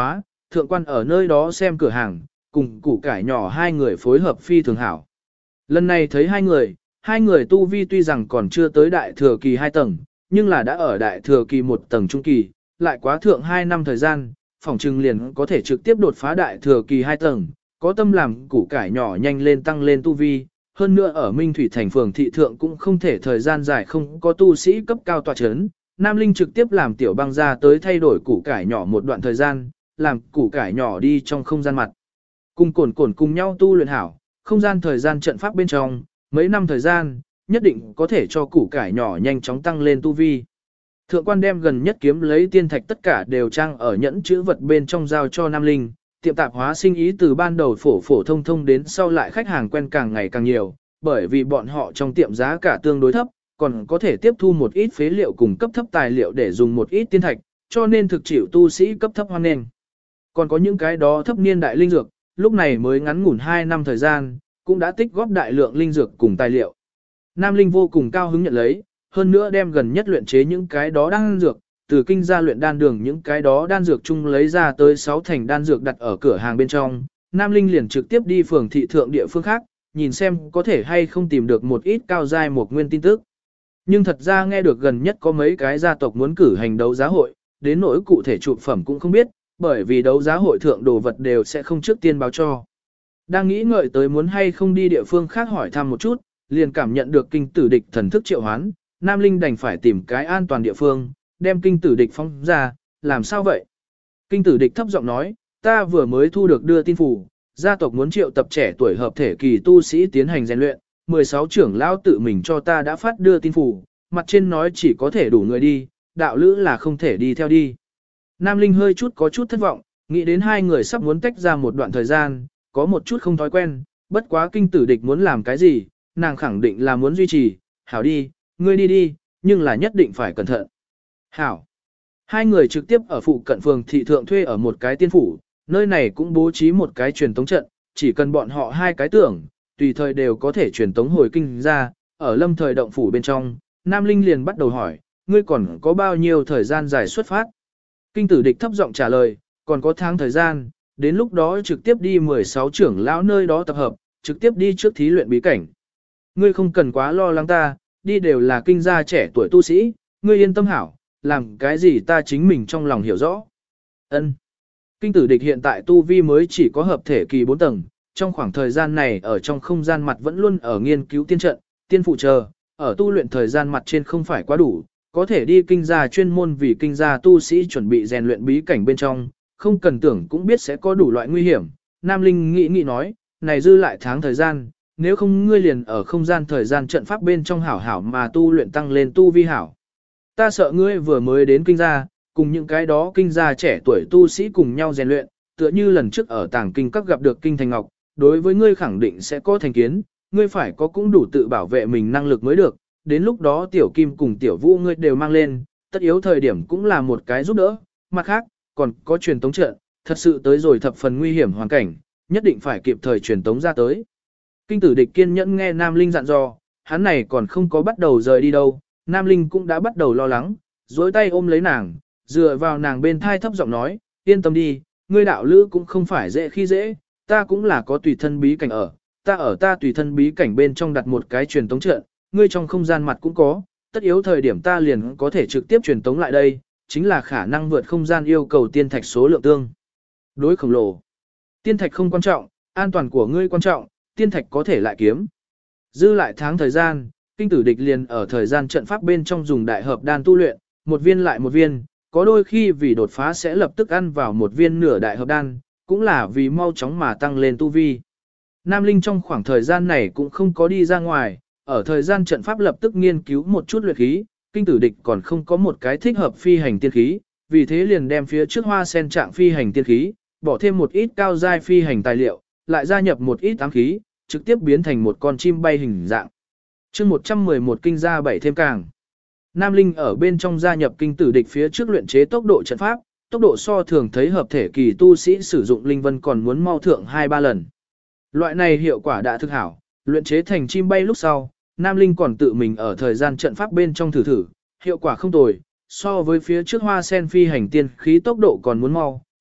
thượng quan ở nơi đó xem cửa hàng, cùng củ cải nhỏ hai người phối hợp phi thường hảo. Lần này thấy hai người tu vi tuy rằng còn chưa tới đại thừa kỳ 2 tầng, nhưng là đã ở đại thừa kỳ 1 tầng trung kỳ, lại quá thượng 2 năm thời gian, phòng trừng liền có thể trực tiếp đột phá đại thừa kỳ 2 tầng, có tâm làm củ cải nhỏ nhanh lên tăng lên tu vi. Hơn nữa ở Minh Thủy thành phường thị thượng cũng không thể thời gian dài không có tu sĩ cấp cao tọa chấn. Nam Linh trực tiếp làm tiểu băng ra tới thay đổi củ cải nhỏ một đoạn thời gian, làm củ cải nhỏ đi trong không gian mặt. Cùng cồn cùng nhau tu luyện hảo, không gian thời gian trận pháp bên trong, mấy năm thời gian, nhất định có thể cho củ cải nhỏ nhanh chóng tăng lên tu vi. Thượng quan đem gần nhất kiếm lấy tiên thạch tất cả đều trang ở nhẫn chữ vật bên trong giao cho Nam Linh, tiệm tạp hóa sinh ý từ ban đầu phổ thông đến sau lại khách hàng quen càng ngày càng nhiều, bởi vì bọn họ trong tiệm giá cả tương đối thấp, còn có thể tiếp thu một ít phế liệu cùng cấp thấp tài liệu để dùng một ít tiên thạch, cho nên thực chịu tu sĩ cấp thấp hoan nghênh. Còn có những cái đó thấp niên đại linh dược, lúc này mới ngắn ngủn 2 năm thời gian, cũng đã tích góp đại lượng linh dược cùng tài liệu. Nam Linh vô cùng cao hứng nhận lấy, hơn nữa đem gần nhất luyện chế những cái đó đan dược, từ kinh gia luyện đan đường những cái đó đan dược chung lấy ra tới 6 thành đan dược đặt ở cửa hàng bên trong. Nam Linh liền trực tiếp đi phường thị thượng địa phương khác, nhìn xem có thể hay không tìm được một ít cao giai một nguyên tin tức. Nhưng thật ra nghe được gần nhất có mấy cái gia tộc muốn cử hành đấu giá hội, đến nỗi cụ thể trụ phẩm cũng không biết, bởi vì đấu giá hội thượng đồ vật đều sẽ không trước tiên báo cho. Đang nghĩ ngợi tới muốn hay không đi địa phương khác hỏi thăm một chút, liền cảm nhận được kinh tử địch thần thức triệu hoán, Nam Linh đành phải tìm cái an toàn địa phương, đem kinh tử địch phóng ra, làm sao vậy? Kinh tử địch thấp giọng nói, ta vừa mới thu được đưa tin phủ, gia tộc muốn triệu tập trẻ tuổi hợp thể kỳ tu sĩ tiến hành rèn luyện, 16 trưởng lão tự mình cho ta đã phát đưa tin phủ, mặt trên nói chỉ có thể đủ người đi, đạo lữ là không thể đi theo đi. Nam Linh hơi chút có chút thất vọng, nghĩ đến hai người sắp muốn tách ra một đoạn thời gian, có một chút không thói quen, bất quá kinh tử địch muốn làm cái gì, nàng khẳng định là muốn duy trì, hảo đi, ngươi đi đi, nhưng là nhất định phải cẩn thận. Hảo. Hai người trực tiếp ở phụ cận phường thị thượng thuê ở một cái tiên phủ, nơi này cũng bố trí một cái truyền tống trận, chỉ cần bọn họ hai cái tưởng, tùy thời đều có thể truyền tống hồi kinh ra, ở lâm thời động phủ bên trong, Nam Linh liền bắt đầu hỏi, ngươi còn có bao nhiêu thời gian dài xuất phát? Kinh tử địch thấp giọng trả lời, còn có tháng thời gian, đến lúc đó trực tiếp đi 16 trưởng lão nơi đó tập hợp, trực tiếp đi trước thí luyện bí cảnh. Ngươi không cần quá lo lắng ta, đi đều là kinh gia trẻ tuổi tu sĩ, ngươi yên tâm hảo, làm cái gì ta chính mình trong lòng hiểu rõ. Ân. Kinh tử địch hiện tại tu vi mới chỉ có hợp thể kỳ 4 tầng, trong khoảng thời gian này ở trong không gian mặt vẫn luôn ở nghiên cứu tiên trận, tiên phụ chờ, ở tu luyện thời gian mặt trên không phải quá đủ, có thể đi kinh gia chuyên môn vì kinh gia tu sĩ chuẩn bị rèn luyện bí cảnh bên trong, không cần tưởng cũng biết sẽ có đủ loại nguy hiểm. Nam Linh nghĩ nói, này dư lại tháng thời gian, nếu không ngươi liền ở không gian thời gian trận pháp bên trong hảo hảo mà tu luyện tăng lên tu vi hảo. Ta sợ ngươi vừa mới đến kinh gia, cùng những cái đó kinh gia trẻ tuổi tu sĩ cùng nhau rèn luyện, tựa như lần trước ở tàng kinh các gặp được kinh thành ngọc, đối với ngươi khẳng định sẽ có thành kiến, ngươi phải có cũng đủ tự bảo vệ mình năng lực mới được, đến lúc đó tiểu kim cùng tiểu vũ ngươi đều mang lên, tất yếu thời điểm cũng là một cái giúp đỡ, mặt khác, còn có truyền tống trận, thật sự tới rồi thập phần nguy hiểm hoàn cảnh, nhất định phải kịp thời truyền tống ra tới. Kinh tử địch kiên nhẫn nghe Nam Linh dặn dò, hắn này còn không có bắt đầu rời đi đâu, Nam Linh cũng đã bắt đầu lo lắng, dối tay ôm lấy nàng, dựa vào nàng bên thai thấp giọng nói, yên tâm đi, ngươi đạo lữ cũng không phải dễ khi dễ, ta cũng là có tùy thân bí cảnh ở ta tùy thân bí cảnh bên trong đặt một cái truyền tống trận, ngươi trong không gian mặt cũng có, tất yếu thời điểm ta liền có thể trực tiếp truyền tống lại đây, chính là khả năng vượt không gian yêu cầu tiên thạch số lượng tương đối khổng lồ. Tiên thạch không quan trọng, an toàn của ngươi quan trọng, tiên thạch có thể lại kiếm. Dư lại tháng thời gian, kinh tử địch liền ở thời gian trận pháp bên trong dùng đại hợp đan tu luyện, một viên lại một viên, có đôi khi vì đột phá sẽ lập tức ăn vào một viên nửa đại hợp đan, cũng là vì mau chóng mà tăng lên tu vi. Nam Linh trong khoảng thời gian này cũng không có đi ra ngoài, ở thời gian trận pháp lập tức nghiên cứu một chút luyện khí, kinh tử địch còn không có một cái thích hợp phi hành tiên khí, vì thế liền đem phía trước hoa sen trạng phi hành tiên khí, bỏ thêm một ít cao giai phi hành tài liệu, lại gia nhập một ít ám khí, trực tiếp biến thành một con chim bay hình dạng. Chương 111 kinh gia 7 thêm càng. Nam Linh ở bên trong gia nhập kinh tử địch phía trước luyện chế tốc độ trận pháp, tốc độ so thường thấy hợp thể kỳ tu sĩ sử dụng linh vân còn muốn mau thượng 2-3 lần. Loại này hiệu quả đã thực hảo, luyện chế thành chim bay lúc sau, Nam Linh còn tự mình ở thời gian trận pháp bên trong thử, hiệu quả không tồi, so với phía trước hoa sen phi hành tiên khí tốc độ còn muốn mau,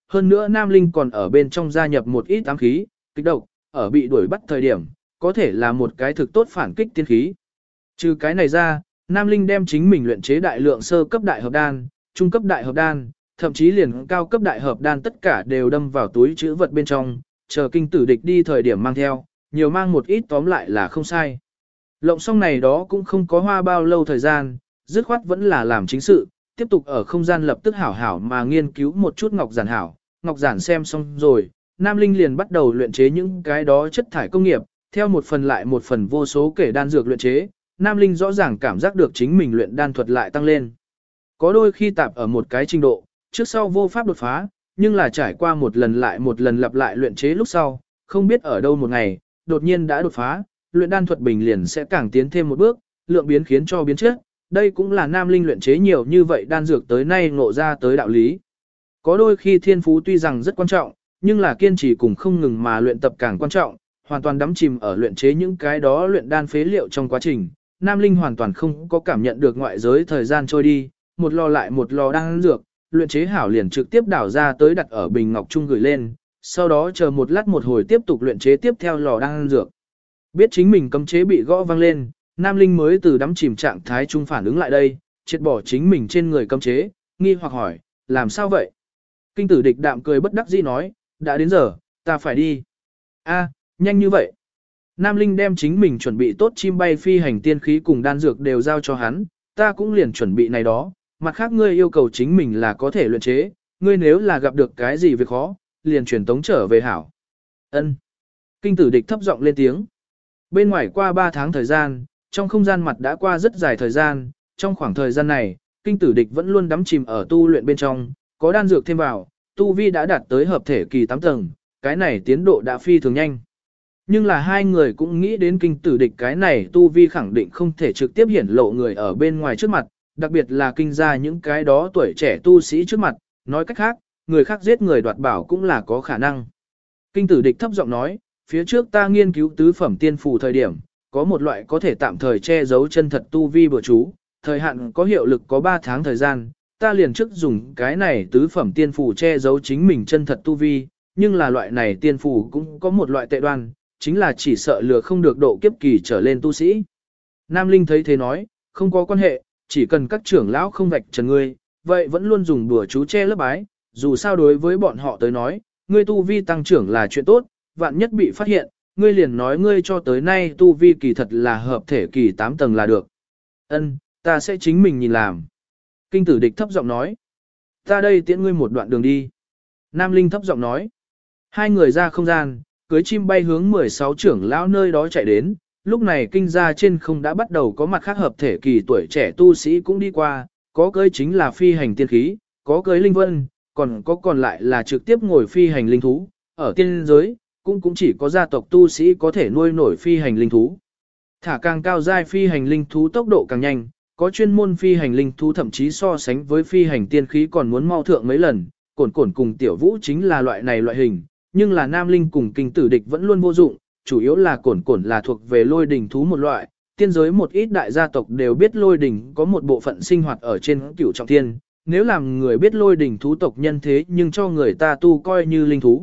hơn nữa Nam Linh còn ở bên trong gia nhập một ít ám khí, kích độc, ở bị đuổi bắt thời điểm, có thể là một cái thực tốt phản kích tiên khí. Trừ cái này ra, Nam Linh đem chính mình luyện chế đại lượng sơ cấp đại hợp đan, trung cấp đại hợp đan, thậm chí liền cao cấp đại hợp đan tất cả đều đâm vào túi trữ vật bên trong, chờ kinh tử địch đi thời điểm mang theo, nhiều mang một ít tóm lại là không sai. Lộng xong này đó cũng không có hoa bao lâu thời gian, dứt khoát vẫn là làm chính sự, tiếp tục ở không gian lập tức hảo hảo mà nghiên cứu một chút ngọc giản hảo. Ngọc giản xem xong rồi, Nam Linh liền bắt đầu luyện chế những cái đó chất thải công nghiệp, theo một phần lại một phần vô số kể đan dược luyện chế, Nam Linh rõ ràng cảm giác được chính mình luyện đan thuật lại tăng lên. Có đôi khi tạp ở một cái trình độ, trước sau vô pháp đột phá, nhưng là trải qua một lần lại một lần lặp lại luyện chế lúc sau, không biết ở đâu một ngày, đột nhiên đã đột phá, luyện đan thuật bình liền sẽ càng tiến thêm một bước, lượng biến khiến cho biến chất. Đây cũng là Nam Linh luyện chế nhiều như vậy đan dược tới nay ngộ ra tới đạo lý. Có đôi khi thiên phú tuy rằng rất quan trọng, nhưng là kiên trì cùng không ngừng mà luyện tập càng quan trọng, hoàn toàn đắm chìm ở luyện chế những cái đó luyện đan phế liệu trong quá trình. Nam Linh hoàn toàn không có cảm nhận được ngoại giới thời gian trôi đi, một lò lại một lò đan dược, luyện chế hảo liền trực tiếp đảo ra tới đặt ở bình ngọc trung gửi lên, sau đó chờ một lát một hồi tiếp tục luyện chế tiếp theo lò đan dược. Biết chính mình cấm chế bị gõ vang lên, Nam Linh mới từ đắm chìm trạng thái trung phản ứng lại đây, triệt bỏ chính mình trên người cấm chế, nghi hoặc hỏi, làm sao vậy? Kinh tử địch đạm cười bất đắc dĩ nói, đã đến giờ, ta phải đi. A, nhanh như vậy. Nam Linh đem chính mình chuẩn bị tốt chim bay phi hành tiên khí cùng đan dược đều giao cho hắn, ta cũng liền chuẩn bị này đó, mặt khác ngươi yêu cầu chính mình là có thể luyện chế, ngươi nếu là gặp được cái gì việc khó, liền truyền tống trở về hảo. Ân. Kinh tử địch thấp giọng lên tiếng. Bên ngoài qua 3 tháng thời gian, trong không gian mặt đã qua rất dài thời gian, trong khoảng thời gian này, kinh tử địch vẫn luôn đắm chìm ở tu luyện bên trong, có đan dược thêm vào, tu vi đã đạt tới hợp thể kỳ 8 tầng, cái này tiến độ đã phi thường nhanh. Nhưng là hai người cũng nghĩ đến kinh tử địch cái này tu vi khẳng định không thể trực tiếp hiển lộ người ở bên ngoài trước mặt, đặc biệt là kinh ra những cái đó tuổi trẻ tu sĩ trước mặt, nói cách khác, người khác giết người đoạt bảo cũng là có khả năng. Kinh tử địch thấp giọng nói, phía trước ta nghiên cứu tứ phẩm tiên phù thời điểm, có một loại có thể tạm thời che giấu chân thật tu vi bừa chú, thời hạn có hiệu lực có 3 tháng thời gian, ta liền trước dùng cái này tứ phẩm tiên phù che giấu chính mình chân thật tu vi, nhưng là loại này tiên phù cũng có một loại tệ đoan, chính là chỉ sợ lừa không được độ kiếp kỳ trở lên tu sĩ. Nam Linh thấy thế nói, không có quan hệ, chỉ cần các trưởng lão không vạch trần ngươi, vậy vẫn luôn dùng đùa chú che lớp bái, dù sao đối với bọn họ tới nói, ngươi tu vi tăng trưởng là chuyện tốt, vạn nhất bị phát hiện, ngươi liền nói ngươi cho tới nay tu vi kỳ thật là hợp thể kỳ 8 tầng là được. Ân, ta sẽ chính mình nhìn làm. Kinh tử địch thấp giọng nói, ta đây tiễn ngươi một đoạn đường đi. Nam Linh thấp giọng nói, hai người ra không gian, cưới chim bay hướng 16 trưởng lão nơi đó chạy đến, lúc này kinh gia trên không đã bắt đầu có mặt khác hợp thể kỳ tuổi trẻ tu sĩ cũng đi qua, có cưới chính là phi hành tiên khí, có cưới linh vân, còn lại là trực tiếp ngồi phi hành linh thú, ở tiên giới, cũng chỉ có gia tộc tu sĩ có thể nuôi nổi phi hành linh thú. Thả càng cao giai phi hành linh thú tốc độ càng nhanh, có chuyên môn phi hành linh thú thậm chí so sánh với phi hành tiên khí còn muốn mau thượng mấy lần, cổn cùng tiểu vũ chính là loại này loại hình, nhưng là nam linh cùng kinh tử địch vẫn luôn vô dụng, chủ yếu là cổn là thuộc về lôi đỉnh thú một loại, tiên giới một ít đại gia tộc đều biết lôi đỉnh có một bộ phận sinh hoạt ở trên cửu trọng thiên, nếu làm người biết lôi đỉnh thú tộc nhân thế nhưng cho người ta tu coi như linh thú,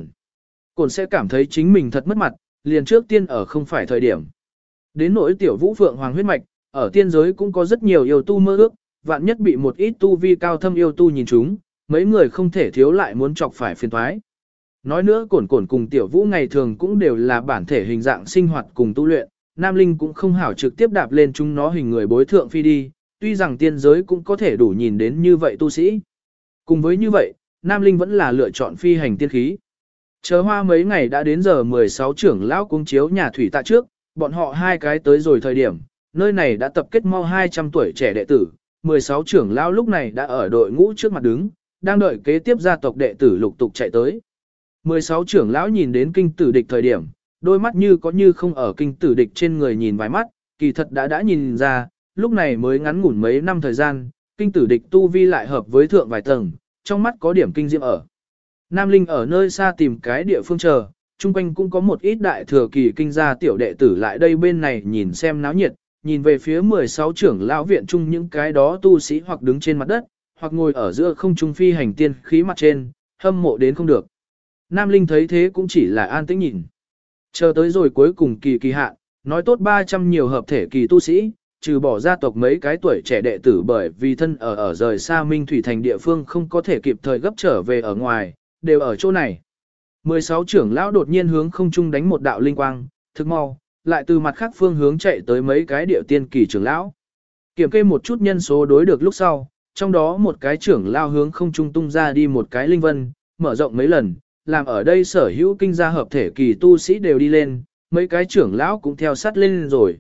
cổn sẽ cảm thấy chính mình thật mất mặt, liền trước tiên ở không phải thời điểm. Đến nỗi tiểu vũ phượng hoàng huyết mạch, ở tiên giới cũng có rất nhiều yêu tu mơ ước, vạn nhất bị một ít tu vi cao thâm yêu tu nhìn chúng, mấy người không thể thiếu lại muốn chọc phải phiền toái. Nói nữa cổn cùng tiểu vũ ngày thường cũng đều là bản thể hình dạng sinh hoạt cùng tu luyện, Nam Linh cũng không hảo trực tiếp đạp lên chúng nó hình người bối thượng phi đi, tuy rằng tiên giới cũng có thể đủ nhìn đến như vậy tu sĩ. Cùng với như vậy, Nam Linh vẫn là lựa chọn phi hành tiên khí. Chờ hoa mấy ngày đã đến giờ 16 trưởng lão cung chiếu nhà thủy tạ trước, bọn họ hai cái tới rồi thời điểm, nơi này đã tập kết mau 200 tuổi trẻ đệ tử, 16 trưởng lão lúc này đã ở đội ngũ trước mặt đứng, đang đợi kế tiếp gia tộc đệ tử lục tục chạy tới. 16 trưởng lão nhìn đến kinh tử địch thời điểm, đôi mắt như có như không ở kinh tử địch trên người nhìn vài mắt, kỳ thật đã nhìn ra, lúc này mới ngắn ngủn mấy năm thời gian, kinh tử địch tu vi lại hợp với thượng vài tầng, trong mắt có điểm kinh diệm ở. Nam Linh ở nơi xa tìm cái địa phương chờ, chung quanh cũng có một ít đại thừa kỳ kinh gia tiểu đệ tử lại đây bên này nhìn xem náo nhiệt, nhìn về phía 16 trưởng lão viện chung những cái đó tu sĩ hoặc đứng trên mặt đất, hoặc ngồi ở giữa không trung phi hành tiên khí mặt trên, hâm mộ đến không được. Nam Linh thấy thế cũng chỉ là an tĩnh nhìn. Chờ tới rồi cuối cùng kỳ hạn, nói tốt 300 nhiều hợp thể kỳ tu sĩ, trừ bỏ gia tộc mấy cái tuổi trẻ đệ tử bởi vì thân ở rời xa Minh Thủy thành địa phương không có thể kịp thời gấp trở về ở ngoài, đều ở chỗ này. 16 trưởng lão đột nhiên hướng không trung đánh một đạo linh quang, thực mau, lại từ mặt khác phương hướng chạy tới mấy cái địa tiên kỳ trưởng lão. Kiểm kê một chút nhân số đối được lúc sau, trong đó một cái trưởng lão hướng không trung tung ra đi một cái linh vân, mở rộng mấy lần, làm ở đây sở hữu kinh gia hợp thể kỳ tu sĩ đều đi lên, mấy cái trưởng lão cũng theo sát lên rồi.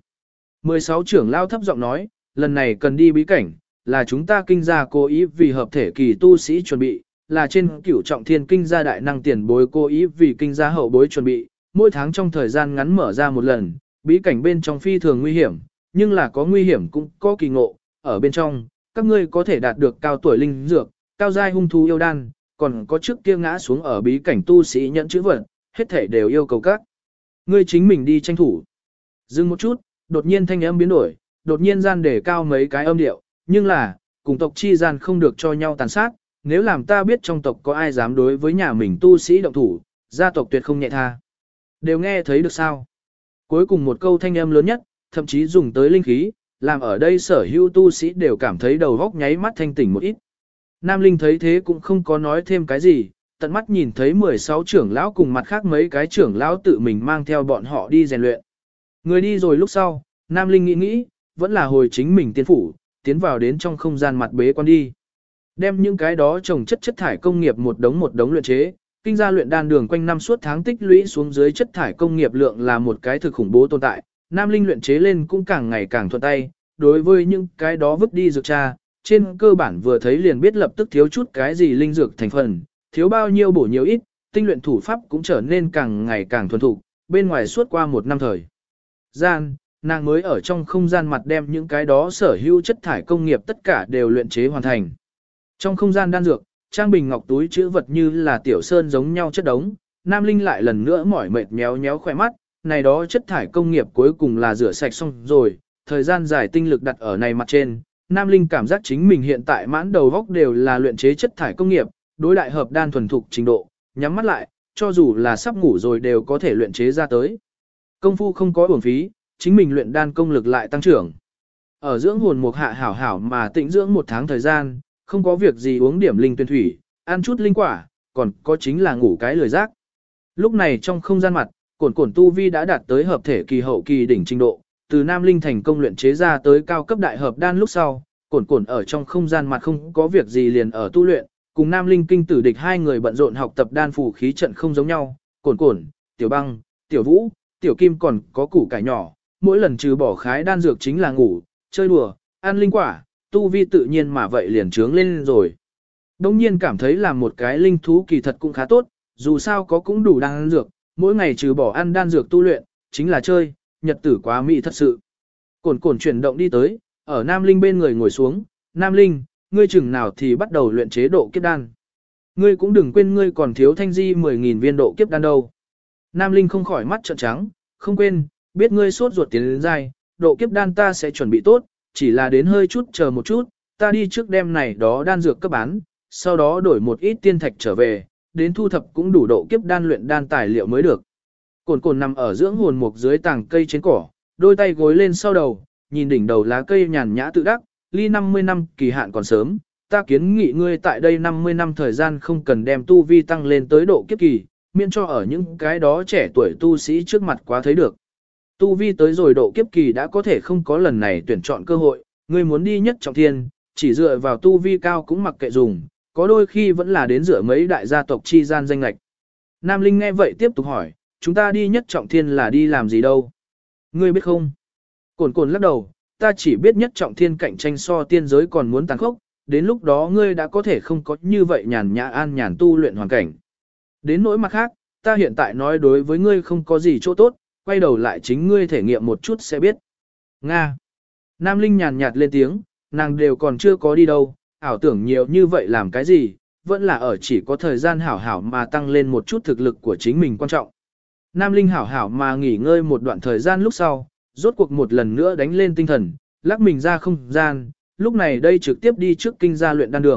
16 trưởng lão thấp giọng nói, lần này cần đi bí cảnh, là chúng ta kinh gia cố ý vì hợp thể kỳ tu sĩ chuẩn bị, là trên cửu trọng thiên kinh gia đại năng tiền bối cố ý vì kinh gia hậu bối chuẩn bị, mỗi tháng trong thời gian ngắn mở ra một lần, bí cảnh bên trong phi thường nguy hiểm, nhưng là có nguy hiểm cũng có kỳ ngộ, ở bên trong, các ngươi có thể đạt được cao tuổi linh dược, cao giai hung thú yêu đan, còn có trước kia ngã xuống ở bí cảnh tu sĩ nhận chữ vật, hết thể đều yêu cầu các ngươi chính mình đi tranh thủ. Dừng một chút, đột nhiên thanh âm biến đổi, đột nhiên gian để cao mấy cái âm điệu, nhưng là, cùng tộc chi gian không được cho nhau tàn sát, nếu làm ta biết trong tộc có ai dám đối với nhà mình tu sĩ động thủ, gia tộc tuyệt không nhẹ tha. Đều nghe thấy được sao? Cuối cùng một câu thanh âm lớn nhất, thậm chí dùng tới linh khí, làm ở đây sở hữu tu sĩ đều cảm thấy đầu góc nháy mắt thanh tỉnh một ít. Nam Linh thấy thế cũng không có nói thêm cái gì, tận mắt nhìn thấy 16 trưởng lão cùng mặt khác mấy cái trưởng lão tự mình mang theo bọn họ đi rèn luyện. Người đi rồi lúc sau, Nam Linh nghĩ, vẫn là hồi chính mình tiên phủ, tiến vào đến trong không gian mặt bế quan đi. Đem những cái đó trồng chất thải công nghiệp một đống luyện chế, kinh gia luyện đan đường quanh năm suốt tháng tích lũy xuống dưới chất thải công nghiệp lượng là một cái thực khủng bố tồn tại. Nam Linh luyện chế lên cũng càng ngày càng thuận tay, đối với những cái đó vứt đi dược tra, trên cơ bản vừa thấy liền biết lập tức thiếu chút cái gì linh dược thành phần, thiếu bao nhiêu bổ nhiều ít, tinh luyện thủ pháp cũng trở nên càng ngày càng thuần thục, bên ngoài suốt qua một năm thời gian, nàng mới ở trong không gian mặt đem những cái đó sở hữu chất thải công nghiệp tất cả đều luyện chế hoàn thành. Trong không gian đan dược, trang bình ngọc túi chữ vật như là tiểu sơn giống nhau chất đống, Nam Linh lại lần nữa mỏi mệt nhéo khỏe mắt, này đó chất thải công nghiệp cuối cùng là rửa sạch xong rồi, thời gian dài tinh lực đặt ở này mặt trên, Nam Linh cảm giác chính mình hiện tại mãn đầu góc đều là luyện chế chất thải công nghiệp, đối đại hợp đan thuần thục trình độ, nhắm mắt lại, cho dù là sắp ngủ rồi đều có thể luyện chế ra tới. Công phu không có uổng phí, chính mình luyện đan công lực lại tăng trưởng. Ở dưỡng hồn mục hạ hảo hảo mà tĩnh dưỡng một tháng thời gian, không có việc gì uống điểm linh tuyển thủy, ăn chút linh quả, còn có chính là ngủ cái lười giác. Lúc này trong không gian mặt, cổn tu vi đã đạt tới hợp thể kỳ hậu kỳ đỉnh trình độ, từ Nam Linh thành công luyện chế ra tới cao cấp đại hợp đan lúc sau, cổn ở trong không gian mặt không có việc gì liền ở tu luyện, cùng Nam Linh kinh tử địch hai người bận rộn học tập đan phù khí trận không giống nhau, cổn, tiểu băng, tiểu vũ, tiểu kim còn có củ cải nhỏ, mỗi lần trừ bỏ khái đan dược chính là ngủ, chơi đùa, ăn linh quả, tu vi tự nhiên mà vậy liền trướng lên rồi. Đông nhiên cảm thấy làm một cái linh thú kỳ thật cũng khá tốt, dù sao có cũng đủ đan dược, mỗi ngày trừ bỏ ăn đan dược tu luyện, chính là chơi, nhật tử quá mỹ thật sự. Cổn chuyển động đi tới, ở Nam Linh bên người ngồi xuống, Nam Linh, ngươi chừng nào thì bắt đầu luyện chế độ kiếp đan. Ngươi cũng đừng quên ngươi còn thiếu thanh di 10.000 viên độ kiếp đan đâu. Nam Linh không khỏi mắt trợn trắng, không quên, biết ngươi sốt ruột tiến đến dai, độ kiếp đan ta sẽ chuẩn bị tốt, chỉ là đến hơi chút chờ một chút, ta đi trước đêm này đó đan dược cấp bán, sau đó đổi một ít tiên thạch trở về, đến thu thập cũng đủ độ kiếp đan luyện đan tài liệu mới được. Cổn nằm ở dưỡng hồn mục dưới tảng cây trên cỏ, đôi tay gối lên sau đầu, nhìn đỉnh đầu lá cây nhàn nhã tự đắc, ly 50 năm kỳ hạn còn sớm, ta kiến nghị ngươi tại đây 50 năm thời gian không cần đem tu vi tăng lên tới độ kiếp kỳ, miễn cho ở những cái đó trẻ tuổi tu sĩ trước mặt quá thấy được. Tu vi tới rồi độ kiếp kỳ đã có thể không có lần này tuyển chọn cơ hội, ngươi muốn đi nhất trọng thiên, chỉ dựa vào tu vi cao cũng mặc kệ dùng, có đôi khi vẫn là đến dựa mấy đại gia tộc chi gian danh lệch. Nam Linh nghe vậy tiếp tục hỏi, chúng ta đi nhất trọng thiên là đi làm gì đâu? Ngươi biết không? Cổn lắc đầu, ta chỉ biết nhất trọng thiên cạnh tranh so tiên giới còn muốn tàn khốc, đến lúc đó ngươi đã có thể không có như vậy nhàn nhã an nhàn tu luyện hoàn cảnh. Đến nỗi mặt khác, ta hiện tại nói đối với ngươi không có gì chỗ tốt, quay đầu lại chính ngươi thể nghiệm một chút sẽ biết. Nga. Nam Linh nhàn nhạt lên tiếng, nàng đều còn chưa có đi đâu, ảo tưởng nhiều như vậy làm cái gì, vẫn là ở chỉ có thời gian hảo hảo mà tăng lên một chút thực lực của chính mình quan trọng. Nam Linh hảo hảo mà nghỉ ngơi một đoạn thời gian lúc sau, rốt cuộc một lần nữa đánh lên tinh thần, lắc mình ra không gian, lúc này đây trực tiếp đi trước kinh gia luyện đan đường,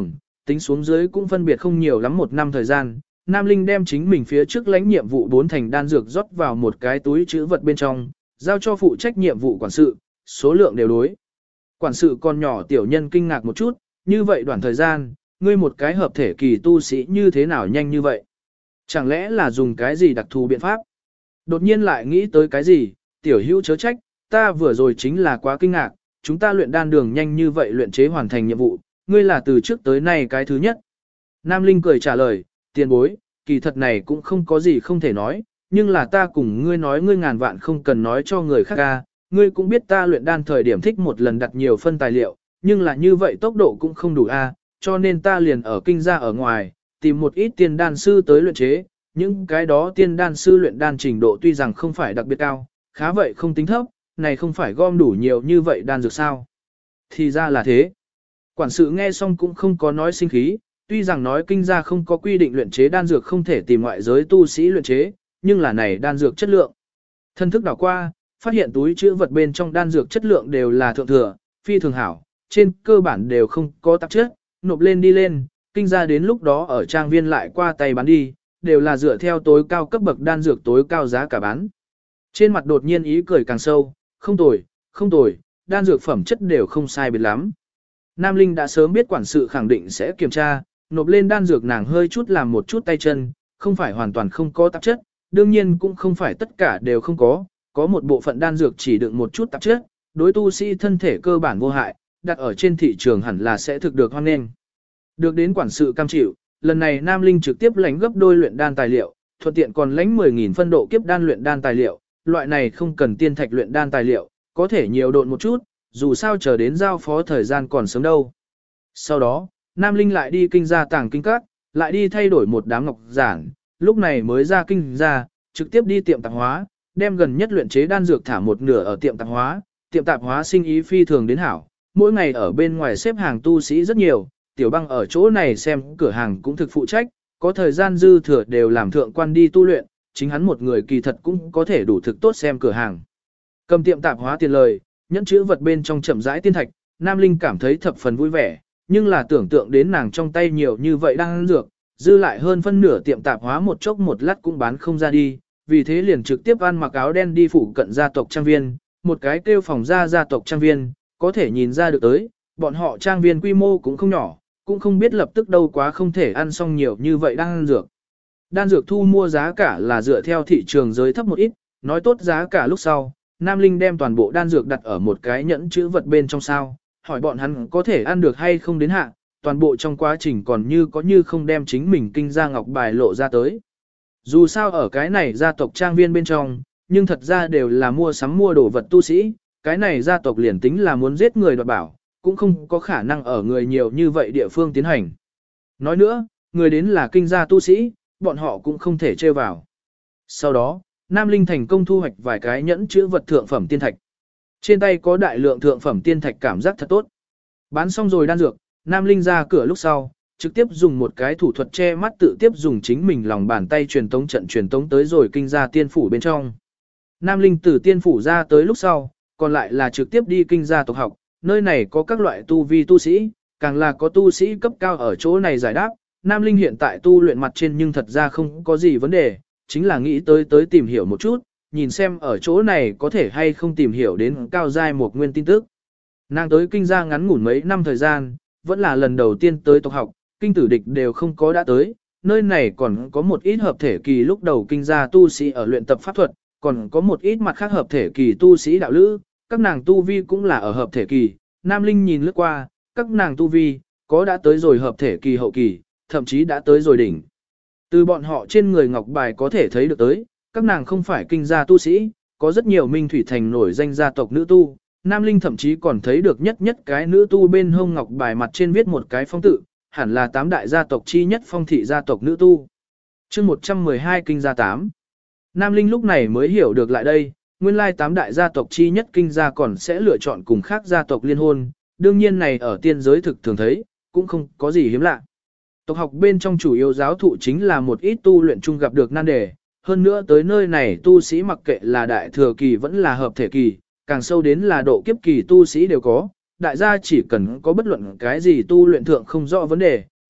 tính xuống dưới cũng phân biệt không nhiều lắm 1 năm thời gian. Nam Linh đem chính mình phía trước lãnh nhiệm vụ 4 thành đan dược rót vào một cái túi chữ vật bên trong, giao cho phụ trách nhiệm vụ quản sự, số lượng đều đối. Quản sự con nhỏ tiểu nhân kinh ngạc một chút, như vậy đoạn thời gian, ngươi một cái hợp thể kỳ tu sĩ như thế nào nhanh như vậy? Chẳng lẽ là dùng cái gì đặc thù biện pháp? Đột nhiên lại nghĩ tới cái gì, tiểu hữu chớ trách, ta vừa rồi chính là quá kinh ngạc, chúng ta luyện đan đường nhanh như vậy luyện chế hoàn thành nhiệm vụ, ngươi là từ trước tới nay cái thứ nhất. Nam Linh cười trả lời, tiền bối, kỳ thật này cũng không có gì không thể nói, nhưng là ta cùng ngươi nói ngươi ngàn vạn không cần nói cho người khác ca, ngươi cũng biết ta luyện đan thời điểm thích một lần đặt nhiều phân tài liệu, nhưng là như vậy tốc độ cũng không đủ a, cho nên ta liền ở kinh gia ở ngoài, tìm một ít tiên đan sư tới luyện chế, những cái đó tiên đan sư luyện đan trình độ tuy rằng không phải đặc biệt cao, khá vậy không tính thấp, này không phải gom đủ nhiều như vậy đan dược sao. Thì ra là thế. Quản sự nghe xong cũng không có nói sinh khí, tuy rằng nói kinh gia không có quy định luyện chế đan dược không thể tìm ngoại giới tu sĩ luyện chế, nhưng là này đan dược chất lượng. Thân thức đảo qua, phát hiện túi chứa vật bên trong đan dược chất lượng đều là thượng thừa, phi thường hảo, trên cơ bản đều không có tạp chất, nộp lên đi lên, kinh gia đến lúc đó ở trang viên lại qua tay bán đi, đều là dựa theo tối cao cấp bậc đan dược tối cao giá cả bán. Trên mặt đột nhiên ý cười càng sâu, không tồi, đan dược phẩm chất đều không sai biệt lắm. Nam Linh đã sớm biết quản sự khẳng định sẽ kiểm tra, nộp lên đan dược nàng hơi chút làm một chút tay chân, không phải hoàn toàn không có tạp chất, đương nhiên cũng không phải tất cả đều không có một bộ phận đan dược chỉ đựng một chút tạp chất, đối tu sĩ thân thể cơ bản vô hại, đặt ở trên thị trường hẳn là sẽ thực được hoan nghênh. Được đến quản sự cam chịu, lần này Nam Linh trực tiếp lãnh gấp đôi luyện đan tài liệu, thuận tiện còn lãnh 10.000 phân độ kiếp đan luyện đan tài liệu, loại này không cần tiên thạch luyện đan tài liệu, có thể nhiều độn một chút, dù sao chờ đến giao phó thời gian còn sớm đâu. Sau đó, Nam Linh lại đi kinh gia tàng kinh các, lại đi thay đổi một đám ngọc giản, lúc này mới ra kinh gia, trực tiếp đi tiệm tạp hóa, đem gần nhất luyện chế đan dược thả một nửa ở tiệm tạp hóa sinh ý phi thường đến hảo, mỗi ngày ở bên ngoài xếp hàng tu sĩ rất nhiều, Tiểu Băng ở chỗ này xem cửa hàng cũng thực phụ trách, có thời gian dư thừa đều làm thượng quan đi tu luyện, chính hắn một người kỳ thật cũng có thể đủ thực tốt xem cửa hàng. Cầm tiệm tạp hóa tiền lời, nhẫn chữ vật bên trong chậm rãi tiên thạch, Nam Linh cảm thấy thập phần vui vẻ, nhưng là tưởng tượng đến nàng trong tay nhiều như vậy đang ăn dược, dư lại hơn phân nửa tiệm tạp hóa một chốc một lát cũng bán không ra đi, vì thế liền trực tiếp ăn mặc áo đen đi phụ cận gia tộc trang viên, một cái kêu phòng gia tộc trang viên, có thể nhìn ra được tới, bọn họ trang viên quy mô cũng không nhỏ, cũng không biết lập tức đâu quá không thể ăn xong nhiều như vậy đang ăn dược. Đan dược thu mua giá cả là dựa theo thị trường giới thấp một ít, nói tốt giá cả lúc sau, Nam Linh đem toàn bộ đan dược đặt ở một cái nhẫn chữ vật bên trong sao, hỏi bọn hắn có thể ăn được hay không đến hạ, toàn bộ trong quá trình còn như có như không đem chính mình kinh gia ngọc bài lộ ra tới. Dù sao ở cái này gia tộc trang viên bên trong, nhưng thật ra đều là mua sắm mua đồ vật tu sĩ, cái này gia tộc liền tính là muốn giết người đoạt bảo, cũng không có khả năng ở người nhiều như vậy địa phương tiến hành. Nói nữa, người đến là kinh gia tu sĩ, bọn họ cũng không thể trêu vào. Sau đó, Nam Linh thành công thu hoạch vài cái nhẫn chữ vật thượng phẩm tiên thạch. Trên tay có đại lượng thượng phẩm tiên thạch cảm giác thật tốt. Bán xong rồi đan dược, Nam Linh ra cửa lúc sau, trực tiếp dùng một cái thủ thuật che mắt tự tiếp dùng chính mình lòng bàn tay truyền tống trận truyền tống tới rồi kinh gia tiên phủ bên trong. Nam Linh từ tiên phủ ra tới lúc sau, còn lại là trực tiếp đi kinh gia tộc học, nơi này có các loại tu vi tu sĩ, càng là có tu sĩ cấp cao ở chỗ này giải đáp. Nam Linh hiện tại tu luyện mặt trên nhưng thật ra không có gì vấn đề, chính là nghĩ tới tìm hiểu một chút, nhìn xem ở chỗ này có thể hay không tìm hiểu đến cao giai một nguyên tin tức. Nàng tới kinh gia ngắn ngủn mấy năm thời gian, vẫn là lần đầu tiên tới tộc học, kinh tử địch đều không có đã tới, nơi này còn có một ít hợp thể kỳ lúc đầu kinh gia tu sĩ ở luyện tập pháp thuật, còn có một ít mặt khác hợp thể kỳ tu sĩ đạo lữ, các nàng tu vi cũng là ở hợp thể kỳ. Nam Linh nhìn lướt qua, các nàng tu vi, có đã tới rồi hợp thể kỳ hậu kỳ, thậm chí đã tới rồi đỉnh. Từ bọn họ trên người ngọc bài có thể thấy được tới, các nàng không phải kinh gia tu sĩ, có rất nhiều minh thủy thành nổi danh gia tộc nữ tu. Nam Linh thậm chí còn thấy được nhất cái nữ tu bên hông ngọc bài mặt trên viết một cái phong tự, hẳn là 8 đại gia tộc chi nhất phong thị gia tộc nữ tu. Chương 112 kinh gia 8. Nam Linh lúc này mới hiểu được lại đây, nguyên lai 8 đại gia tộc chi nhất kinh gia còn sẽ lựa chọn cùng khác gia tộc liên hôn, đương nhiên này ở tiên giới thực thường thấy, cũng không có gì hiếm lạ. Tộc học bên trong chủ yếu giáo thụ chính là một ít tu luyện chung gặp được nan đề, hơn nữa tới nơi này tu sĩ mặc kệ là đại thừa kỳ vẫn là hợp thể kỳ, càng sâu đến là độ kiếp kỳ tu sĩ đều có, đại gia chỉ cần có bất luận cái gì tu luyện thượng không rõ vấn đề,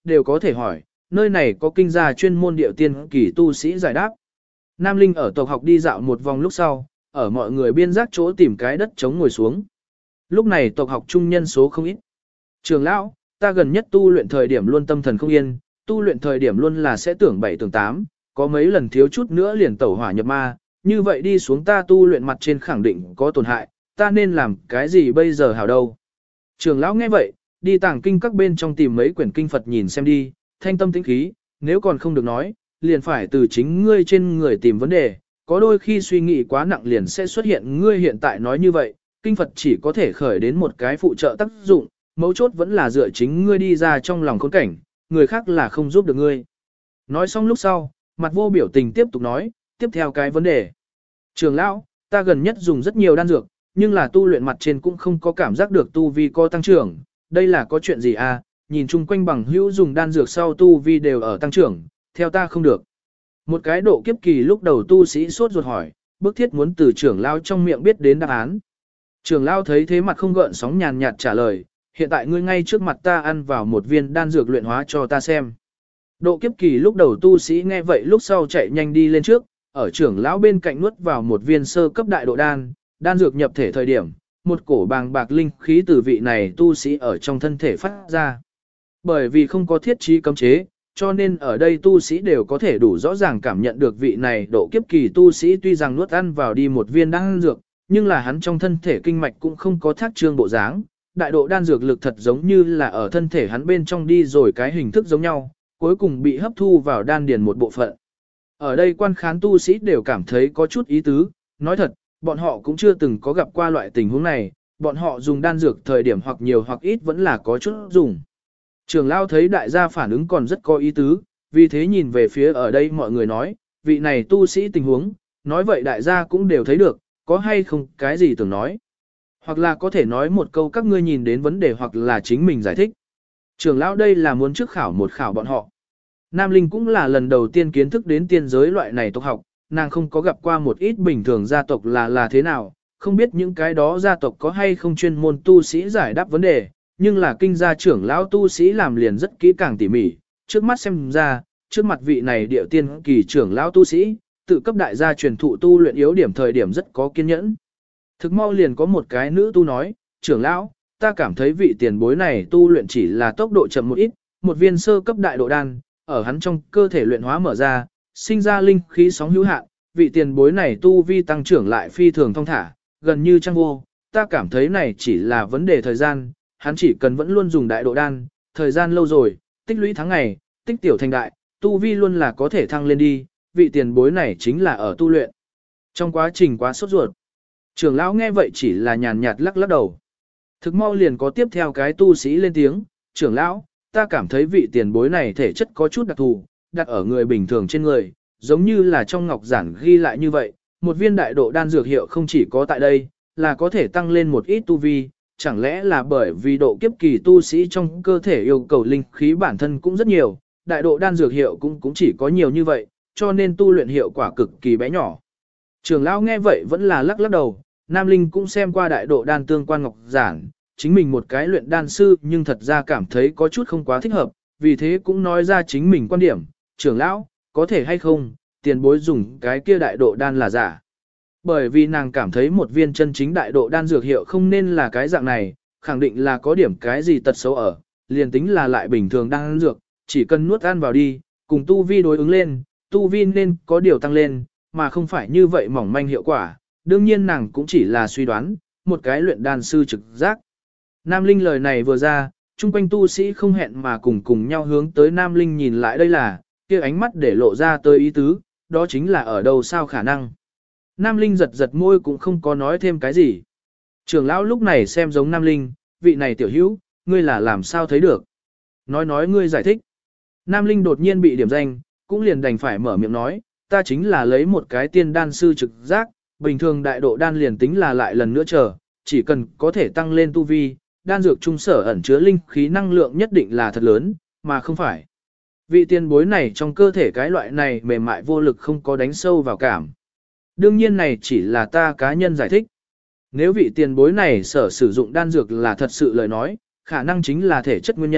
đều có thể hỏi, nơi này có kinh gia chuyên môn điệu tiên kỳ tu sĩ giải đáp. Nam Linh ở tộc học đi dạo một vòng lúc sau, ở mọi người biên giác chỗ tìm cái đất trống ngồi xuống. Lúc này tộc học trung nhân số không ít. Trường lão, ta gần nhất tu luyện thời điểm luôn tâm thần không yên, tu luyện thời điểm luôn là sẽ tưởng 7 tưởng 8, có mấy lần thiếu chút nữa liền tẩu hỏa nhập ma, như vậy đi xuống ta tu luyện mặt trên khẳng định có tổn hại, ta nên làm cái gì bây giờ hảo đâu. Trường lão nghe vậy, đi tàng kinh các bên trong tìm mấy quyển kinh Phật nhìn xem đi, thanh tâm tĩnh khí, nếu còn không được nói, liền phải từ chính ngươi trên người tìm vấn đề, có đôi khi suy nghĩ quá nặng liền sẽ xuất hiện ngươi hiện tại nói như vậy, kinh Phật chỉ có thể khởi đến một cái phụ trợ tác dụng, mấu chốt vẫn là dựa chính ngươi đi ra trong lòng khốn cảnh, người khác là không giúp được ngươi. Nói xong lúc sau, mặt vô biểu tình tiếp tục nói, tiếp theo cái vấn đề. Trường lão, ta gần nhất dùng rất nhiều đan dược, nhưng là tu luyện mặt trên cũng không có cảm giác được tu vi có tăng trưởng, đây là có chuyện gì à, nhìn chung quanh bằng hữu dùng đan dược sau tu vi đều ở tăng trưởng, theo ta không được. Một cái độ kiếp kỳ lúc đầu tu sĩ sốt ruột hỏi, bức thiết muốn từ trưởng lão trong miệng biết đến đáp án. Trưởng lão thấy thế mặt không gợn sóng nhàn nhạt trả lời, hiện tại ngươi ngay trước mặt ta ăn vào một viên đan dược luyện hóa cho ta xem. Độ kiếp kỳ lúc đầu tu sĩ nghe vậy lúc sau chạy nhanh đi lên trước, ở trưởng lão bên cạnh nuốt vào một viên sơ cấp đại độ đan, đan dược nhập thể thời điểm, một cổ bàng bạc linh khí từ vị này tu sĩ ở trong thân thể phát ra. Bởi vì không có thiết trí cấm chế, cho nên ở đây tu sĩ đều có thể đủ rõ ràng cảm nhận được vị này độ kiếp kỳ tu sĩ tuy rằng nuốt ăn vào đi một viên đan dược, nhưng là hắn trong thân thể kinh mạch cũng không có thác trương bộ dáng, đại độ đan dược lực thật giống như là ở thân thể hắn bên trong đi rồi cái hình thức giống nhau, cuối cùng bị hấp thu vào đan điền một bộ phận. Ở đây quan khán tu sĩ đều cảm thấy có chút ý tứ, nói thật, bọn họ cũng chưa từng có gặp qua loại tình huống này, bọn họ dùng đan dược thời điểm hoặc nhiều hoặc ít vẫn là có chút dùng. Trường lao thấy đại gia phản ứng còn rất có ý tứ, vì thế nhìn về phía ở đây mọi người nói, vị này tu sĩ tình huống, nói vậy đại gia cũng đều thấy được, có hay không cái gì tưởng nói. Hoặc là có thể nói một câu các ngươi nhìn đến vấn đề hoặc là chính mình giải thích. Trường lão đây là muốn trước khảo một khảo bọn họ. Nam Linh cũng là lần đầu tiên kiến thức đến tiên giới loại này tộc học, nàng không có gặp qua một ít bình thường gia tộc là thế nào, không biết những cái đó gia tộc có hay không chuyên môn tu sĩ giải đáp vấn đề, nhưng là kinh gia trưởng lão tu sĩ làm liền rất kỹ càng tỉ mỉ, trước mắt xem ra, trước mặt vị này điệu tiên kỳ trưởng lão tu sĩ, tự cấp đại gia truyền thụ tu luyện yếu điểm thời điểm rất có kiên nhẫn. Thực mau liền có một cái nữ tu nói, trưởng lão, ta cảm thấy vị tiền bối này tu luyện chỉ là tốc độ chậm một ít, một viên sơ cấp đại độ đan, ở hắn trong cơ thể luyện hóa mở ra, sinh ra linh khí sóng hữu hạn, vị tiền bối này tu vi tăng trưởng lại phi thường thông thả, gần như trăng vô, ta cảm thấy này chỉ là vấn đề thời gian, hắn chỉ cần vẫn luôn dùng đại độ đan, thời gian lâu rồi, tích lũy tháng ngày, tích tiểu thành đại, tu vi luôn là có thể thăng lên đi, vị tiền bối này chính là ở tu luyện. Trong quá trình quá sốt ruột, trưởng lão nghe vậy chỉ là nhàn nhạt lắc lắc đầu. Thực mau liền có tiếp theo cái tu sĩ lên tiếng, trưởng lão, ta cảm thấy vị tiền bối này thể chất có chút đặc thù, đặt ở người bình thường trên người, giống như là trong ngọc giản ghi lại như vậy, một viên đại độ đan dược hiệu không chỉ có tại đây, là có thể tăng lên một ít tu vi, chẳng lẽ là bởi vì độ kiếp kỳ tu sĩ trong cơ thể yêu cầu linh khí bản thân cũng rất nhiều, đại độ đan dược hiệu cũng chỉ có nhiều như vậy, cho nên tu luyện hiệu quả cực kỳ bé nhỏ. Trường lão nghe vậy vẫn là lắc lắc đầu, Nam Linh cũng xem qua đại độ đan tương quan ngọc giản, chính mình một cái luyện đan sư nhưng thật ra cảm thấy có chút không quá thích hợp, vì thế cũng nói ra chính mình quan điểm, trưởng lão, có thể hay không, tiền bối dùng cái kia đại độ đan là giả. Bởi vì nàng cảm thấy một viên chân chính đại độ đan dược hiệu không nên là cái dạng này, khẳng định là có điểm cái gì tật xấu ở, liền tính là lại bình thường đan dược, chỉ cần nuốt ăn vào đi, cùng tu vi đối ứng lên, tu vi nên có điều tăng lên, mà không phải như vậy mỏng manh hiệu quả, đương nhiên nàng cũng chỉ là suy đoán, một cái luyện đan sư trực giác. Nam Linh lời này vừa ra, chung quanh tu sĩ không hẹn mà cùng nhau hướng tới Nam Linh nhìn lại đây là, kia ánh mắt để lộ ra tới ý tứ, đó chính là ở đâu sao khả năng. Nam Linh giật giật môi cũng không có nói thêm cái gì. Trưởng lão lúc này xem giống Nam Linh, vị này tiểu hữu, ngươi là làm sao thấy được. Nói ngươi giải thích. Nam Linh đột nhiên bị điểm danh, cũng liền đành phải mở miệng nói, ta chính là lấy một cái tiên đan sư trực giác, bình thường đại độ đan liền tính là lại lần nữa chờ, chỉ cần có thể tăng lên tu vi, đan dược trung sở ẩn chứa linh khí năng lượng nhất định là thật lớn, mà không phải. Vị tiền bối này trong cơ thể cái loại này mềm mại vô lực không có đánh sâu vào cảm. Đương nhiên này chỉ là ta cá nhân giải thích. Nếu vị tiền bối này sở sử dụng đan dược là thật sự lời nói, khả năng chính là thể chất nguyên nhân,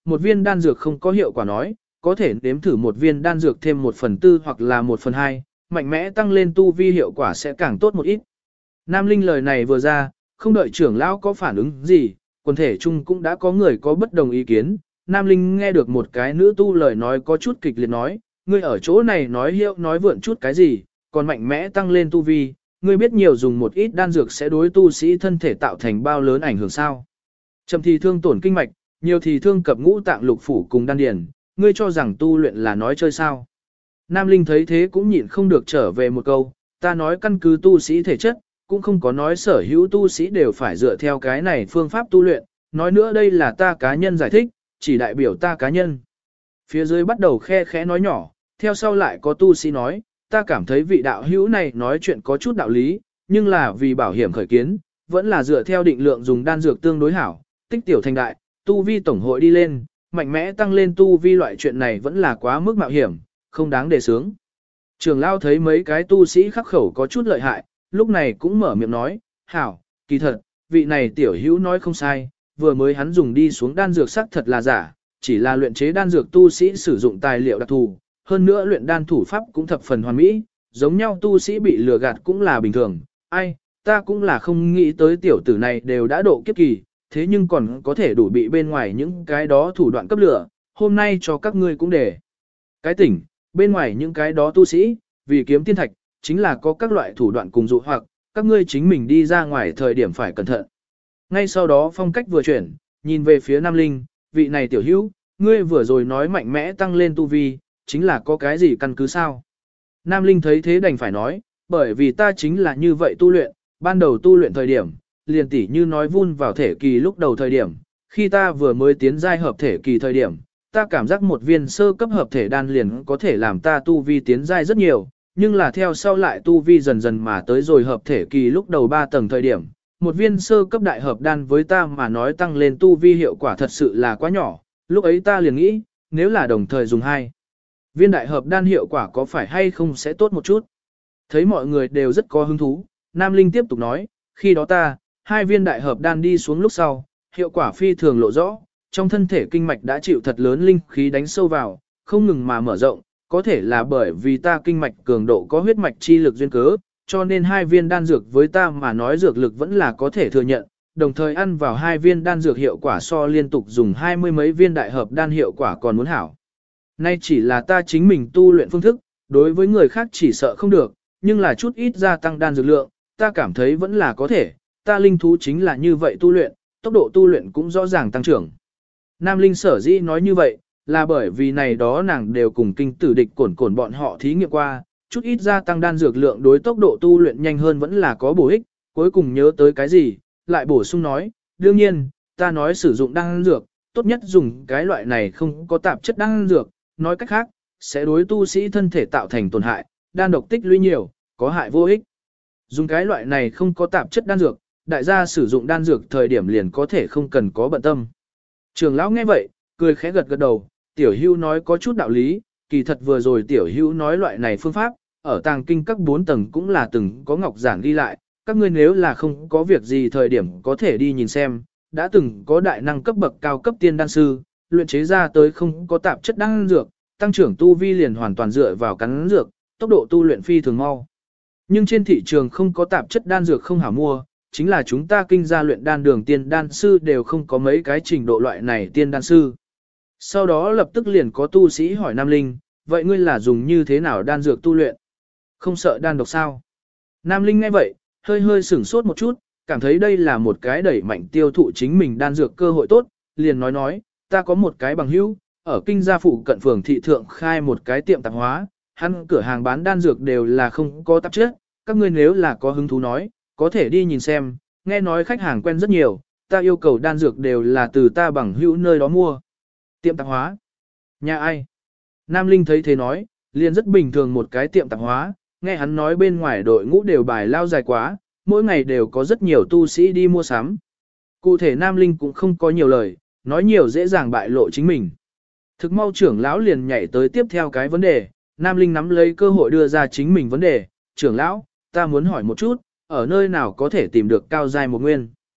một viên đan dược không có hiệu quả nói, có thể nếm thử một viên đan dược thêm 1/4 hoặc là 1/2, mạnh mẽ tăng lên tu vi hiệu quả sẽ càng tốt một ít. Nam Linh lời này vừa ra, không đợi trưởng lão có phản ứng gì, quần thể chung cũng đã có người có bất đồng ý kiến. Nam Linh nghe được một cái nữ tu lời nói có chút kịch liệt nói, ngươi ở chỗ này nói hiệu nói vượn chút cái gì, còn mạnh mẽ tăng lên tu vi, ngươi biết nhiều dùng một ít đan dược sẽ đối tu sĩ thân thể tạo thành bao lớn ảnh hưởng sao. Chậm thì thương tổn kinh mạch, nhiều thì thương cập ngũ tạng lục phủ cùng đan điền, ngươi cho rằng tu luyện là nói chơi sao. Nam Linh thấy thế cũng nhịn không được trở về một câu, ta nói căn cứ tu sĩ thể chất, cũng không có nói sở hữu tu sĩ đều phải dựa theo cái này phương pháp tu luyện, nói nữa đây là ta cá nhân giải thích, chỉ đại biểu ta cá nhân. Phía dưới bắt đầu khe khẽ nói nhỏ, theo sau lại có tu sĩ nói, ta cảm thấy vị đạo hữu này nói chuyện có chút đạo lý, nhưng là vì bảo hiểm khởi kiến, vẫn là dựa theo định lượng dùng đan dược tương đối hảo, tích tiểu thành đại, tu vi tổng hội đi lên, mạnh mẽ tăng lên tu vi loại chuyện này vẫn là quá mức mạo hiểm, không đáng đề sướng. Trường lao thấy mấy cái tu sĩ khắc khẩu có chút lợi hại, lúc này cũng mở miệng nói, hảo, kỳ thật, vị này tiểu hữu nói không sai, vừa mới hắn dùng đi xuống đan dược sắc thật là giả, chỉ là luyện chế đan dược tu sĩ sử dụng tài liệu đặc thù, hơn nữa luyện đan thủ pháp cũng thập phần hoàn mỹ, giống nhau tu sĩ bị lừa gạt cũng là bình thường, ai, ta cũng là không nghĩ tới tiểu tử này đều đã độ kiếp kỳ, thế nhưng còn có thể đủ bị bên ngoài những cái đó thủ đoạn cấp lửa, hôm nay cho các ngươi cũng để. Cái tỉnh, bên ngoài những cái đó tu sĩ, vì kiếm tiên thạch, chính là có các loại thủ đoạn cùng dụ hoặc, các ngươi chính mình đi ra ngoài thời điểm phải cẩn thận. Ngay sau đó phong cách vừa chuyển, nhìn về phía Nam Linh, vị này tiểu hữu, ngươi vừa rồi nói mạnh mẽ tăng lên tu vi, chính là có cái gì căn cứ sao? Nam Linh thấy thế đành phải nói, bởi vì ta chính là như vậy tu luyện, ban đầu tu luyện thời điểm, liền tỉ như nói vun vào thể kỳ lúc đầu thời điểm, khi ta vừa mới tiến giai hợp thể kỳ thời điểm, ta cảm giác một viên sơ cấp hợp thể đan liền có thể làm ta tu vi tiến giai rất nhiều, nhưng là theo sau lại tu vi dần dần mà tới rồi hợp thể kỳ lúc đầu 3 tầng thời điểm, một viên sơ cấp đại hợp đan với ta mà nói tăng lên tu vi hiệu quả thật sự là quá nhỏ, lúc ấy ta liền nghĩ, nếu là đồng thời dùng 2 viên đại hợp đan hiệu quả có phải hay không sẽ tốt một chút. Thấy mọi người đều rất có hứng thú, Nam Linh tiếp tục nói, khi đó ta, 2 viên đại hợp đan đi xuống lúc sau, hiệu quả phi thường lộ rõ, trong thân thể kinh mạch đã chịu thật lớn linh khí đánh sâu vào, không ngừng mà mở rộng, có thể là bởi vì ta kinh mạch cường độ có huyết mạch chi lực duyên cớ, cho nên 2 viên đan dược với ta mà nói dược lực vẫn là có thể thừa nhận, đồng thời ăn vào 2 viên đan dược hiệu quả so liên tục dùng 20 mấy viên đại hợp đan hiệu quả còn muốn hảo. Nay chỉ là ta chính mình tu luyện phương thức, đối với người khác chỉ sợ không được, nhưng là chút ít gia tăng đan dược lượng, ta cảm thấy vẫn là có thể, ta linh thú chính là như vậy tu luyện, tốc độ tu luyện cũng rõ ràng tăng trưởng. Nam Linh sở dĩ nói như vậy, là bởi vì này đó nàng đều cùng kinh tử địch cổn bọn họ thí nghiệm qua, chút ít gia tăng đan dược lượng đối tốc độ tu luyện nhanh hơn vẫn là có bổ ích, cuối cùng nhớ tới cái gì, lại bổ sung nói, đương nhiên, ta nói sử dụng đan dược, tốt nhất dùng cái loại này không có tạp chất đan dược, nói cách khác, sẽ đối tu sĩ thân thể tạo thành tổn hại, đan độc tích lũy nhiều, có hại vô ích. Dùng cái loại này không có tạp chất đan dược, đại gia sử dụng đan dược thời điểm liền có thể không cần có bận tâm. Trường lão nghe vậy, cười khẽ gật gật đầu, tiểu hữu nói có chút đạo lý, kỳ thật vừa rồi tiểu hữu nói loại này phương pháp, ở tàng kinh các 4 tầng cũng là từng có ngọc giản ghi lại, các ngươi nếu là không có việc gì thời điểm có thể đi nhìn xem, đã từng có đại năng cấp bậc cao cấp tiên đan sư, luyện chế ra tới không có tạp chất đan dược, tăng trưởng tu vi liền hoàn toàn dựa vào cắn dược, tốc độ tu luyện phi thường mau. Nhưng trên thị trường không có tạp chất đan dược không hảo mua, chính là chúng ta kinh gia luyện đan đường tiên đan sư đều không có mấy cái trình độ loại này tiên đan sư. Sau đó lập tức liền có tu sĩ hỏi Nam Linh, vậy ngươi là dùng như thế nào đan dược tu luyện? Không sợ đan độc sao? Nam Linh nghe vậy, hơi hơi sửng sốt một chút, cảm thấy đây là một cái đẩy mạnh tiêu thụ chính mình đan dược cơ hội tốt, liền nói, ta có một cái bằng hữu, ở kinh gia phụ cận phường thị thượng khai một cái tiệm tạp hóa, hắn cửa hàng bán đan dược đều là không có tạp chất, các ngươi nếu là có hứng thú nói, có thể đi nhìn xem, nghe nói khách hàng quen rất nhiều, ta yêu cầu đan dược đều là từ ta bằng hữu nơi đó mua. Tiệm tạp hóa? Nhà ai? Nam Linh thấy thế nói, liền rất bình thường một cái tiệm tạp hóa, nghe hắn nói bên ngoài đội ngũ đều bài lao dài quá, mỗi ngày đều có rất nhiều tu sĩ đi mua sắm. Cụ thể Nam Linh cũng không có nhiều lời, nói nhiều dễ dàng bại lộ chính mình. Thực mau trưởng lão liền nhảy tới tiếp theo cái vấn đề, Nam Linh nắm lấy cơ hội đưa ra chính mình vấn đề, trưởng lão, ta muốn hỏi một chút, ở nơi nào có thể tìm được cao giai một nguyên?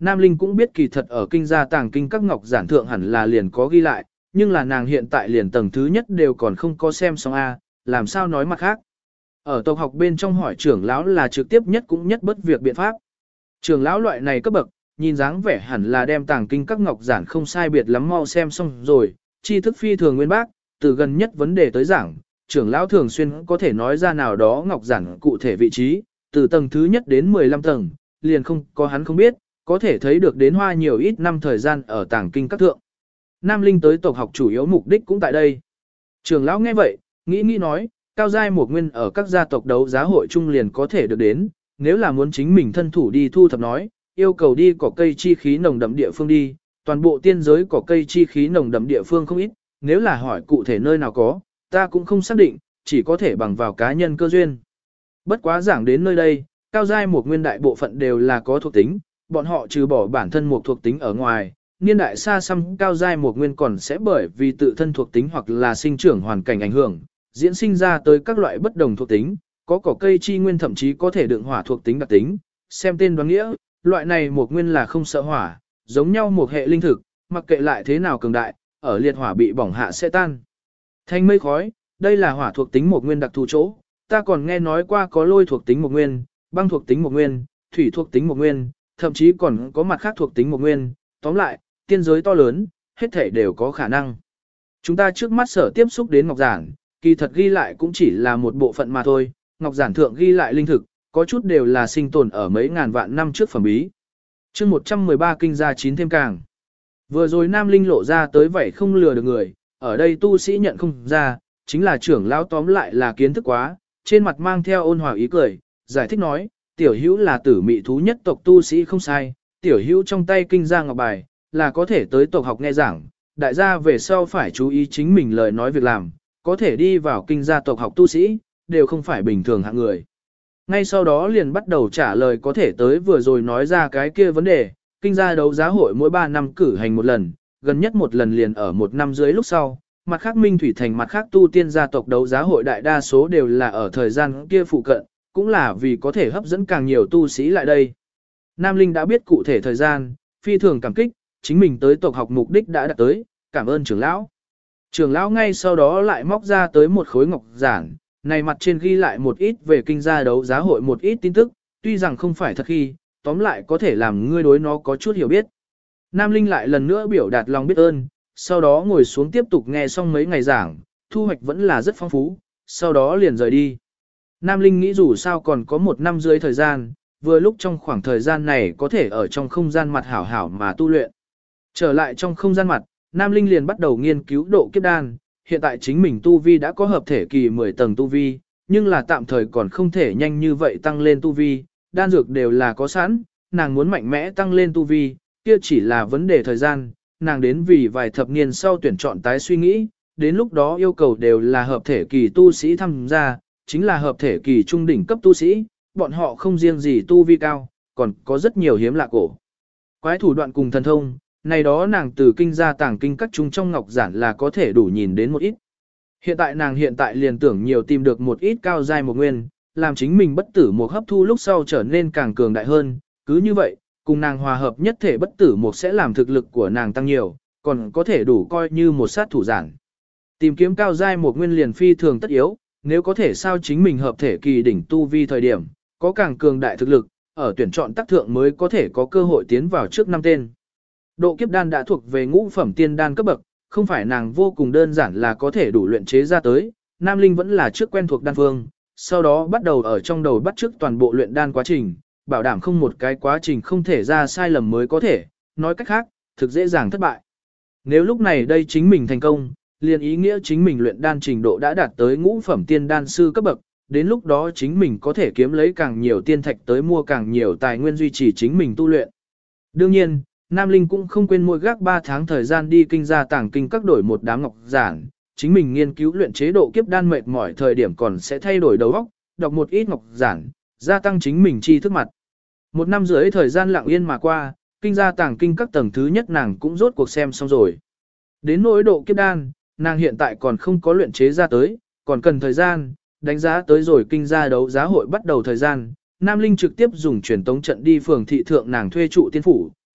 Nam Linh cũng biết kỳ thật ở kinh gia tàng kinh các ngọc giản thượng hẳn là liền có ghi lại, nhưng là nàng hiện tại liền tầng thứ nhất đều còn không có xem xong A, làm sao nói mặt khác. Ở tộc học bên trong hỏi trưởng lão là trực tiếp nhất cũng nhất bất việc biện pháp. Trưởng lão loại này cấp bậc, nhìn dáng vẻ hẳn là đem tàng kinh các ngọc giản không sai biệt lắm mau xem xong rồi, tri thức phi thường nguyên bác, từ gần nhất vấn đề tới giảng, trưởng lão thường xuyên có thể nói ra nào đó ngọc giản cụ thể vị trí, từ tầng thứ nhất đến 15 tầng, liền không có hắn không biết, có thể thấy được đến hoa nhiều ít năm thời gian ở tàng kinh các thượng. Nam Linh tới tộc học chủ yếu mục đích cũng tại đây. Trưởng lão nghe vậy, nghĩ nói, cao giai một nguyên ở các gia tộc đấu giá hội chung liền có thể được đến, nếu là muốn chính mình thân thủ đi thu thập nói, yêu cầu đi cỏ cây chi khí nồng đậm địa phương đi, toàn bộ tiên giới cỏ cây chi khí nồng đậm địa phương không ít, nếu là hỏi cụ thể nơi nào có, ta cũng không xác định, chỉ có thể bằng vào cá nhân cơ duyên. Bất quá giảng đến nơi đây, cao giai một nguyên đại bộ phận đều là có thuộc tính, bọn họ trừ bỏ bản thân một thuộc tính ở ngoài, niên đại xa xăm cao giai một nguyên còn sẽ bởi vì tự thân thuộc tính hoặc là sinh trưởng hoàn cảnh ảnh hưởng, diễn sinh ra tới các loại bất đồng thuộc tính, có cỏ cây chi nguyên thậm chí có thể đựng hỏa thuộc tính đặc tính, xem tên đoán nghĩa, loại này một nguyên là không sợ hỏa, giống nhau một hệ linh thực, mặc kệ lại thế nào cường đại, ở liệt hỏa bị bỏng hạ sẽ tan. Thành mây khói, đây là hỏa thuộc tính một nguyên đặc thù chỗ, ta còn nghe nói qua có lôi thuộc tính một nguyên, băng thuộc tính một nguyên, thủy thuộc tính một nguyên, thậm chí còn có mặt khác thuộc tính một nguyên, tóm lại, tiên giới to lớn, hết thể đều có khả năng. Chúng ta trước mắt sở tiếp xúc đến ngọc giản, kỳ thật ghi lại cũng chỉ là một bộ phận mà thôi, ngọc giản thượng ghi lại linh thực, có chút đều là sinh tồn ở mấy ngàn vạn năm trước phẩm bí. Chương 113 kinh gia 9 thêm càng. Vừa rồi Nam Linh lộ ra tới vậy không lừa được người, ở đây tu sĩ nhận không ra, chính là trưởng lão tóm lại là kiến thức quá, trên mặt mang theo ôn hòa ý cười, giải thích nói, tiểu hữu là tử mị thú nhất tộc tu sĩ không sai, tiểu hữu trong tay kinh gia ngọc bài, là có thể tới tộc học nghe giảng, đại gia về sau phải chú ý chính mình lời nói việc làm, có thể đi vào kinh gia tộc học tu sĩ, đều không phải bình thường hạng người. Ngay sau đó liền bắt đầu trả lời có thể tới vừa rồi nói ra cái kia vấn đề, kinh gia đấu giá hội mỗi 3 năm cử hành một lần, gần nhất một lần liền ở 1 năm dưới lúc sau, mặt khác Minh Thủy Thành mặt khác tu tiên gia tộc đấu giá hội đại đa số đều là ở thời gian kia phụ cận, cũng là vì có thể hấp dẫn càng nhiều tu sĩ lại đây. Nam Linh đã biết cụ thể thời gian, phi thường cảm kích, chính mình tới tộc học mục đích đã đạt tới, cảm ơn trưởng lão. Trưởng lão ngay sau đó lại móc ra tới một khối ngọc giản, này mặt trên ghi lại một ít về kinh gia đấu giá hội một ít tin tức, tuy rằng không phải thật khi, tóm lại có thể làm ngươi đối nó có chút hiểu biết. Nam Linh lại lần nữa biểu đạt lòng biết ơn, sau đó ngồi xuống tiếp tục nghe xong mấy ngày giảng, thu hoạch vẫn là rất phong phú, sau đó liền rời đi. Nam Linh nghĩ dù sao còn có 1 năm dưới thời gian, vừa lúc trong khoảng thời gian này có thể ở trong không gian mặt hảo hảo mà tu luyện. Trở lại trong không gian mặt, Nam Linh liền bắt đầu nghiên cứu độ kiếp đan, hiện tại chính mình tu vi đã có hợp thể kỳ 10 tầng tu vi, nhưng là tạm thời còn không thể nhanh như vậy tăng lên tu vi, đan dược đều là có sẵn, nàng muốn mạnh mẽ tăng lên tu vi, kia chỉ là vấn đề thời gian, nàng đến vì vài thập niên sau tuyển chọn tái suy nghĩ, đến lúc đó yêu cầu đều là hợp thể kỳ tu sĩ tham gia, chính là hợp thể kỳ trung đỉnh cấp tu sĩ, bọn họ không riêng gì tu vi cao, còn có rất nhiều hiếm lạ cổ. Quái thủ đoạn cùng thần thông, này đó nàng từ kinh gia tàng kinh các trung trong ngọc giản là có thể đủ nhìn đến một ít. Hiện tại nàng hiện tại liền tưởng nhiều tìm được một ít cao giai một nguyên, làm chính mình bất tử một hấp thu lúc sau trở nên càng cường đại hơn, cứ như vậy, cùng nàng hòa hợp nhất thể bất tử một sẽ làm thực lực của nàng tăng nhiều, còn có thể đủ coi như một sát thủ giản. Tìm kiếm cao giai một nguyên liền phi thường tất yếu, nếu có thể sao chính mình hợp thể kỳ đỉnh tu vi thời điểm, có càng cường đại thực lực, ở tuyển chọn tác thượng mới có thể có cơ hội tiến vào trước 5 tên. Độ kiếp đan đã thuộc về ngũ phẩm tiên đan cấp bậc, không phải nàng vô cùng đơn giản là có thể đủ luyện chế ra tới, Nam Linh vẫn là trước quen thuộc đan phương, sau đó bắt đầu ở trong đầu bắt chước toàn bộ luyện đan quá trình, bảo đảm không một cái quá trình không thể ra sai lầm mới có thể, nói cách khác, thực dễ dàng thất bại. Nếu lúc này đây chính mình thành công, liền ý nghĩa chính mình luyện đan trình độ đã đạt tới ngũ phẩm tiên đan sư cấp bậc, đến lúc đó chính mình có thể kiếm lấy càng nhiều tiên thạch tới mua càng nhiều tài nguyên duy trì chính mình tu luyện. Đương nhiên, Nam Linh cũng không quên mỗi gác 3 tháng thời gian đi kinh gia tàng kinh các đổi một đám ngọc giản, chính mình nghiên cứu luyện chế độ kiếp đan mệt mỏi thời điểm còn sẽ thay đổi đầu óc, đọc một ít ngọc giản, gia tăng chính mình tri thức mặt. 1 năm rưỡi thời gian lặng yên mà qua, kinh gia tàng kinh các tầng thứ nhất nàng cũng rốt cuộc xem xong rồi. Đến nỗi độ kiếp đan, nàng hiện tại còn không có luyện chế ra tới, còn cần thời gian, đánh giá tới rồi kinh gia đấu giá hội bắt đầu thời gian, Nam Linh trực tiếp dùng truyền tống trận đi phường thị thượng nàng thuê trụ tiên phủ,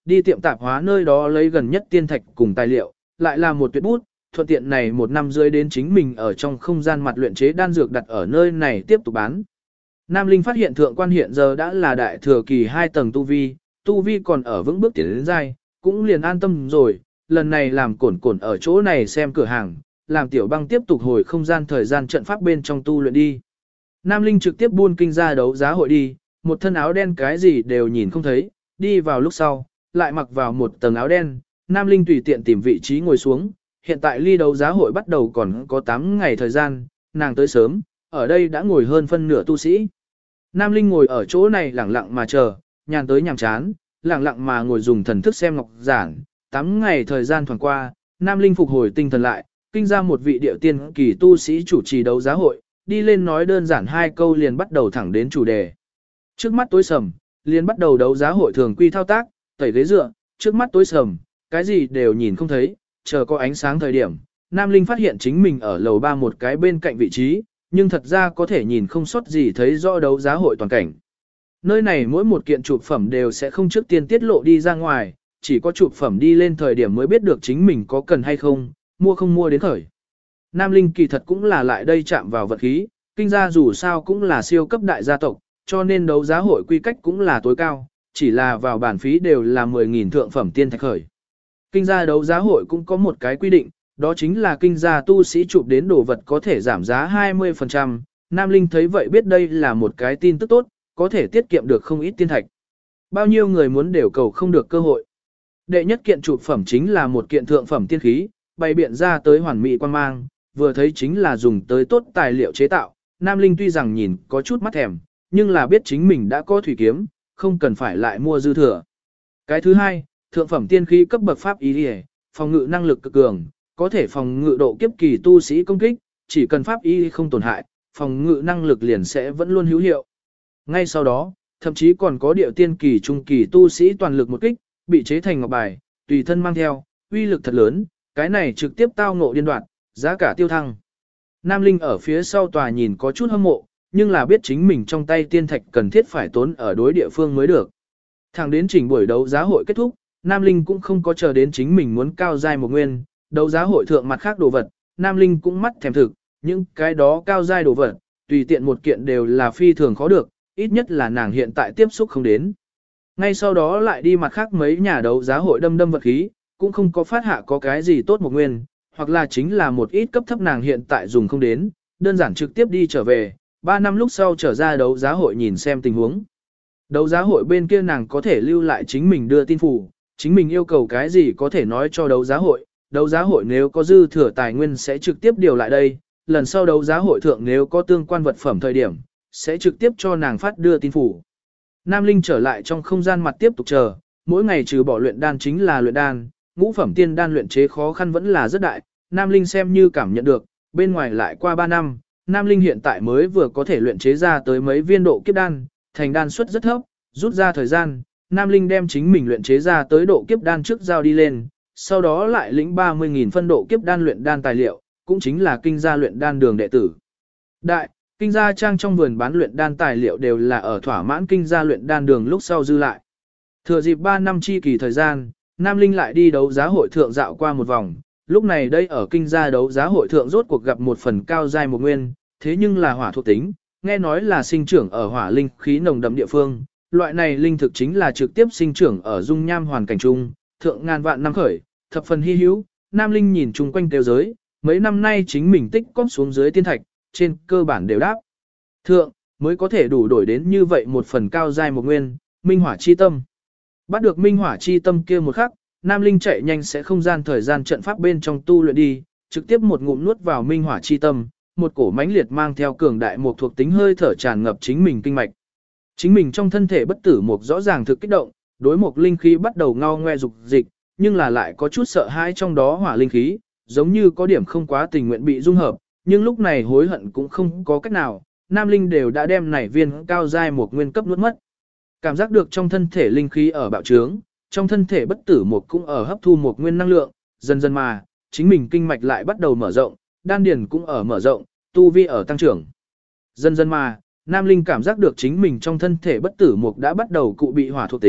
đi tiệm tạp hóa nơi đó lấy gần nhất tiên thạch cùng tài liệu, lại là một tuyệt bút, thuận tiện này một năm rưỡi đến chính mình ở trong không gian mặt luyện chế đan dược đặt ở nơi này tiếp tục bán. Nam Linh phát hiện thượng quan hiện giờ đã là đại thừa kỳ 2 tầng tu vi còn ở vững bước tiến đến giai, cũng liền an tâm rồi, lần này làm cổn ở chỗ này xem cửa hàng, làm Tiểu Băng tiếp tục hồi không gian thời gian trận pháp bên trong tu luyện đi. Nam Linh trực tiếp buôn kinh ra đấu giá hội đi, một thân áo đen cái gì đều nhìn không thấy, đi vào lúc sau, lại mặc vào một tầng áo đen, Nam Linh tùy tiện tìm vị trí ngồi xuống, hiện tại ly đấu giá hội bắt đầu còn có 8 ngày thời gian, nàng tới sớm, ở đây đã ngồi hơn phân nửa tu sĩ. Nam Linh ngồi ở chỗ này lẳng lặng mà chờ, nhàn tới nhàm chán, lẳng lặng mà ngồi dùng thần thức xem ngọc giản, 8 ngày thời gian thoảng qua, Nam Linh phục hồi tinh thần lại, kinh ra một vị điệu tiên kỳ tu sĩ chủ trì đấu giá hội, đi lên nói đơn giản 2 câu liền bắt đầu thẳng đến chủ đề. Trước mắt tối sầm, liền bắt đầu đấu giá hội thường quy thao tác, tẩy ghế dựa, trước mắt tối sầm, cái gì đều nhìn không thấy, chờ có ánh sáng thời điểm. Nam Linh phát hiện chính mình ở lầu 3 một cái bên cạnh vị trí, nhưng thật ra có thể nhìn không sót gì thấy rõ đấu giá hội toàn cảnh. Nơi này mỗi một kiện chụp phẩm đều sẽ không trước tiên tiết lộ đi ra ngoài, chỉ có chụp phẩm đi lên thời điểm mới biết được chính mình có cần hay không mua đến khởi. Nam Linh kỳ thật cũng là lại đây chạm vào vật khí, kinh gia dù sao cũng là siêu cấp đại gia tộc, cho nên đấu giá hội quy cách cũng là tối cao, chỉ là vào bản phí đều là 10.000 thượng phẩm tiên thạch khởi. Kinh gia đấu giá hội cũng có một cái quy định, đó chính là kinh gia tu sĩ chụp đến đồ vật có thể giảm giá 20%. Nam Linh thấy vậy biết đây là một cái tin tức tốt, có thể tiết kiệm được không ít tiên thạch. Bao nhiêu người muốn đều cầu không được cơ hội. Đệ nhất kiện chụp phẩm chính là một kiện thượng phẩm tiên khí, bày biện ra tới hoàn mỹ quan mang, vừa thấy chính là dùng tới tốt tài liệu chế tạo. Nam Linh tuy rằng nhìn có chút mắt thèm, nhưng là biết chính mình đã có thủy kiếm, không cần phải lại mua dư thừa. Cái thứ hai, thượng phẩm tiên khí cấp bậc pháp ý liề, phòng ngự năng lực cực cường, có thể phòng ngự độ kiếp kỳ tu sĩ công kích, chỉ cần pháp ý không tổn hại, phòng ngự năng lực liền sẽ vẫn luôn hữu hiệu. Ngay sau đó, thậm chí còn có điệu tiên kỳ trung kỳ tu sĩ toàn lực một kích, bị chế thành ngọc bài, tùy thân mang theo, uy lực thật lớn, cái này trực tiếp tao ngộ điên đoạn, giá cả tiêu thăng. Nam Linh ở phía sau tòa nhìn có chút hâm mộ, nhưng là biết chính mình trong tay tiên thạch cần thiết phải tốn ở đối địa phương mới được. Thẳng đến chỉnh buổi đấu giá hội kết thúc, Nam Linh cũng không có chờ đến chính mình muốn cao giai một nguyên, đấu giá hội thượng mặt khác đồ vật, Nam Linh cũng mắt thèm thực, những cái đó cao giai đồ vật, tùy tiện một kiện đều là phi thường khó được, ít nhất là nàng hiện tại tiếp xúc không đến. Ngay sau đó lại đi mặt khác mấy nhà đấu giá hội đâm vật khí, cũng không có phát hạ có cái gì tốt một nguyên, hoặc là chính là một ít cấp thấp nàng hiện tại dùng không đến, đơn giản trực tiếp đi trở về, 3 năm lúc sau trở ra đấu giá hội nhìn xem tình huống. Đấu giá hội bên kia nàng có thể lưu lại chính mình đưa tin phủ, chính mình yêu cầu cái gì có thể nói cho đấu giá hội nếu có dư thừa tài nguyên sẽ trực tiếp điều lại đây, lần sau đấu giá hội thượng nếu có tương quan vật phẩm thời điểm, sẽ trực tiếp cho nàng phát đưa tin phủ. Nam Linh trở lại trong không gian mặt tiếp tục chờ, mỗi ngày trừ bỏ luyện đan chính là luyện đan, ngũ phẩm tiên đan luyện chế khó khăn vẫn là rất đại, Nam Linh xem như cảm nhận được, bên ngoài lại qua 3 năm, Nam Linh hiện tại mới vừa có thể luyện chế ra tới mấy viên độ kiếp đan, thành đan suất rất thấp, rút ra thời gian, Nam Linh đem chính mình luyện chế ra tới độ kiếp đan trước giao đi lên, sau đó lại lĩnh 30.000 phân độ kiếp đan luyện đan tài liệu, cũng chính là kinh gia luyện đan đường đệ tử. Đại, kinh gia trang trong vườn bán luyện đan tài liệu đều là ở thỏa mãn kinh gia luyện đan đường lúc sau dư lại. Thừa dịp 3 năm chi kỳ thời gian, Nam Linh lại đi đấu giá hội thượng dạo qua một vòng, lúc này đây ở kinh gia đấu giá hội thượng rốt cuộc gặp một phần cao giai một nguyên, thế nhưng là hỏa thuộc tính, nghe nói là sinh trưởng ở hỏa linh khí nồng đậm địa phương, loại này linh thực chính là trực tiếp sinh trưởng ở dung nham hoàn cảnh trung, thượng ngàn vạn năm khởi, thập phần hy hữu. Nam Linh nhìn chung quanh tiêu giới, mấy năm nay chính mình tích cóp xuống dưới tiên thạch, trên cơ bản đều đáp thượng, mới có thể đủ đổi đến như vậy một phần cao giai một nguyên, minh hỏa chi tâm. Bắt được minh hỏa chi tâm kia một khắc, Nam Linh chạy nhanh sẽ không gian thời gian trận pháp bên trong tu luyện đi, trực tiếp một ngụm nuốt vào minh hỏa chi tâm, một cổ mãnh liệt mang theo cường đại một thuộc tính hơi thở tràn ngập chính mình kinh mạch. Chính mình trong thân thể bất tử một rõ ràng thực kích động, đối một linh khí bắt đầu ngao ngoe dục dịch, nhưng là lại có chút sợ hãi trong đó hỏa linh khí, giống như có điểm không quá tình nguyện bị dung hợp, nhưng lúc này hối hận cũng không có cách nào, Nam Linh đều đã đem nảy viên cao giai một nguyên cấp nuốt mất. Cảm giác được trong thân thể linh khí ở bạo trướng, trong thân thể bất tử một cũng ở hấp thu một nguyên năng lượng, dần dần mà, chính mình kinh mạch lại bắt đầu mở rộng, đan điền cũng ở mở rộng, tu vi ở tăng trưởng. Dần dần mà, Nam Linh cảm giác được chính mình trong thân thể bất tử mục đã bắt đầu cụ bị hỏa thuộc tính,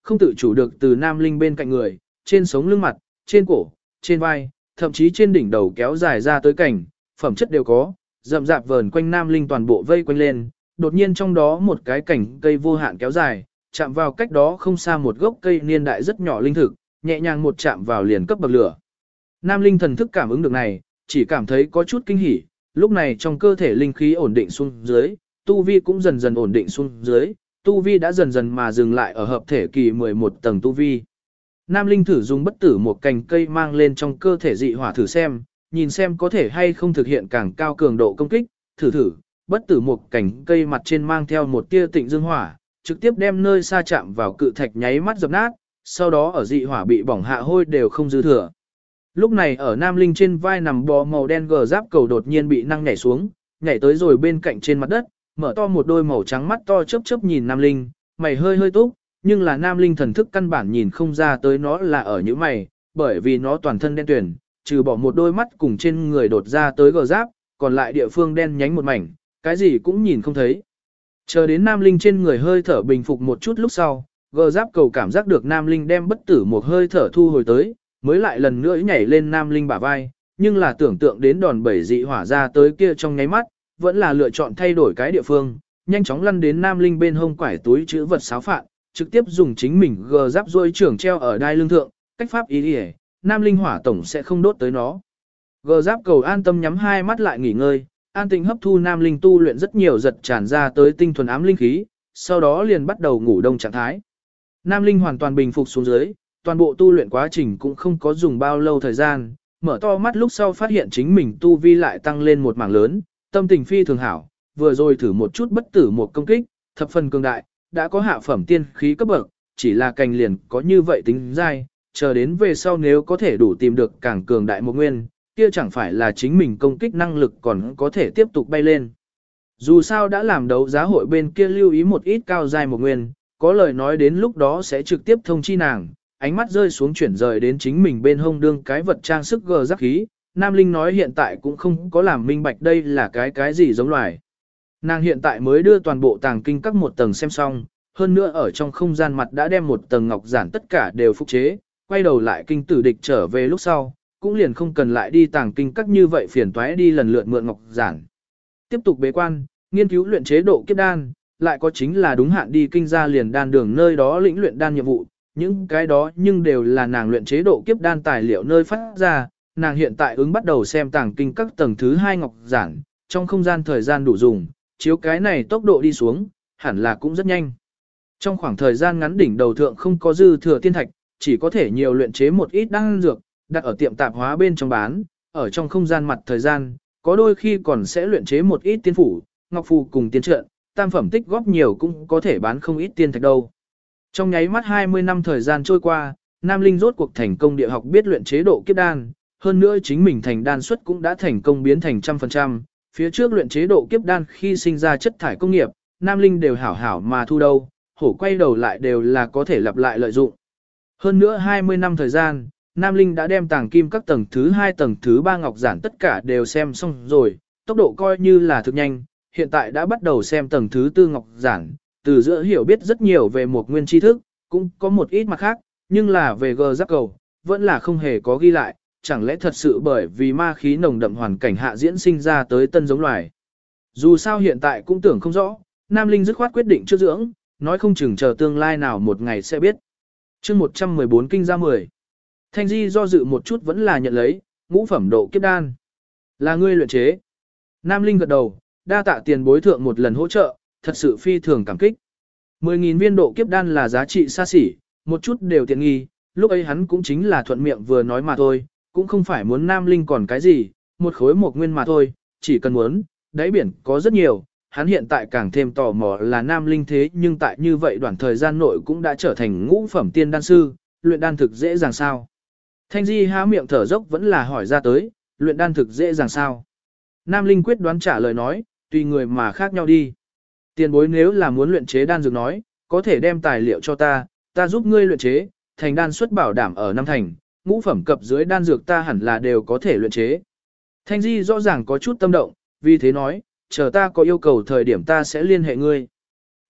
không tự chủ được từ Nam Linh bên cạnh người, trên sống lưng mặt, trên cổ, trên vai, thậm chí trên đỉnh đầu kéo dài ra tới cảnh, phẩm chất đều có, rậm rạp vờn quanh Nam Linh toàn bộ vây quanh lên, đột nhiên trong đó một cái cảnh cây vô hạn kéo dài, chạm vào cách đó không xa một gốc cây niên đại rất nhỏ linh thực, nhẹ nhàng một chạm vào liền cấp bậc lửa. Nam Linh thần thức cảm ứng được này, chỉ cảm thấy có chút kinh hỉ, lúc này trong cơ thể linh khí ổn định xuống dưới, tu vi cũng dần dần ổn định xuống dưới, tu vi đã dần dần mà dừng lại ở hợp thể kỳ 11 tầng tu vi. Nam Linh thử dùng bất tử một cành cây mang lên trong cơ thể dị hỏa thử xem, nhìn xem có thể hay không thực hiện càng cao cường độ công kích, thử, bất tử một cành cây mặt trên mang theo một tia tịnh dương hỏa, trực tiếp đem nơi xa chạm vào cự thạch nháy mắt dập nát, sau đó ở dị hỏa bị bỏng hạ hôi đều không dư thừa. Lúc này ở Nam Linh trên vai nằm bò màu đen gờ giáp cầu đột nhiên bị năng nhảy xuống, nhảy tới rồi bên cạnh trên mặt đất, mở to một đôi màu trắng mắt to chớp chớp nhìn Nam Linh, mày hơi túc, nhưng là Nam Linh thần thức căn bản nhìn không ra tới nó là ở những mày, bởi vì nó toàn thân đen tuyền, trừ bỏ một đôi mắt cùng trên người đột ra tới gờ giáp, còn lại địa phương đen nhánh một mảnh, cái gì cũng nhìn không thấy. Chờ đến Nam Linh trên người hơi thở bình phục một chút lúc sau, gờ giáp cầu cảm giác được Nam Linh đem bất tử một hơi thở thu hồi tới, mới lại lần nữa nhảy lên Nam Linh bả vai, nhưng là tưởng tượng đến đòn bẩy dị hỏa ra tới kia trong nháy mắt, vẫn là lựa chọn thay đổi cái địa phương, nhanh chóng lăn đến Nam Linh bên hông quải túi chữ vật sáo phạn, trực tiếp dùng chính mình gờ giáp duỗi trưởng treo ở đai lưng thượng, cách pháp ý đi Nam Linh hỏa tổng sẽ không đốt tới nó. Gờ giáp cầu an tâm nhắm hai mắt lại nghỉ ngơi, an tĩnh hấp thu Nam Linh tu luyện rất nhiều giật tràn ra tới tinh thuần ám linh khí, sau đó liền bắt đầu ngủ đông trạng thái. Nam Linh hoàn toàn bình phục xuống dưới, toàn bộ tu luyện quá trình cũng không có dùng bao lâu thời gian, mở to mắt lúc sau phát hiện chính mình tu vi lại tăng lên một mảng lớn, tâm tình phi thường hảo, vừa rồi thử một chút bất tử một công kích, thập phần cường đại, đã có hạ phẩm tiên khí cấp bậc, chỉ là cành liền có như vậy tính dai, chờ đến về sau nếu có thể đủ tìm được càng cường đại một nguyên, kia chẳng phải là chính mình công kích năng lực còn có thể tiếp tục bay lên. Dù sao đã làm đấu giá hội bên kia lưu ý một ít cao dai một nguyên, có lời nói đến lúc đó sẽ trực tiếp thông chi nàng, ánh mắt rơi xuống chuyển rời đến chính mình bên hông đương cái vật trang sức gờ giáp khí, Nam Linh nói hiện tại cũng không có làm minh bạch đây là cái gì giống loài. Nàng hiện tại mới đưa toàn bộ tàng kinh các một tầng xem xong, hơn nữa ở trong không gian mặt đã đem một tầng ngọc giản tất cả đều phục chế, quay đầu lại kinh tử địch trở về lúc sau, cũng liền không cần lại đi tàng kinh các như vậy phiền toái đi lần lượt mượn ngọc giản. Tiếp tục bế quan, nghiên cứu luyện chế độ kiếp đan, lại có chính là đúng hạn đi kinh gia liền đan đường nơi đó lĩnh luyện đan nhiệm vụ, những cái đó nhưng đều là nàng luyện chế độ kiếp đan tài liệu nơi phát ra, nàng hiện tại ứng bắt đầu xem tàng kinh các tầng thứ 2 ngọc giản, trong không gian thời gian đủ dùng, chiếu cái này tốc độ đi xuống, hẳn là cũng rất nhanh. Trong khoảng thời gian ngắn đỉnh đầu thượng không có dư thừa tiên thạch, chỉ có thể nhiều luyện chế một ít đan dược, đặt ở tiệm tạp hóa bên trong bán, ở trong không gian mặt thời gian, có đôi khi còn sẽ luyện chế một ít tiên phủ, ngọc phù cùng tiên trận, tam phẩm tích góp nhiều cũng có thể bán không ít tiên thạch đâu. Trong nháy mắt 20 năm thời gian trôi qua, Nam Linh rốt cuộc thành công địa học biết luyện chế độ kiếp đan, hơn nữa chính mình thành đan suất cũng đã thành công biến thành 100%, phía trước luyện chế độ kiếp đan khi sinh ra chất thải công nghiệp, Nam Linh đều hảo hảo mà thu đâu, hổ quay đầu lại đều là có thể lặp lại lợi dụng. Hơn nữa 20 năm thời gian, Nam Linh đã đem tàng kim các tầng thứ 2 tầng thứ 3 ngọc giản tất cả đều xem xong rồi, tốc độ coi như là thực nhanh, hiện tại đã bắt đầu xem tầng thứ 4 ngọc giản, từ giữa hiểu biết rất nhiều về một nguyên tri thức, cũng có một ít mặt khác, nhưng là về gờ giáp cầu, vẫn là không hề có ghi lại, chẳng lẽ thật sự bởi vì ma khí nồng đậm hoàn cảnh hạ diễn sinh ra tới tân giống loài. Dù sao hiện tại cũng tưởng không rõ, Nam Linh dứt khoát quyết định trước dưỡng, nói không chừng chờ tương lai nào một ngày sẽ biết. chương 114 kinh ra 10. Thanh Di do dự một chút vẫn là nhận lấy, ngũ phẩm độ kiếp đan. Là ngươi luyện chế. Nam Linh gật đầu, đa tạ tiền bối thượng một lần hỗ trợ, thật sự phi thường cảm kích. 10.000 viên độ kiếp đan là giá trị xa xỉ, một chút đều tiện nghi, lúc ấy hắn cũng chính là thuận miệng vừa nói mà thôi, cũng không phải muốn Nam Linh còn cái gì, một khối một nguyên mà thôi, chỉ cần muốn, đáy biển có rất nhiều, hắn hiện tại càng thêm tò mò là Nam Linh thế nhưng tại như vậy đoạn thời gian nội cũng đã trở thành ngũ phẩm tiên đan sư, luyện đan thực dễ dàng sao. Thanh Di há miệng thở dốc vẫn là hỏi ra tới, luyện đan thực dễ dàng sao. Nam Linh quyết đoán trả lời nói, tùy người mà khác nhau đi. Tiền bối nếu là muốn luyện chế đan dược nói, có thể đem tài liệu cho ta giúp ngươi luyện chế, thành đan suất bảo đảm ở năm thành, ngũ phẩm cập dưới đan dược ta hẳn là đều có thể luyện chế. Thanh Di rõ ràng có chút tâm động, vì thế nói, chờ ta có yêu cầu thời điểm ta sẽ liên hệ ngươi.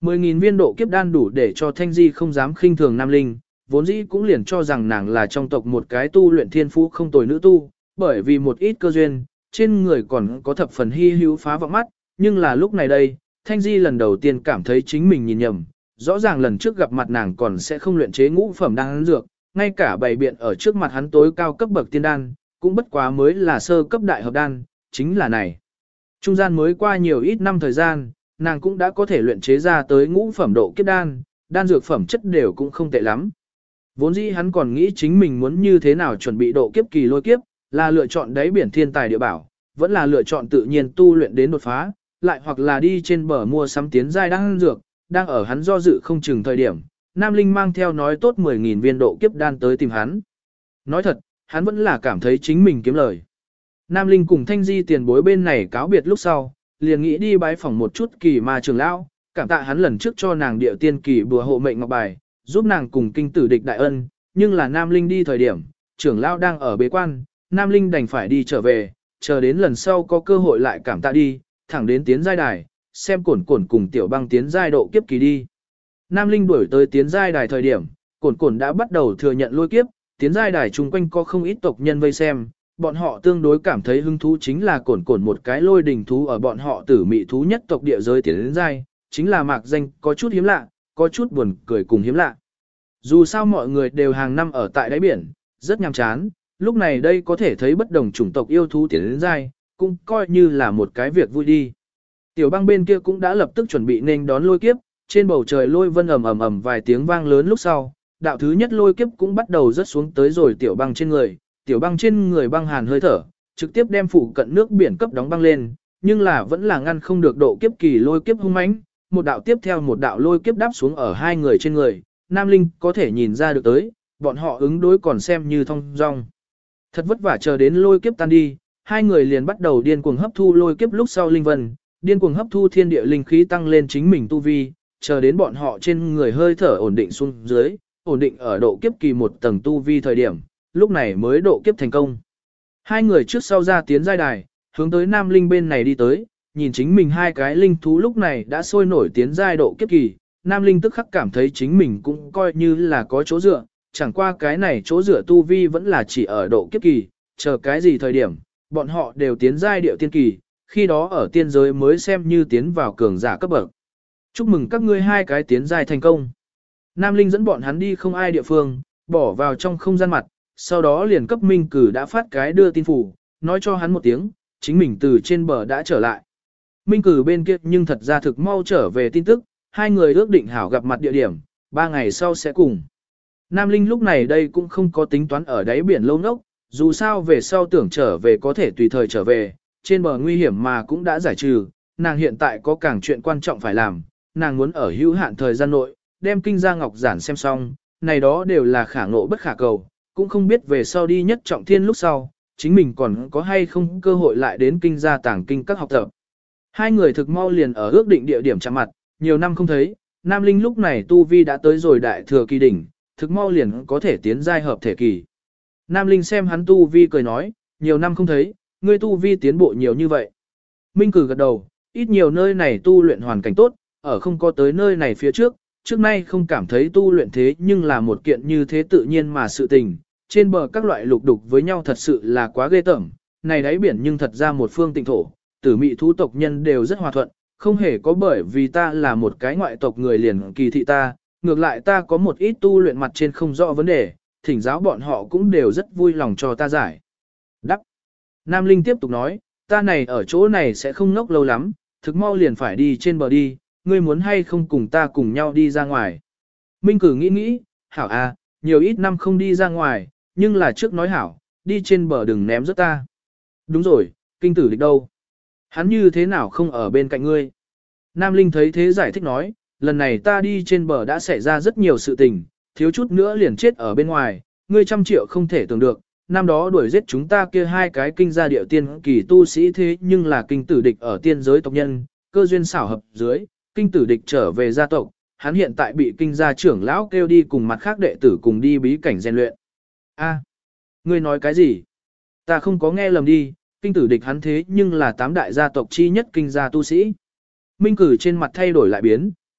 10.000 viên độ kiếp đan đủ để cho Thanh Di không dám khinh thường Nam Linh, vốn dĩ cũng liền cho rằng nàng là trong tộc một cái tu luyện thiên phú không tồi nữ tu, bởi vì một ít cơ duyên, trên người còn có thập phần hy hữu phá vọng mắt, nhưng là lúc này đây, Thanh Di lần đầu tiên cảm thấy chính mình nhìn nhầm, rõ ràng lần trước gặp mặt nàng còn sẽ không luyện chế ngũ phẩm đan dược, ngay cả bày biện ở trước mặt hắn tối cao cấp bậc tiên đan, cũng bất quá mới là sơ cấp đại hợp đan, chính là này. Trung gian mới qua nhiều ít năm thời gian, nàng cũng đã có thể luyện chế ra tới ngũ phẩm độ kiếp đan, đan dược phẩm chất đều cũng không tệ lắm. Vốn dĩ hắn còn nghĩ chính mình muốn như thế nào chuẩn bị độ kiếp kỳ lôi kiếp, là lựa chọn đáy biển thiên tài địa bảo, vẫn là lựa chọn tự nhiên tu luyện đến đột phá, lại hoặc là đi trên bờ mua sắm tiến giai đan dược, đang ở hắn do dự không chừng thời điểm, Nam Linh mang theo nói tốt 10.000 viên độ kiếp đan tới tìm hắn. Nói thật, hắn vẫn là cảm thấy chính mình kiếm lời. Nam Linh cùng Thanh Di tiền bối bên này cáo biệt lúc sau, liền nghĩ đi bái phỏng một chút kỳ ma trường lão, cảm tạ hắn lần trước cho nàng địa tiên kỳ bùa hộ mệnh ngọc bài, giúp nàng cùng kinh tử địch đại ân, nhưng là Nam Linh đi thời điểm, trưởng lão đang ở bế quan, Nam Linh đành phải đi trở về, chờ đến lần sau có cơ hội lại cảm tạ đi, thẳng đến tiến giai đài, xem cổn cổn cùng tiểu băng tiến giai độ kiếp kỳ đi. Nam Linh đuổi tới tiến giai đài thời điểm, cổn cổn đã bắt đầu thừa nhận lôi kiếp, tiến giai đài chung quanh có không ít tộc nhân vây xem, bọn họ tương đối cảm thấy hứng thú chính là cổn cổn một cái lôi đình thú ở bọn họ tử mị thú nhất tộc địa giới tiến đến giai, chính là mạc danh có chút hiếm lạ, có chút buồn cười cùng hiếm lạ. Dù sao mọi người đều hàng năm ở tại đáy biển, rất nhàm chán, lúc này đây có thể thấy bất đồng chủng tộc yêu thú tiến đến giai, cũng coi như là một cái việc vui đi. Tiểu băng bên kia cũng đã lập tức chuẩn bị nên đón lôi kiếp, trên bầu trời lôi vân ầm ầm ầm vài tiếng vang lớn lúc sau, đạo thứ nhất lôi kiếp cũng bắt đầu rớt xuống tới rồi tiểu băng trên người băng hàn hơi thở, trực tiếp đem phụ cận nước biển cấp đóng băng lên, nhưng là vẫn là ngăn không được độ kiếp kỳ lôi kiếp hung mãnh, một đạo tiếp theo một đạo lôi kiếp đáp xuống ở hai người trên người, Nam Linh có thể nhìn ra được tới, bọn họ ứng đối còn xem như thông dong. Thật vất vả chờ đến lôi kiếp tan đi, hai người liền bắt đầu điên cuồng hấp thu lôi kiếp lúc sau linh vân, điên cuồng hấp thu thiên địa linh khí tăng lên chính mình tu vi, chờ đến bọn họ trên người hơi thở ổn định xuống dưới, ổn định ở độ kiếp kỳ một tầng tu vi thời điểm, lúc này mới độ kiếp thành công. Hai người trước sau ra tiến giai đài, hướng tới Nam Linh bên này đi tới, nhìn chính mình hai cái linh thú lúc này đã sôi nổi tiến giai độ kiếp kỳ, Nam Linh tức khắc cảm thấy chính mình cũng coi như là có chỗ dựa, chẳng qua cái này chỗ dựa tu vi vẫn là chỉ ở độ kiếp kỳ, chờ cái gì thời điểm, bọn họ đều tiến giai điệu tiên kỳ, khi đó ở tiên giới mới xem như tiến vào cường giả cấp bậc. Chúc mừng các ngươi hai cái tiến giai thành công. Nam Linh dẫn bọn hắn đi không ai địa phương, bỏ vào trong không gian mặt, sau đó liền cấp Minh Cử đã phát cái đưa tin phủ, nói cho hắn một tiếng, chính mình từ trên bờ đã trở lại. Minh Cử bên kia nhưng thật ra thực mau trở về tin tức, hai người ước định hảo gặp mặt địa điểm, 3 ngày sau sẽ cùng. Nam Linh lúc này đây cũng không có tính toán ở đáy biển lâu nốc, dù sao về sau tưởng trở về có thể tùy thời trở về, trên bờ nguy hiểm mà cũng đã giải trừ, nàng hiện tại có càng chuyện quan trọng phải làm, nàng muốn ở hữu hạn thời gian nội, đem kinh gia ngọc giản xem xong, này đó đều là khả ngộ bất khả cầu, cũng không biết về sau đi nhất trọng thiên lúc sau, chính mình còn có hay không cơ hội lại đến kinh gia tàng kinh các học tập. Hai người thực mau liền ở ước định địa điểm chạm mặt, nhiều năm không thấy, Nam Linh lúc này tu vi đã tới rồi đại thừa kỳ đỉnh, thực mau liền có thể tiến giai hợp thể kỳ. Nam Linh xem hắn tu vi cười nói, nhiều năm không thấy, ngươi tu vi tiến bộ nhiều như vậy. Minh Cử gật đầu, ít nhiều nơi này tu luyện hoàn cảnh tốt, ở không có tới nơi này phía trước, trước nay không cảm thấy tu luyện thế nhưng là một kiện như thế tự nhiên mà sự tình, trên bờ các loại lục đục với nhau thật sự là quá ghê tởm, này đáy biển nhưng thật ra một phương tịnh thổ, tử mị thú tộc nhân đều rất hòa thuận, không hề có bởi vì ta là một cái ngoại tộc người liền kỳ thị ta, ngược lại ta có một ít tu luyện mặt trên không rõ vấn đề, thỉnh giáo bọn họ cũng đều rất vui lòng cho ta giải. Đắc. Nam Linh tiếp tục nói, ta này ở chỗ này sẽ không ngốc lâu lắm, thực mau liền phải đi trên bờ đi, ngươi muốn hay không cùng ta cùng nhau đi ra ngoài. Minh Cử nghĩ, hảo à, nhiều ít năm không đi ra ngoài, nhưng là trước nói hảo, đi trên bờ đừng ném rớt ta. Đúng rồi, kinh tử địch đâu? Hắn như thế nào không ở bên cạnh ngươi? Nam Linh thấy thế giải thích nói, lần này ta đi trên bờ đã xảy ra rất nhiều sự tình, thiếu chút nữa liền chết ở bên ngoài, ngươi 100 triệu không thể tưởng được, năm đó đuổi giết chúng ta kia hai cái kinh gia điệu tiên kỳ tu sĩ thế nhưng là kinh tử địch ở tiên giới tộc nhân, cơ duyên xảo hợp dưới, kinh tử địch trở về gia tộc, hắn hiện tại bị kinh gia trưởng lão kêu đi cùng mặt khác đệ tử cùng đi bí cảnh rèn luyện. A, ngươi nói cái gì? Ta không có nghe lầm đi, kinh tử địch hắn thế nhưng là 8 đại gia tộc chi nhất kinh gia tu sĩ. Minh Cử trên mặt thay đổi lại biến,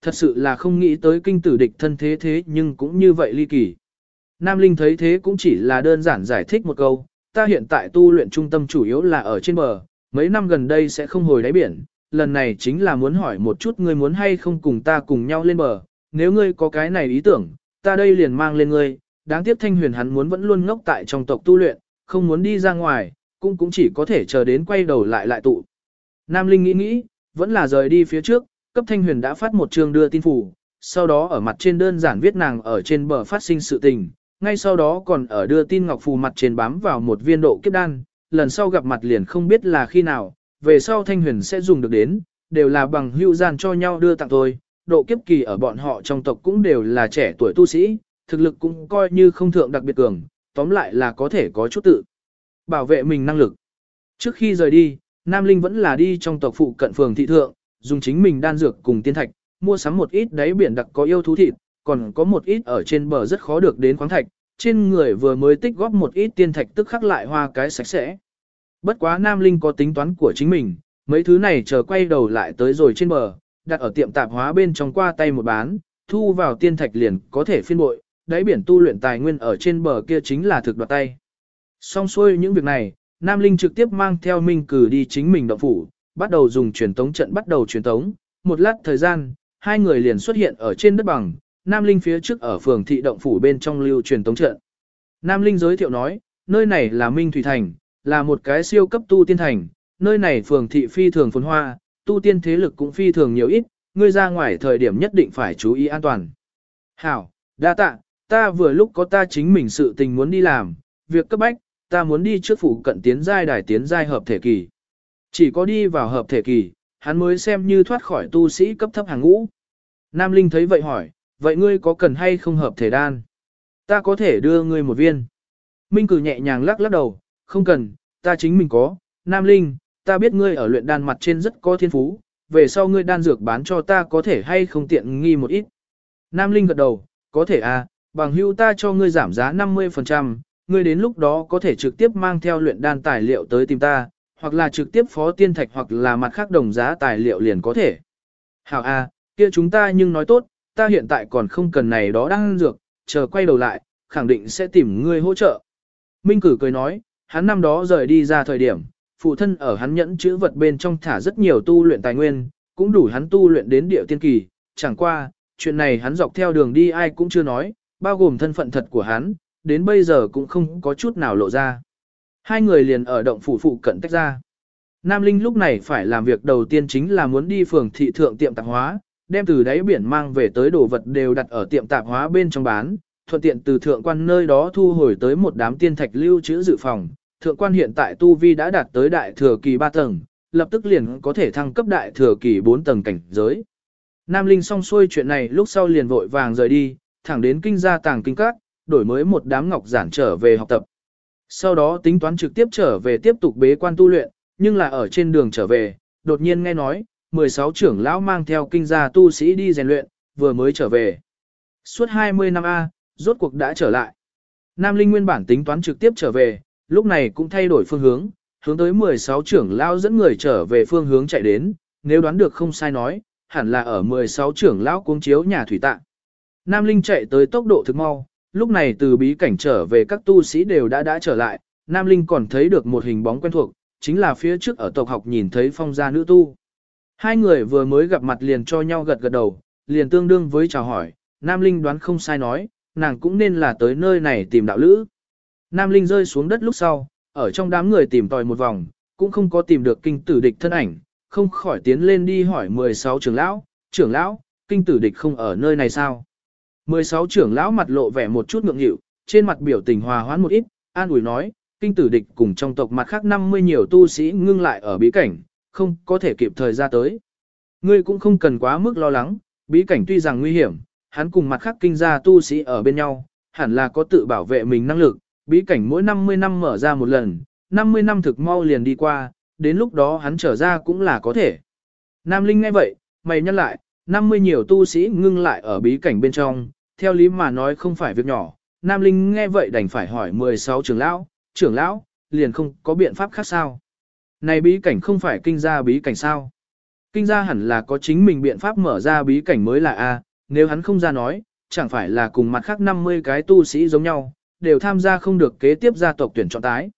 thật sự là không nghĩ tới kinh tử địch thân thế thế nhưng cũng như vậy ly kỳ. Nam Linh thấy thế cũng chỉ là đơn giản giải thích một câu, ta hiện tại tu luyện trung tâm chủ yếu là ở trên bờ, mấy năm gần đây sẽ không hồi đáy biển, lần này chính là muốn hỏi một chút ngươi muốn hay không cùng ta cùng nhau lên bờ, nếu ngươi có cái này ý tưởng, ta đây liền mang lên ngươi, đáng tiếc Thanh Huyền hắn muốn vẫn luôn ngốc tại trong tộc tu luyện, không muốn đi ra ngoài, cũng chỉ có thể chờ đến quay đầu lại tụ. Nam Linh nghĩ, vẫn là rời đi phía trước, cấp Thanh Huyền đã phát một chương đưa tin phủ, sau đó ở mặt trên đơn giản viết nàng ở trên bờ phát sinh sự tình, ngay sau đó còn ở đưa tin ngọc phù mặt trên bám vào một viên độ kiếp đan, lần sau gặp mặt liền không biết là khi nào, về sau Thanh Huyền sẽ dùng được đến, đều là bằng hữu gian cho nhau đưa tặng thôi, độ kiếp kỳ ở bọn họ trong tộc cũng đều là trẻ tuổi tu sĩ, thực lực cũng coi như không thượng đặc biệt cường, tóm lại là có thể có chút tự bảo vệ mình năng lực. Trước khi rời đi, Nam Linh vẫn là đi trong tộc phụ cận phường thị thượng, dùng chính mình đan dược cùng tiên thạch, mua sắm một ít đáy biển đặc có yêu thú thịt, còn có một ít ở trên bờ rất khó được đến khoáng thạch, trên người vừa mới tích góp một ít tiên thạch tức khắc lại hoa cái sạch sẽ. Bất quá Nam Linh có tính toán của chính mình, mấy thứ này chờ quay đầu lại tới rồi trên bờ, đặt ở tiệm tạp hóa bên trong qua tay một bán, thu vào tiên thạch liền có thể phiên bội, đáy biển tu luyện tài nguyên ở trên bờ kia chính là thực đoạt tay. Xong xuôi những việc này, Nam Linh trực tiếp mang theo Minh Cử đi chính mình động phủ, bắt đầu dùng truyền tống trận bắt đầu truyền tống, một lát thời gian, hai người liền xuất hiện ở trên đất bằng, Nam Linh phía trước ở phường thị động phủ bên trong lưu truyền tống trận. Nam Linh giới thiệu nói, nơi này là Minh Thủy Thành, là một cái siêu cấp tu tiên thành, nơi này phường thị phi thường phồn hoa, tu tiên thế lực cũng phi thường nhiều ít, ngươi ra ngoài thời điểm nhất định phải chú ý an toàn. Hảo, đa tạ, ta vừa lúc có ta chính mình sự tình muốn đi làm, việc cấp bách, ta muốn đi trước phủ cận tiến giai đài tiến giai hợp thể kỳ. Chỉ có đi vào hợp thể kỳ, hắn mới xem như thoát khỏi tu sĩ cấp thấp hàng ngũ. Nam Linh thấy vậy hỏi, vậy ngươi có cần hay không hợp thể đan? Ta có thể đưa ngươi một viên. Minh Cử nhẹ nhàng lắc lắc đầu, không cần, ta chính mình có. Nam Linh, ta biết ngươi ở luyện đan mặt trên rất có thiên phú, về sau ngươi đan dược bán cho ta có thể hay không tiện nghi một ít. Nam Linh gật đầu, có thể à, bằng hữu ta cho ngươi giảm giá 50%, ngươi đến lúc đó có thể trực tiếp mang theo luyện đan tài liệu tới tìm ta, hoặc là trực tiếp phó tiên thạch hoặc là mặt khác đồng giá tài liệu liền có thể. Hảo à, kia chúng ta nhưng nói tốt, ta hiện tại còn không cần này đó đan dược, chờ quay đầu lại, khẳng định sẽ tìm ngươi hỗ trợ. Minh Cử cười nói, hắn năm đó rời đi ra thời điểm, phụ thân ở hắn nhẫn chữ vật bên trong thả rất nhiều tu luyện tài nguyên, cũng đủ hắn tu luyện đến địa tiên kỳ, chẳng qua, chuyện này hắn dọc theo đường đi ai cũng chưa nói, bao gồm thân phận thật của hắn, đến bây giờ cũng không có chút nào lộ ra. Hai người liền ở động phủ phụ cận tách ra. Nam Linh lúc này phải làm việc đầu tiên chính là muốn đi phường thị thượng tiệm tạp hóa, đem từ đáy biển mang về tới đồ vật đều đặt ở tiệm tạp hóa bên trong bán, thuận tiện từ thượng quan nơi đó thu hồi tới một đám tiên thạch lưu trữ dự phòng. Thượng quan hiện tại tu vi đã đạt tới đại thừa kỳ 3 tầng, lập tức liền có thể thăng cấp đại thừa kỳ 4 tầng cảnh giới. Nam Linh xong xuôi chuyện này lúc sau liền vội vàng rời đi, thẳng đến kinh gia tàng kinh các, đổi mới một đám ngọc giản trở về học tập. Sau đó tính toán trực tiếp trở về tiếp tục bế quan tu luyện, nhưng là ở trên đường trở về, đột nhiên nghe nói, 16 trưởng lão mang theo kinh gia tu sĩ đi rèn luyện, vừa mới trở về. Suốt 20 năm A, rốt cuộc đã trở lại. Nam Linh nguyên bản tính toán trực tiếp trở về, lúc này cũng thay đổi phương hướng, hướng tới 16 trưởng lão dẫn người trở về phương hướng chạy đến, nếu đoán được không sai nói, hẳn là ở 16 trưởng lão cuống chiếu nhà thủy tạng. Nam Linh chạy tới tốc độ thực mau, lúc này từ bí cảnh trở về các tu sĩ đều đã trở lại, Nam Linh còn thấy được một hình bóng quen thuộc, chính là phía trước ở tộc học nhìn thấy phong gia nữ tu. Hai người vừa mới gặp mặt liền cho nhau gật gật đầu, liền tương đương với chào hỏi, Nam Linh đoán không sai nói, nàng cũng nên là tới nơi này tìm đạo lữ. Nam Linh rơi xuống đất lúc sau, ở trong đám người tìm tòi một vòng, cũng không có tìm được kinh tử địch thân ảnh, không khỏi tiến lên đi hỏi 16 trưởng lão, kinh tử địch không ở nơi này sao? 16 trưởng lão mặt lộ vẻ một chút ngượng nghịu, trên mặt biểu tình hòa hoãn một ít, an ủi nói, kinh tử địch cùng trong tộc mặt khác 50 nhiều tu sĩ ngưng lại ở bí cảnh, không có thể kịp thời ra tới. Ngươi cũng không cần quá mức lo lắng, bí cảnh tuy rằng nguy hiểm, hắn cùng mặt khác kinh gia tu sĩ ở bên nhau, hẳn là có tự bảo vệ mình năng lực, bí cảnh mỗi 50 năm mở ra một lần, 50 năm thực mau liền đi qua, đến lúc đó hắn trở ra cũng là có thể. Nam Linh nghe vậy, mày nhắc lại, 50 nhiều tu sĩ ngưng lại ở bí cảnh bên trong, theo lý mà nói không phải việc nhỏ, Nam Linh nghe vậy đành phải hỏi 16 trưởng lão, liền không có biện pháp khác sao. Này bí cảnh không phải kinh gia bí cảnh sao? Kinh gia hẳn là có chính mình biện pháp mở ra bí cảnh mới là A, nếu hắn không ra nói, chẳng phải là cùng mặt khác 50 cái tu sĩ giống nhau, đều tham gia không được kế tiếp gia tộc tuyển chọn tái.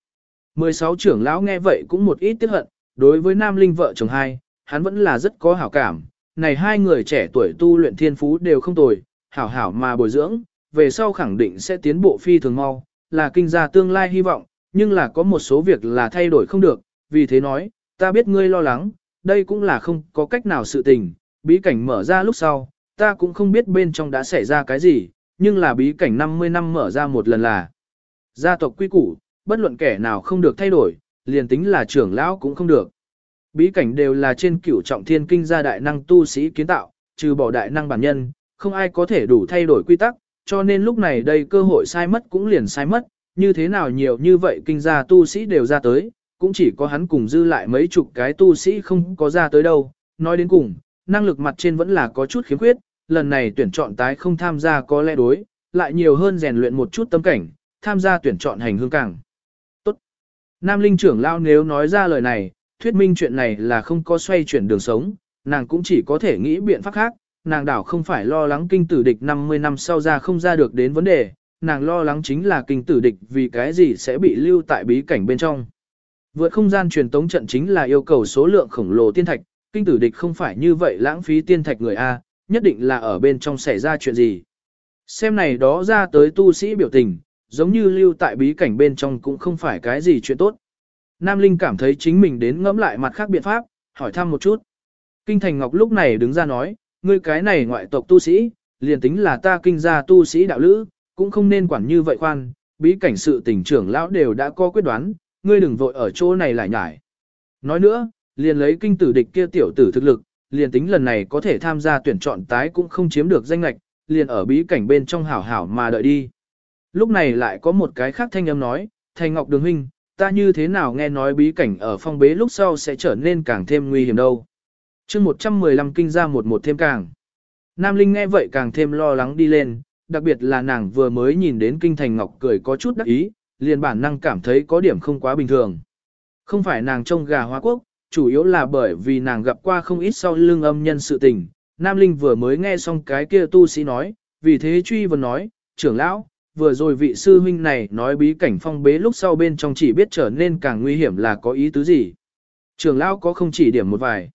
16 trưởng lão nghe vậy cũng một ít tiếc hận, đối với Nam Linh vợ chồng hai, hắn vẫn là rất có hảo cảm. Này hai người trẻ tuổi tu luyện thiên phú đều không tồi, hảo hảo mà bồi dưỡng, về sau khẳng định sẽ tiến bộ phi thường mau, là kinh gia tương lai hy vọng, nhưng là có một số việc là thay đổi không được, vì thế nói, ta biết ngươi lo lắng, đây cũng là không có cách nào sự tình, bí cảnh mở ra lúc sau, ta cũng không biết bên trong đã xảy ra cái gì, nhưng là bí cảnh 50 năm mở ra một lần là gia tộc quy củ, bất luận kẻ nào không được thay đổi, liền tính là trưởng lão cũng không được. Bí cảnh đều là trên cửu trọng thiên kinh gia đại năng tu sĩ kiến tạo, trừ bỏ đại năng bản nhân, không ai có thể đủ thay đổi quy tắc, cho nên lúc này đây cơ hội sai mất cũng liền sai mất, như thế nào nhiều như vậy kinh gia tu sĩ đều ra tới, cũng chỉ có hắn cùng dư lại mấy chục cái tu sĩ không có ra tới đâu. Nói đến cùng, năng lực mặt trên vẫn là có chút khiếm khuyết, lần này tuyển chọn tái không tham gia có lẽ đối, lại nhiều hơn rèn luyện một chút tâm cảnh, tham gia tuyển chọn hành hương càng tốt. Nam Linh trưởng lão nếu nói ra lời này, thuyết minh chuyện này là không có xoay chuyển đường sống, nàng cũng chỉ có thể nghĩ biện pháp khác, nàng đảo không phải lo lắng kinh tử địch 50 năm sau ra không ra được đến vấn đề, nàng lo lắng chính là kinh tử địch vì cái gì sẽ bị lưu tại bí cảnh bên trong. Vượt không gian truyền tống trận chính là yêu cầu số lượng khổng lồ tiên thạch, kinh tử địch không phải như vậy lãng phí tiên thạch người A, nhất định là ở bên trong xảy ra chuyện gì. Xem này đó ra tới tu sĩ biểu tình, giống như lưu tại bí cảnh bên trong cũng không phải cái gì chuyện tốt. Nam Linh cảm thấy chính mình đến ngẫm lại mặt khác biện pháp, hỏi thăm một chút. Kinh Thành Ngọc lúc này đứng ra nói, ngươi cái này ngoại tộc tu sĩ, liền tính là ta kinh gia tu sĩ đạo lữ, cũng không nên quản như vậy khoan, bí cảnh sự tỉnh trưởng lão đều đã có quyết đoán, ngươi đừng vội ở chỗ này lại nhải. Nói nữa, liền lấy kinh tử địch kia tiểu tử thực lực, liền tính lần này có thể tham gia tuyển chọn tái cũng không chiếm được danh lệch, liền ở bí cảnh bên trong hảo hảo mà đợi đi. Lúc này lại có một cái khác thanh âm nói, Thành Ngọc Đường huynh, ta như thế nào nghe nói bí cảnh ở phong bế lúc sau sẽ trở nên càng thêm nguy hiểm đâu. chương 115 kinh ra một thêm càng. Nam Linh nghe vậy càng thêm lo lắng đi lên, đặc biệt là nàng vừa mới nhìn đến kinh Thành Ngọc cười có chút đắc ý, liền bản năng cảm thấy có điểm không quá bình thường. Không phải nàng trông gà hóa quốc, chủ yếu là bởi vì nàng gặp qua không ít sau lưng âm nhân sự tình. Nam Linh vừa mới nghe xong cái kia tu sĩ nói, vì thế truy vấn nói, trưởng lão, vừa rồi vị sư huynh này nói bí cảnh phong bế lúc sau bên trong chỉ biết trở nên càng nguy hiểm là có ý tứ gì. Trưởng lão có không chỉ điểm một vài.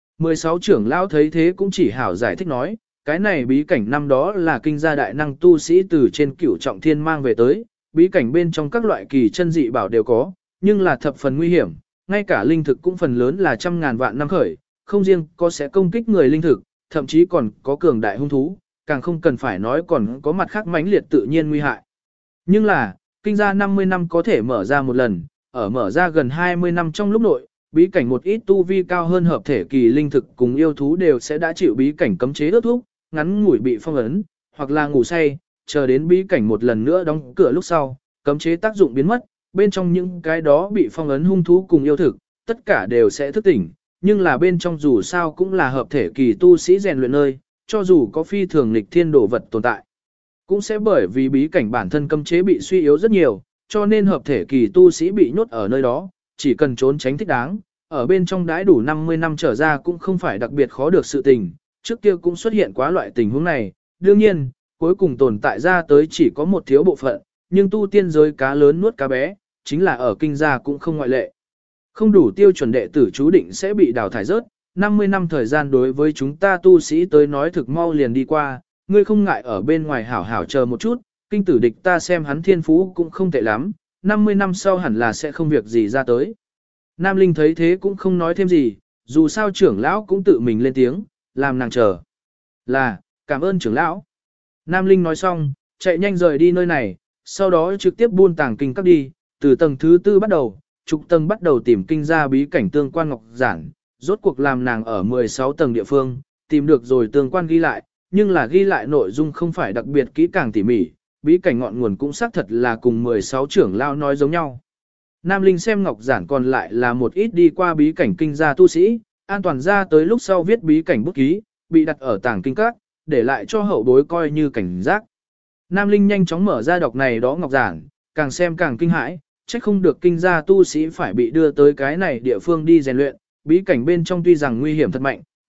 16 trưởng lão thấy thế cũng chỉ hảo giải thích nói, cái này bí cảnh năm đó là kinh gia đại năng tu sĩ từ trên cửu trọng thiên mang về tới, bí cảnh bên trong các loại kỳ chân dị bảo đều có, nhưng là thập phần nguy hiểm, ngay cả linh thực cũng phần lớn là trăm ngàn vạn năm khởi, không riêng có sẽ công kích người linh thực, thậm chí còn có cường đại hung thú, càng không cần phải nói còn có mặt khác mãnh liệt tự nhiên nguy hại. Nhưng là, kinh gia 50 năm có thể mở ra một lần, ở mở ra gần 20 năm trong lúc nội, bí cảnh một ít tu vi cao hơn hợp thể kỳ linh thực cùng yêu thú đều sẽ đã chịu bí cảnh cấm chế ước thúc, ngắn ngủi bị phong ấn, hoặc là ngủ say, chờ đến bí cảnh một lần nữa đóng cửa lúc sau, cấm chế tác dụng biến mất, bên trong những cái đó bị phong ấn hung thú cùng yêu thực, tất cả đều sẽ thức tỉnh, nhưng là bên trong dù sao cũng là hợp thể kỳ tu sĩ rèn luyện nơi, cho dù có phi thường nghịch thiên đồ vật tồn tại, cũng sẽ bởi vì bí cảnh bản thân cấm chế bị suy yếu rất nhiều, cho nên hợp thể kỳ tu sĩ bị nhốt ở nơi đó, chỉ cần trốn tránh thích đáng, ở bên trong đãi đủ 50 năm trở ra cũng không phải đặc biệt khó được sự tình, trước kia cũng xuất hiện quá loại tình huống này, đương nhiên, cuối cùng tồn tại ra tới chỉ có một thiếu bộ phận, nhưng tu tiên giới cá lớn nuốt cá bé, chính là ở kinh gia cũng không ngoại lệ. Không đủ tiêu chuẩn đệ tử chú định sẽ bị đào thải rớt, 50 năm thời gian đối với chúng ta tu sĩ tới nói thực mau liền đi qua, ngươi không ngại ở bên ngoài hảo hảo chờ một chút, kinh tử địch ta xem hắn thiên phú cũng không tệ lắm, 50 năm sau hẳn là sẽ không việc gì ra tới. Nam Linh thấy thế cũng không nói thêm gì, dù sao trưởng lão cũng tự mình lên tiếng, làm nàng chờ. Là, cảm ơn trưởng lão. Nam Linh nói xong, chạy nhanh rời đi nơi này, sau đó trực tiếp buôn tàng kinh các đi, từ tầng thứ 4 bắt đầu, trục tầng bắt đầu tìm kinh ra bí cảnh tương quan ngọc giản, rốt cuộc làm nàng ở 16 tầng địa phương, tìm được rồi tương quan ghi lại, nhưng là ghi lại nội dung không phải đặc biệt kỹ càng tỉ mỉ, bí cảnh ngọn nguồn cũng xác thật là cùng 16 trưởng lao nói giống nhau. Nam Linh xem ngọc giản còn lại là một ít đi qua bí cảnh kinh gia tu sĩ, an toàn ra tới lúc sau viết bí cảnh bút ký, bị đặt ở tàng kinh các, để lại cho hậu bối coi như cảnh giác. Nam Linh nhanh chóng mở ra đọc này đó ngọc giản, càng xem càng kinh hãi, trách không được kinh gia tu sĩ phải bị đưa tới cái này địa phương đi rèn luyện, bí cảnh bên trong tuy rằng nguy hiểm thật mạnh,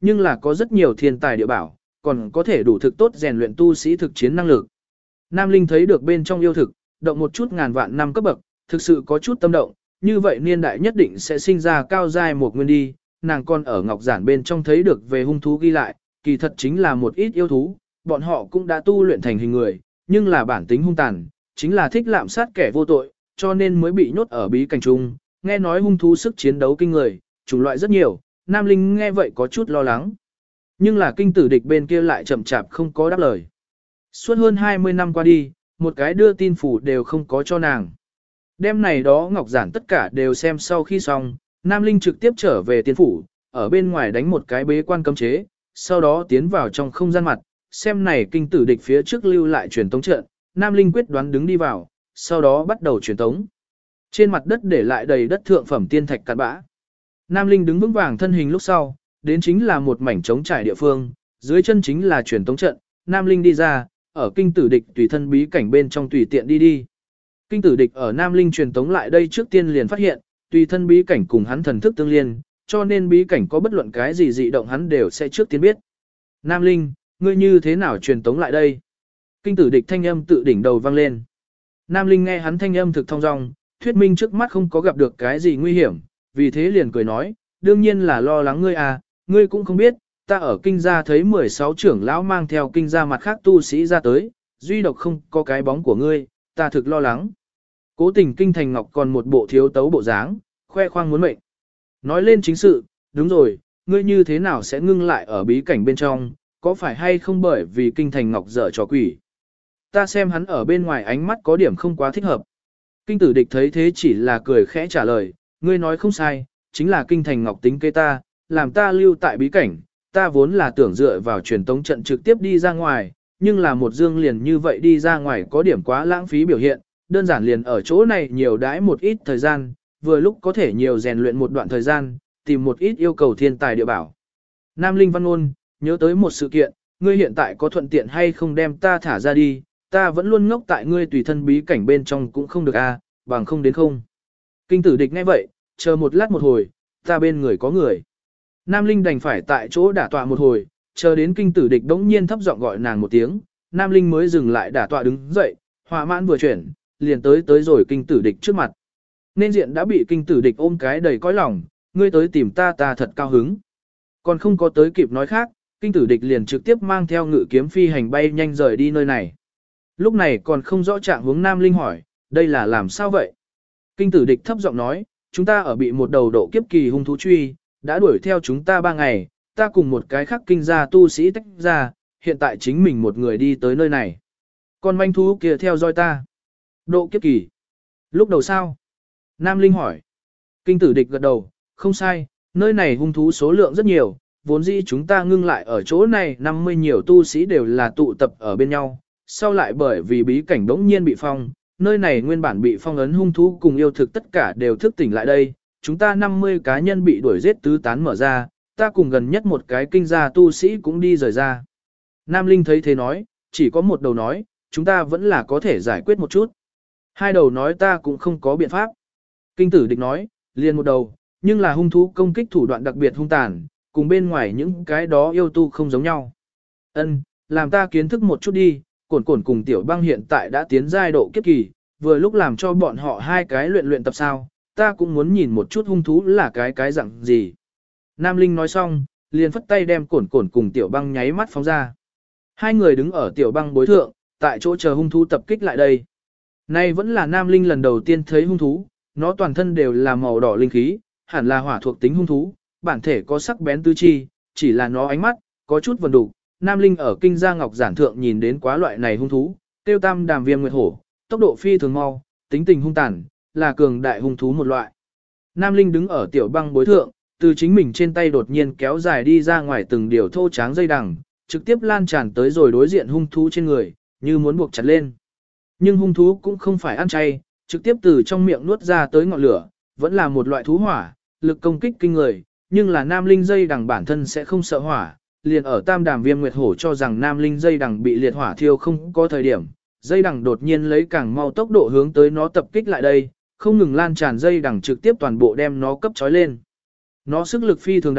nhưng là có rất nhiều thiên tài địa bảo, còn có thể đủ thực tốt rèn luyện tu sĩ thực chiến năng lực. Nam Linh thấy được bên trong yêu thực, động một chút ngàn vạn năm cấp bậc, thực sự có chút tâm động, như vậy niên đại nhất định sẽ sinh ra cao giai một nguyên đi, nàng còn ở ngọc giản bên trong thấy được về hung thú ghi lại, kỳ thật chính là một ít yêu thú, bọn họ cũng đã tu luyện thành hình người, nhưng là bản tính hung tàn, chính là thích lạm sát kẻ vô tội, cho nên mới bị nhốt ở bí cảnh chung, nghe nói hung thú sức chiến đấu kinh người, chủng loại rất nhiều, Nam Linh nghe vậy có chút lo lắng. Nhưng là kinh tử địch bên kia lại chậm chạp không có đáp lời. Suốt hơn 20 năm qua đi, một cái đưa tin phủ đều không có cho nàng. Đêm này đó ngọc giản tất cả đều xem sau khi xong, Nam Linh trực tiếp trở về tiên phủ, ở bên ngoài đánh một cái bế quan cấm chế, sau đó tiến vào trong không gian mặt, xem này kinh tử địch phía trước lưu lại truyền tống trận, Nam Linh quyết đoán đứng đi vào, sau đó bắt đầu truyền tống. Trên mặt đất để lại đầy đất thượng phẩm tiên thạch cát bã. Nam Linh đứng vững vàng thân hình lúc sau, đến chính là một mảnh trống trải địa phương, dưới chân chính là truyền tống trận, Nam Linh đi ra, ở kinh tử địch tùy thân bí cảnh bên trong tùy tiện đi đi. Kinh tử địch ở Nam Linh truyền tống lại đây trước tiên liền phát hiện, tùy thân bí cảnh cùng hắn thần thức tương liên, cho nên bí cảnh có bất luận cái gì dị động hắn đều sẽ trước tiên biết. Nam Linh, ngươi như thế nào truyền tống lại đây? Kinh tử địch thanh âm tự đỉnh đầu vang lên. Nam Linh nghe hắn thanh âm thực thong dong, thuyết minh trước mắt không có gặp được cái gì nguy hiểm, vì thế liền cười nói, đương nhiên là lo lắng ngươi à, ngươi cũng không biết, ta ở kinh gia thấy 16 trưởng lão mang theo kinh gia mặt khác tu sĩ ra tới, duy độc không có cái bóng của ngươi, ta thực lo lắng. Cố tình kinh thành ngọc còn một bộ thiếu tấu bộ dáng, khoe khoang muốn mệnh. Nói lên chính sự, đúng rồi, ngươi như thế nào sẽ ngưng lại ở bí cảnh bên trong, có phải hay không bởi vì kinh thành ngọc dở trò quỷ. Ta xem hắn ở bên ngoài ánh mắt có điểm không quá thích hợp. Kinh tử địch thấy thế chỉ là cười khẽ trả lời, ngươi nói không sai, chính là kinh thành ngọc tính kế ta, làm ta lưu tại bí cảnh, ta vốn là tưởng dựa vào truyền tống trận trực tiếp đi ra ngoài, nhưng là một dương liền như vậy đi ra ngoài có điểm quá lãng phí biểu hiện, đơn giản liền ở chỗ này nhiều đãi một ít thời gian, vừa lúc có thể nhiều rèn luyện một đoạn thời gian, tìm một ít yêu cầu thiên tài địa bảo. Nam Linh Văn Ôn, nhớ tới một sự kiện, ngươi hiện tại có thuận tiện hay không đem ta thả ra đi, ta vẫn luôn ngốc tại ngươi tùy thân bí cảnh bên trong cũng không được a, bằng không đến không. Kinh tử địch nghe vậy, chờ một lát một hồi, ta bên người có người. Nam Linh đành phải tại chỗ đả tọa một hồi, chờ đến kinh tử địch đống nhiên thấp giọng gọi nàng một tiếng, Nam Linh mới dừng lại đả tọa đứng dậy, hòa mãn vừa chuyển, liền tới rồi kinh tử địch trước mặt. Nên diện đã bị kinh tử địch ôm cái đầy cõi lòng, ngươi tới tìm ta ta thật cao hứng. Còn không có tới kịp nói khác, kinh tử địch liền trực tiếp mang theo ngự kiếm phi hành bay nhanh rời đi nơi này. Lúc này còn không rõ trạng hướng Nam Linh hỏi, đây là làm sao vậy? Kinh tử địch thấp giọng nói, chúng ta ở bị một đầu độ kiếp kỳ hung thú truy, đã đuổi theo chúng ta 3 ngày, ta cùng một cái khác kinh gia tu sĩ tách ra, hiện tại chính mình một người đi tới nơi này. Con manh thú kia theo dõi ta. Độ kiếp kỳ. Lúc đầu sao? Nam Linh hỏi. Kinh tử địch gật đầu, không sai, nơi này hung thú số lượng rất nhiều, vốn dĩ chúng ta ngưng lại ở chỗ này 50 nhiều tu sĩ đều là tụ tập ở bên nhau, sau lại bởi vì bí cảnh đống nhiên bị phong, nơi này nguyên bản bị phong ấn hung thú cùng yêu thực tất cả đều thức tỉnh lại đây, chúng ta 50 cá nhân bị đuổi giết tứ tán mở ra, ta cùng gần nhất một cái kinh gia tu sĩ cũng đi rời ra. Nam Linh thấy thế nói, chỉ có một đầu nói, chúng ta vẫn là có thể giải quyết một chút. Hai đầu nói ta cũng không có biện pháp. Kinh tử địch nói, liền một đầu, nhưng là hung thú công kích thủ đoạn đặc biệt hung tàn, cùng bên ngoài những cái đó yêu tu không giống nhau. Ân, làm ta kiến thức một chút đi, cổn cổn cùng tiểu băng hiện tại đã tiến giai độ kiếp kỳ, vừa lúc làm cho bọn họ hai cái luyện tập sao, ta cũng muốn nhìn một chút hung thú là cái dạng gì. Nam Linh nói xong, liền phất tay đem cổn cổn cùng tiểu băng nháy mắt phóng ra. Hai người đứng ở tiểu băng bối thượng, tại chỗ chờ hung thú tập kích lại đây. Nay vẫn là Nam Linh lần đầu tiên thấy hung thú, nó toàn thân đều là màu đỏ linh khí, hẳn là hỏa thuộc tính hung thú, bản thể có sắc bén tứ chi, chỉ là nó ánh mắt, có chút vần đục. Nam Linh ở kinh gia ngọc giản thượng nhìn đến quá loại này hung thú, tiêu tam đàm viêm nguyệt hổ, tốc độ phi thường mau, tính tình hung tàn, là cường đại hung thú một loại. Nam Linh đứng ở tiểu băng bối thượng, từ chính mình trên tay đột nhiên kéo dài đi ra ngoài từng điều thô tráng dây đằng, trực tiếp lan tràn tới rồi đối diện hung thú trên người, như muốn buộc chặt lên. Nhưng hung thú cũng không phải ăn chay, trực tiếp từ trong miệng nuốt ra tới ngọn lửa, vẫn là một loại thú hỏa, lực công kích kinh người, nhưng là Nam Linh dây đằng bản thân sẽ không sợ hỏa, liền ở tam đàm viêm nguyệt hổ cho rằng Nam Linh dây đằng bị liệt hỏa thiêu không có thời điểm, dây đằng đột nhiên lấy càng mau tốc độ hướng tới nó tập kích lại đây, không ngừng lan tràn dây đằng trực tiếp toàn bộ đem nó cấp trói lên. Nó sức lực phi thường đại,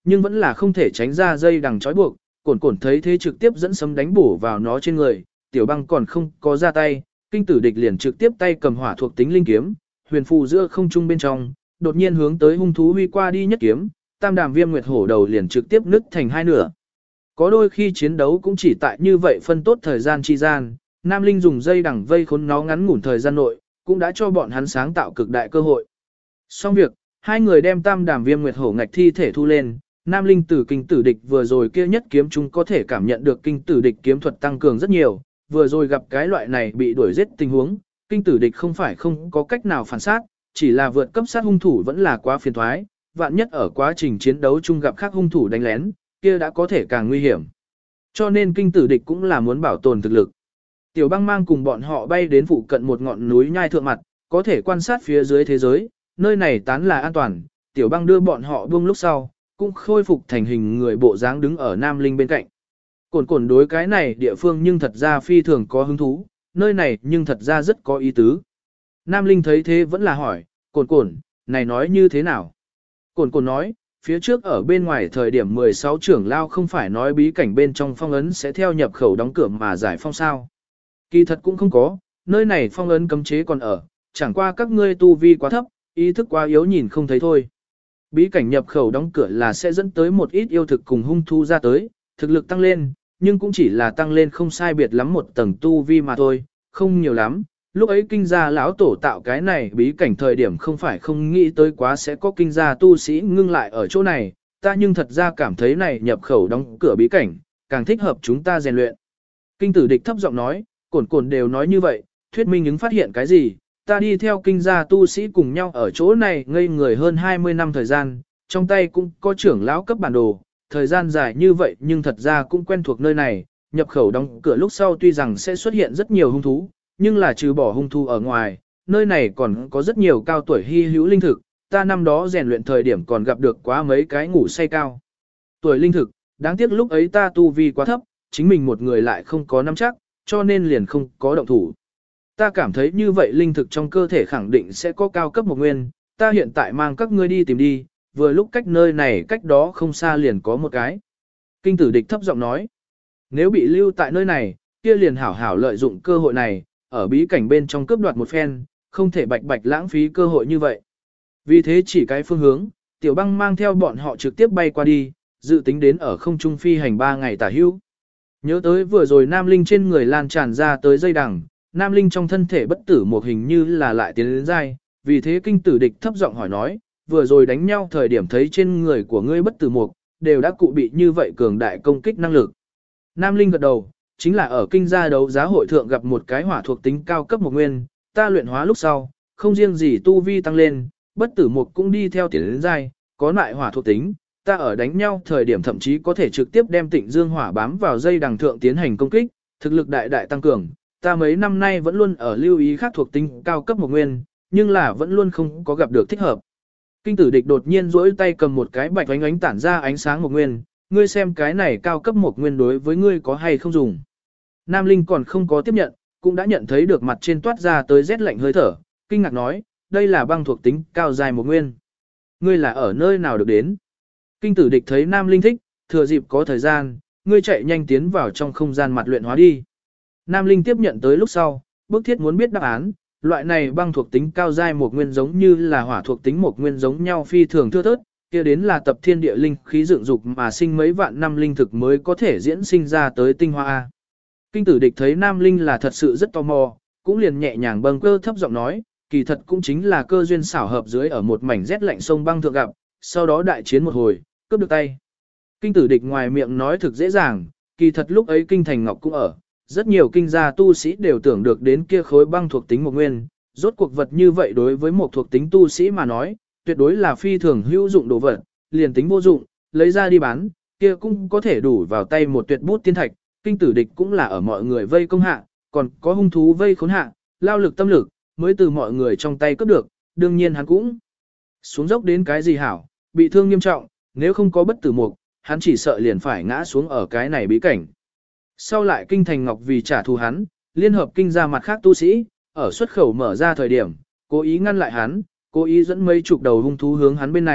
nhưng vẫn là không thể tránh ra dây đằng trói buộc, cổn cổn thấy thế trực tiếp dẫn sấm đánh bổ vào nó trên người, tiểu băng còn không có ra tay, kinh tử địch liền trực tiếp tay cầm hỏa thuộc tính linh kiếm, huyền phù giữa không trung bên trong, đột nhiên hướng tới hung thú huy qua đi nhất kiếm, tam đàm viêm nguyệt hổ đầu liền trực tiếp nứt thành hai nửa. Có đôi khi chiến đấu cũng chỉ tại như vậy phân tốt thời gian chi gian, Nam Linh dùng dây đằng vây khốn nó ngắn ngủn thời gian nội, cũng đã cho bọn hắn sáng tạo cực đại cơ hội. Xong việc, hai người đem tam đàm viêm nguyệt hổ ngạch thi thể thu lên, Nam Linh từ kinh tử địch vừa rồi kia nhất kiếm chúng có thể cảm nhận được kinh tử địch kiếm thuật tăng cường rất nhiều, vừa rồi gặp cái loại này bị đuổi giết tình huống, kinh tử địch không phải không có cách nào phản sát, chỉ là vượt cấp sát hung thủ vẫn là quá phiền toái, vạn nhất ở quá trình chiến đấu chung gặp khác hung thủ đánh lén, kia đã có thể càng nguy hiểm. Cho nên kinh tử địch cũng là muốn bảo tồn thực lực. Tiểu băng mang cùng bọn họ bay đến phụ cận một ngọn núi nhai thượng mặt, có thể quan sát phía dưới thế giới, nơi này tán là an toàn, tiểu băng đưa bọn họ buông lúc sau, cũng khôi phục thành hình người bộ dáng đứng ở Nam Linh bên cạnh. Cổn cổn đối cái này địa phương nhưng thật ra phi thường có hứng thú, nơi này nhưng thật ra rất có ý tứ. Nam Linh thấy thế vẫn là hỏi, cổn cổn, này nói như thế nào? Cổn cổn nói, phía trước ở bên ngoài thời điểm 16 trưởng lao không phải nói bí cảnh bên trong phong ấn sẽ theo nhập khẩu đóng cửa mà giải phong sao. Kỳ thật cũng không có, nơi này phong ấn cấm chế còn ở, chẳng qua các ngươi tu vi quá thấp, ý thức quá yếu nhìn không thấy thôi. Bí cảnh nhập khẩu đóng cửa là sẽ dẫn tới một ít yêu thực cùng hung thu ra tới, thực lực tăng lên, nhưng cũng chỉ là tăng lên không sai biệt lắm một tầng tu vi mà thôi, không nhiều lắm. Lúc ấy kinh gia lão tổ tạo cái này bí cảnh thời điểm không phải không nghĩ tới quá sẽ có kinh gia tu sĩ ngưng lại ở chỗ này, ta nhưng thật ra cảm thấy này nhập khẩu đóng cửa bí cảnh, càng thích hợp chúng ta rèn luyện. Kinh tử địch thấp giọng nói, cổn cổn đều nói như vậy, thuyết minh ứng phát hiện cái gì, ta đi theo kinh gia tu sĩ cùng nhau ở chỗ này ngây người hơn 20 năm thời gian, trong tay cũng có trưởng lão cấp bản đồ, thời gian dài như vậy nhưng thật ra cũng quen thuộc nơi này, nhập khẩu đóng cửa lúc sau tuy rằng sẽ xuất hiện rất nhiều hung thú, nhưng là trừ bỏ hung thú ở ngoài, nơi này còn có rất nhiều cao tuổi hy hữu linh thực, ta năm đó rèn luyện thời điểm còn gặp được quá mấy cái ngủ say cao. Tuổi linh thực, đáng tiếc lúc ấy ta tu vi quá thấp, chính mình một người lại không có nắm chắc, cho nên liền không có động thủ. Ta cảm thấy như vậy linh thực trong cơ thể khẳng định sẽ có cao cấp một nguyên, ta hiện tại mang các ngươi đi tìm đi, vừa lúc cách nơi này cách đó không xa liền có một cái. Kinh tử địch thấp giọng nói, nếu bị lưu tại nơi này, kia liền hảo hảo lợi dụng cơ hội này, ở bí cảnh bên trong cướp đoạt một phen, không thể bạch bạch lãng phí cơ hội như vậy. Vì thế chỉ cái phương hướng, tiểu băng mang theo bọn họ trực tiếp bay qua đi, dự tính đến ở không trung phi hành 3 ngày tả hữu. Nhớ tới vừa rồi Nam Linh trên người lan tràn ra tới dây đằng, Nam Linh trong thân thể bất tử một hình như là lại tiến đến dai, vì thế kinh tử địch thấp giọng hỏi nói, vừa rồi đánh nhau thời điểm thấy trên người của ngươi bất tử mục, đều đã cụ bị như vậy cường đại công kích năng lực. Nam Linh gật đầu, chính là ở kinh gia đấu giá hội thượng gặp một cái hỏa thuộc tính cao cấp một nguyên, ta luyện hóa lúc sau, không riêng gì tu vi tăng lên, bất tử mục cũng đi theo tiến đến dai, có lại hỏa thuộc tính, ta ở đánh nhau thời điểm thậm chí có thể trực tiếp đem Tịnh Dương hỏa bám vào dây đằng thượng tiến hành công kích, thực lực đại đại tăng cường. Ta mấy năm nay vẫn luôn ở lưu ý khác thuộc tính cao cấp một nguyên, nhưng là vẫn luôn không có gặp được thích hợp. Kinh tử địch đột nhiên duỗi tay cầm một cái bạch ánh ánh tản ra ánh sáng một nguyên, ngươi xem cái này cao cấp một nguyên đối với ngươi có hay không dùng. Nam Linh còn không có tiếp nhận, cũng đã nhận thấy được mặt trên toát ra tới rét lạnh hơi thở, kinh ngạc nói, đây là băng thuộc tính cao dài một nguyên. Ngươi là ở nơi nào được đến? Kinh tử địch thấy Nam Linh thích, thừa dịp có thời gian, ngươi chạy nhanh tiến vào trong không gian mặt luyện hóa đi. Nam Linh tiếp nhận tới lúc sau, bức thiết muốn biết đáp án, loại này băng thuộc tính cao giai một nguyên giống như là hỏa thuộc tính một nguyên giống nhau phi thường thưa thớt, kia đến là tập thiên địa linh khí dựng dục mà sinh mấy vạn năm linh thực mới có thể diễn sinh ra tới tinh hoa A. Kinh tử địch thấy Nam Linh là thật sự rất tò mò, cũng liền nhẹ nhàng bâng cơ thấp giọng nói, kỳ thật cũng chính là cơ duyên xảo hợp dưới ở một mảnh rét lạnh sông băng thượng gặp, sau đó đại chiến một hồi, cướp được tay. Kinh tử địch ngoài miệng nói thực dễ dàng, kỳ thật lúc ấy kinh thành ngọc cũng ở, rất nhiều kinh gia tu sĩ đều tưởng được đến kia khối băng thuộc tính một nguyên, rốt cuộc vật như vậy đối với một thuộc tính tu sĩ mà nói, tuyệt đối là phi thường hữu dụng đồ vật, liền tính vô dụng, lấy ra đi bán, kia cũng có thể đủ vào tay một tuyệt bút tiên thạch, kinh tử địch cũng là ở mọi người vây công hạ, còn có hung thú vây khốn hạ, lao lực tâm lực, mới từ mọi người trong tay cướp được, đương nhiên hắn cũng xuống dốc đến cái gì hảo, bị thương nghiêm trọng, nếu không có bất tử mục, hắn chỉ sợ liền phải ngã xuống ở cái này bí cảnh. Sau lại kinh thành ngọc vì trả thù hắn, liên hợp kinh ra mặt khác tu sĩ, ở xuất khẩu mở ra thời điểm, cố ý ngăn lại hắn, cố ý dẫn mấy chục đầu hung thú hướng hắn bên này,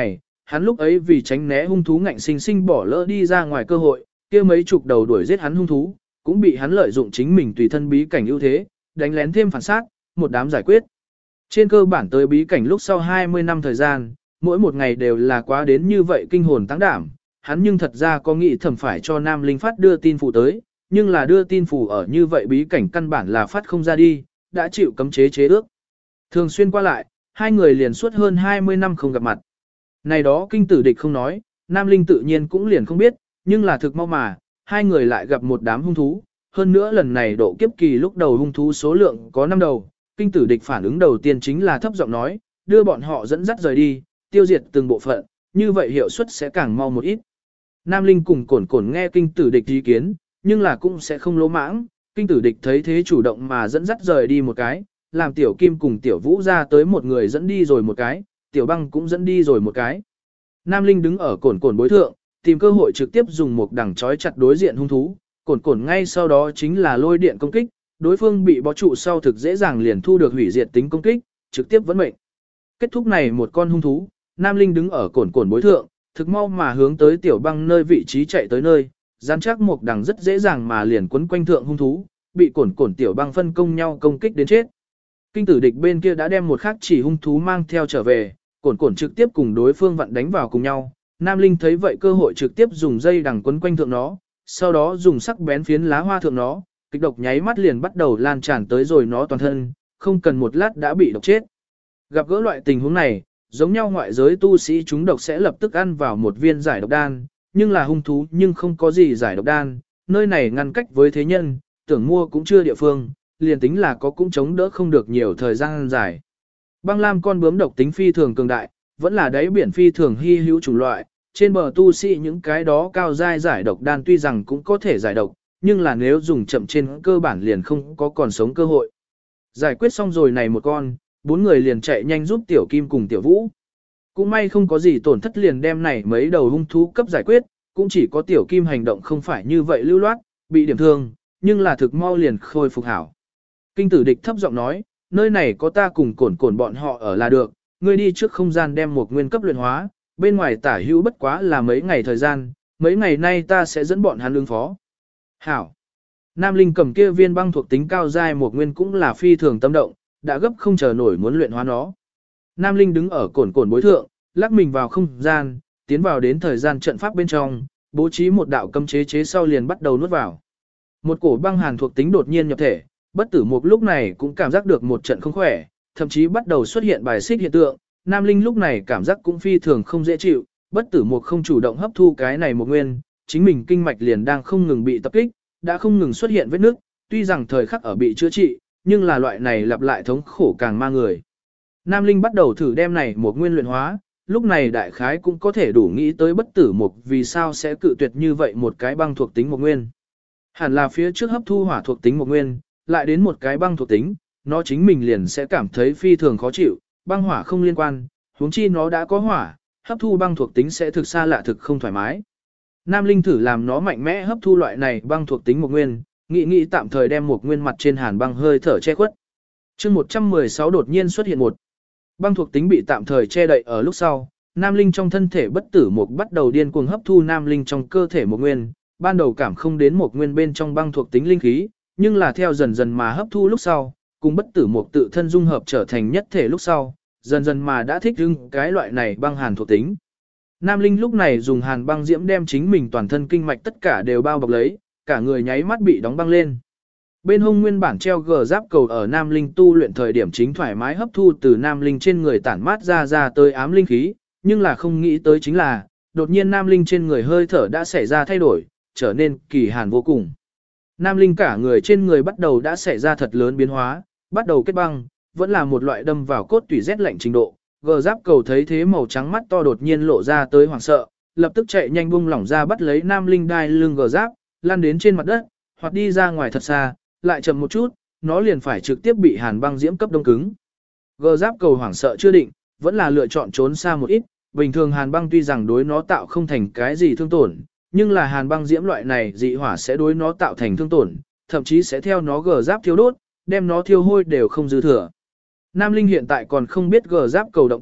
Hắn lúc ấy vì tránh né hung thú ngạnh sinh sinh bỏ lỡ đi ra ngoài cơ hội, kia mấy chục đầu đuổi giết hắn hung thú, cũng bị hắn lợi dụng chính mình tùy thân bí cảnh ưu thế, đánh lén thêm phản sát, một đám giải quyết. Trên cơ bản tới bí cảnh lúc sau 20 năm thời gian, mỗi một ngày đều là quá đến như vậy kinh hồn tăng đảm, hắn nhưng thật ra có nghĩ thầm phải cho Nam Linh phát đưa tin phụ tới, nhưng là đưa tin phụ ở như vậy bí cảnh căn bản là phát không ra đi, đã chịu cấm chế chế ước. Thường xuyên qua lại, hai người liền suốt hơn 20 năm không gặp mặt. Này đó kinh tử địch không nói, Nam Linh tự nhiên cũng liền không biết, nhưng là thực mau mà, hai người lại gặp một đám hung thú, hơn nữa lần này độ kiếp kỳ lúc đầu hung thú số lượng có 5 đầu, kinh tử địch phản ứng đầu tiên chính là thấp giọng nói, đưa bọn họ dẫn dắt rời đi, tiêu diệt từng bộ phận, như vậy hiệu suất sẽ càng mau một ít. Nam Linh cùng cổn cổn nghe kinh tử địch ý kiến, nhưng là cũng sẽ không lỗ mãng, kinh tử địch thấy thế chủ động mà dẫn dắt rời đi một cái, làm tiểu kim cùng tiểu vũ ra tới một người dẫn đi rồi một cái, tiểu băng cũng dẫn đi rồi một cái. Nam Linh đứng ở cổn cổn bối thượng, tìm cơ hội trực tiếp dùng một đằng chói chặt đối diện hung thú, cổn cổn ngay sau đó chính là lôi điện công kích, đối phương bị bó trụ sau thực dễ dàng liền thu được hủy diệt tính công kích, trực tiếp vấn mệnh. Kết thúc này một con hung thú, Nam Linh đứng ở cổn cổn bối thượng, thực mau mà hướng tới tiểu băng nơi vị trí chạy tới nơi, gian chắc một đằng rất dễ dàng mà liền quấn quanh thượng hung thú, bị cổn cổn tiểu băng phân công nhau công kích đến chết. Kinh tử địch bên kia đã đem một khắc chỉ hung thú mang theo trở về, cổn cổn trực tiếp cùng đối phương vặn đánh vào cùng nhau. Nam Linh thấy vậy cơ hội trực tiếp dùng dây đằng quấn quanh thượng nó, sau đó dùng sắc bén phiến lá hoa thượng nó, kịch độc nháy mắt liền bắt đầu lan tràn tới rồi nó toàn thân, không cần một lát đã bị độc chết. Gặp gỡ loại tình huống này, giống nhau ngoại giới tu sĩ chúng độc sẽ lập tức ăn vào một viên giải độc đan, nhưng là hung thú nhưng không có gì giải độc đan, nơi này ngăn cách với thế nhân, tưởng mua cũng chưa địa phương, liền tính là có cũng chống đỡ không được nhiều thời gian dài. Băng lam con bướm độc tính phi thường cường đại, vẫn là đáy biển phi thường hy hữu chủng loại, trên bờ tu sĩ những cái đó cao giai giải độc đan tuy rằng cũng có thể giải độc, nhưng là nếu dùng chậm trên cơ bản liền không có còn sống cơ hội. Giải quyết xong rồi này một con, bốn người liền chạy nhanh giúp tiểu kim cùng tiểu vũ. Cũng may không có gì tổn thất liền đem này mấy đầu hung thú cấp giải quyết, cũng chỉ có tiểu kim hành động không phải như vậy lưu loát, bị điểm thương, nhưng là thực mau liền khôi phục hảo. Kinh tử địch thấp giọng nói, nơi này có ta cùng cổn cổn bọn họ ở là được, ngươi đi trước không gian đem một nguyên cấp luyện hóa, bên ngoài tả hữu bất quá là mấy ngày thời gian, mấy ngày nay ta sẽ dẫn bọn hắn ứng phó. Hảo. Nam Linh cầm kia viên băng thuộc tính cao giai một nguyên cũng là phi thường tâm động, đã gấp không chờ nổi muốn luyện hóa nó. Nam Linh đứng ở cổn cổn bối thượng, lắc mình vào không gian, tiến vào đến thời gian trận pháp bên trong, bố trí một đạo cấm chế chế sau liền bắt đầu nuốt vào. Một cổ băng hàn thuộc tính đột nhiên nhập thể, bất tử mục lúc này cũng cảm giác được một trận không khỏe, thậm chí bắt đầu xuất hiện bài xích hiện tượng. Nam Linh lúc này cảm giác cũng phi thường không dễ chịu, bất tử mục không chủ động hấp thu cái này một nguyên, chính mình kinh mạch liền đang không ngừng bị tập kích, đã không ngừng xuất hiện vết nước, tuy rằng thời khắc ở bị chữa trị, nhưng là loại này lặp lại thống khổ càng ma người. Nam Linh bắt đầu thử đem này một nguyên luyện hóa, lúc này đại khái cũng có thể đủ nghĩ tới bất tử mục vì sao sẽ cự tuyệt như vậy một cái băng thuộc tính một nguyên. Hẳn là phía trước hấp thu hỏa thuộc tính một nguyên, lại đến một cái băng thuộc tính, nó chính mình liền sẽ cảm thấy phi thường khó chịu, băng hỏa không liên quan, huống chi nó đã có hỏa, hấp thu băng thuộc tính sẽ thực xa lạ thực không thoải mái. Nam Linh thử làm nó mạnh mẽ hấp thu loại này băng thuộc tính một nguyên, nghĩ tạm thời đem một nguyên mặt trên hàn băng hơi thở che khuất. Chương 116 đột nhiên xuất hiện một băng thuộc tính bị tạm thời che đậy ở lúc sau, Nam Linh trong thân thể bất tử một bắt đầu điên cuồng hấp thu Nam Linh trong cơ thể một nguyên, ban đầu cảm không đến một nguyên bên trong băng thuộc tính linh khí, nhưng là theo dần dần mà hấp thu lúc sau, cùng bất tử một tự thân dung hợp trở thành nhất thể lúc sau, dần dần mà đã thích ứng cái loại này băng hàn thuộc tính. Nam Linh lúc này dùng hàn băng diễm đem chính mình toàn thân kinh mạch tất cả đều bao bọc lấy, cả người nháy mắt bị đóng băng lên. Bên hông nguyên bản treo gờ giáp cầu ở Nam Linh tu luyện thời điểm chính thoải mái hấp thu từ Nam Linh trên người tản mát ra tới ám linh khí, nhưng là không nghĩ tới chính là, đột nhiên Nam Linh trên người hơi thở đã xảy ra thay đổi, trở nên kỳ hàn vô cùng. Nam Linh cả người trên người bắt đầu đã xảy ra thật lớn biến hóa, bắt đầu kết băng, vẫn là một loại đâm vào cốt tủy rét lạnh trình độ. Gờ giáp cầu thấy thế màu trắng mắt to đột nhiên lộ ra tới hoảng sợ, lập tức chạy nhanh bung lỏng ra bắt lấy Nam Linh đai lưng gờ giáp, lăn đến trên mặt đất, hoặc đi ra ngoài thật xa, lại chậm một chút, nó liền phải trực tiếp bị hàn băng diễm cấp đông cứng. Gờ giáp cầu hoảng sợ chưa định, vẫn là lựa chọn trốn xa một ít, bình thường hàn băng tuy rằng đối nó tạo không thành cái gì thương tổn, nhưng là hàn băng diễm loại này dị hỏa sẽ đối nó tạo thành thương tổn, thậm chí sẽ theo nó gờ giáp thiêu đốt, đem nó thiêu hôi đều không dư thừa. Nam Linh hiện tại còn không biết gờ giáp cầu động tác,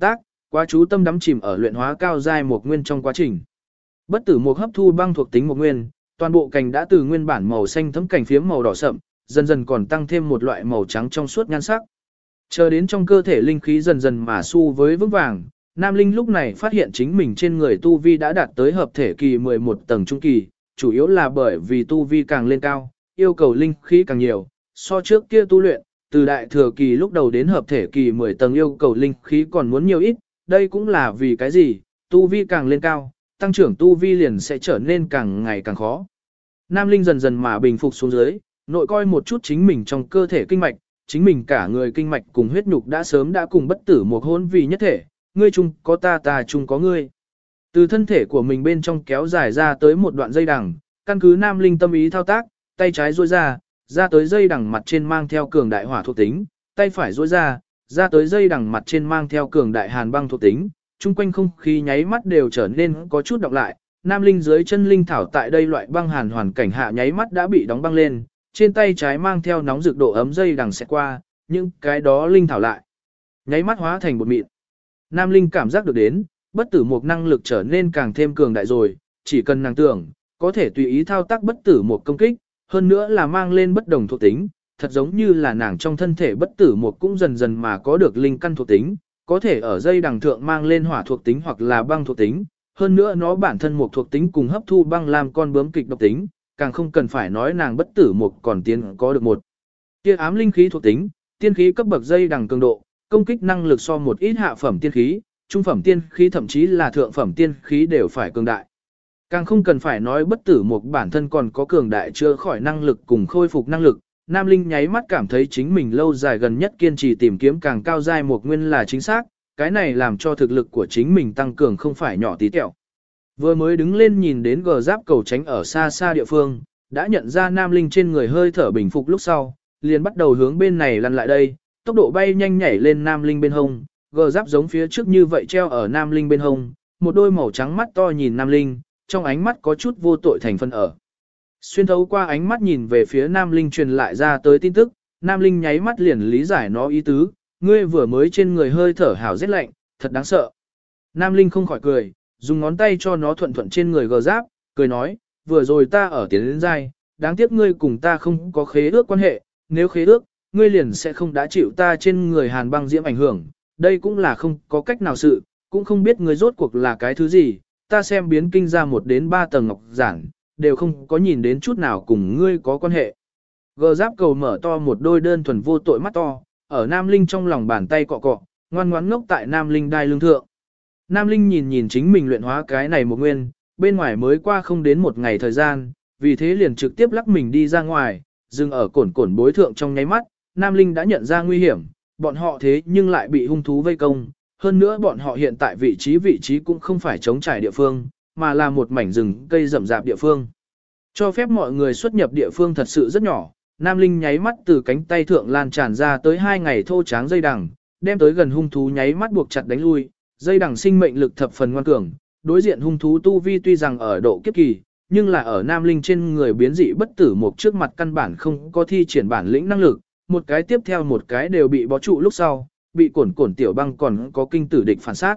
quá chú tâm đắm chìm ở luyện hóa cao giai một nguyên trong quá trình. Bất tử mục hấp thu băng thuộc tính một nguyên, toàn bộ cành đã từ nguyên bản màu xanh thấm cành phiếm màu đỏ sậm, dần dần còn tăng thêm một loại màu trắng trong suốt nhan sắc. Chờ đến trong cơ thể linh khí dần dần mà xu với vững vàng, Nam Linh lúc này phát hiện chính mình trên người tu vi đã đạt tới hợp thể kỳ 11 tầng trung kỳ, chủ yếu là bởi vì tu vi càng lên cao, yêu cầu linh khí càng nhiều, so trước kia tu luyện, từ đại thừa kỳ lúc đầu đến hợp thể kỳ 10 tầng yêu cầu linh khí còn muốn nhiều ít, đây cũng là vì cái gì, tu vi càng lên cao, tăng trưởng tu vi liền sẽ trở nên càng ngày càng khó. Nam Linh dần dần mà bình phục xuống dưới, nội coi một chút chính mình trong cơ thể kinh mạch, chính mình cả người kinh mạch cùng huyết nhục đã sớm đã cùng bất tử một hôn vì nhất thể, ngươi chung có ta, ta chung có ngươi. Từ thân thể của mình bên trong kéo dài ra tới một đoạn dây đằng, căn cứ Nam Linh tâm ý thao tác, tay trái duỗi ra tới dây đằng mặt trên mang theo cường đại hỏa thuộc tính, tay phải duỗi ra tới dây đằng mặt trên mang theo cường đại hàn băng thuộc tính, chung quanh không khí nháy mắt đều trở nên có chút đọc lại. Nam Linh dưới chân linh thảo tại đây loại băng hàn hoàn cảnh hạ nháy mắt đã bị đóng băng lên, trên tay trái mang theo nóng rực độ ấm dây đằng sẽ qua, nhưng cái đó linh thảo lại nháy mắt hóa thành bột mịn. Nam Linh cảm giác được đến, bất tử một năng lực trở nên càng thêm cường đại rồi, chỉ cần nàng tưởng, có thể tùy ý thao tác bất tử một công kích, hơn nữa là mang lên bất đồng thuộc tính, thật giống như là nàng trong thân thể bất tử một cũng dần dần mà có được linh căn thuộc tính, có thể ở dây đằng thượng mang lên hỏa thuộc tính hoặc là băng thuộc tính, hơn nữa nó bản thân một thuộc tính cùng hấp thu băng làm con bướm kịch độc tính, càng không cần phải nói nàng bất tử một còn tiến có được một tia ám linh khí thuộc tính, tiên khí cấp bậc dây đằng cường độ, công kích năng lực so một ít hạ phẩm tiên khí, trung phẩm tiên khí thậm chí là thượng phẩm tiên khí đều phải cường đại. Càng không cần phải nói bất tử một bản thân còn có cường đại chữa khỏi năng lực cùng khôi phục năng lực. Nam Linh nháy mắt cảm thấy chính mình lâu dài gần nhất kiên trì tìm kiếm càng cao giai một nguyên là chính xác, cái này làm cho thực lực của chính mình tăng cường không phải nhỏ tí tẹo. Vừa mới đứng lên nhìn đến gờ giáp cầu tránh ở xa xa địa phương, đã nhận ra Nam Linh trên người hơi thở bình phục lúc sau, liền bắt đầu hướng bên này lăn lại đây, tốc độ bay nhanh nhảy lên Nam Linh bên hông, gờ giáp giống phía trước như vậy treo ở Nam Linh bên hông, một đôi màu trắng mắt to nhìn Nam Linh, trong ánh mắt có chút vô tội thành phân ở. Xuyên thấu qua ánh mắt nhìn về phía Nam Linh truyền lại ra tới tin tức, Nam Linh nháy mắt liền lý giải nó ý tứ, ngươi vừa mới trên người hơi thở hào rét lạnh, thật đáng sợ. Nam Linh không khỏi cười, dùng ngón tay cho nó thuận thuận trên người gờ giáp, cười nói, vừa rồi ta ở tiến đến giai, đáng tiếc ngươi cùng ta không có khế ước quan hệ, nếu khế ước, ngươi liền sẽ không đã chịu ta trên người hàn băng diễm ảnh hưởng, đây cũng là không có cách nào sự, cũng không biết ngươi rốt cuộc là cái thứ gì, ta xem biến kinh ra 1 đến 3 tầng ngọc giản, đều không có nhìn đến chút nào cùng ngươi có quan hệ. Gờ giáp cầu mở to một đôi đơn thuần vô tội mắt to, ở Nam Linh trong lòng bàn tay cọ cọ, ngoan ngoãn ngốc tại Nam Linh đai lưng thượng. Nam Linh nhìn chính mình luyện hóa cái này một nguyên, bên ngoài mới qua không đến 1 ngày thời gian, vì thế liền trực tiếp lắc mình đi ra ngoài, dừng ở cổn bối thượng trong nháy mắt, Nam Linh đã nhận ra nguy hiểm, bọn họ thế nhưng lại bị hung thú vây công, hơn nữa bọn họ hiện tại vị trí cũng không phải trống trải địa phương, mà là một mảnh rừng cây rậm rạp địa phương. Cho phép mọi người xuất nhập địa phương thật sự rất nhỏ, Nam Linh nháy mắt từ cánh tay thượng lan tràn ra tới 2 ngày thô tráng dây đằng, đem tới gần hung thú nháy mắt buộc chặt đánh lui, dây đằng sinh mệnh lực thập phần ngoan cường, đối diện hung thú tu vi tuy rằng ở độ kiếp kỳ, nhưng là ở Nam Linh trên người biến dị bất tử một trước mặt căn bản không có thi triển bản lĩnh năng lực, một cái tiếp theo một cái đều bị bó trụ lúc sau, bị cổn tiểu băng còn có kinh tử địch phản sát.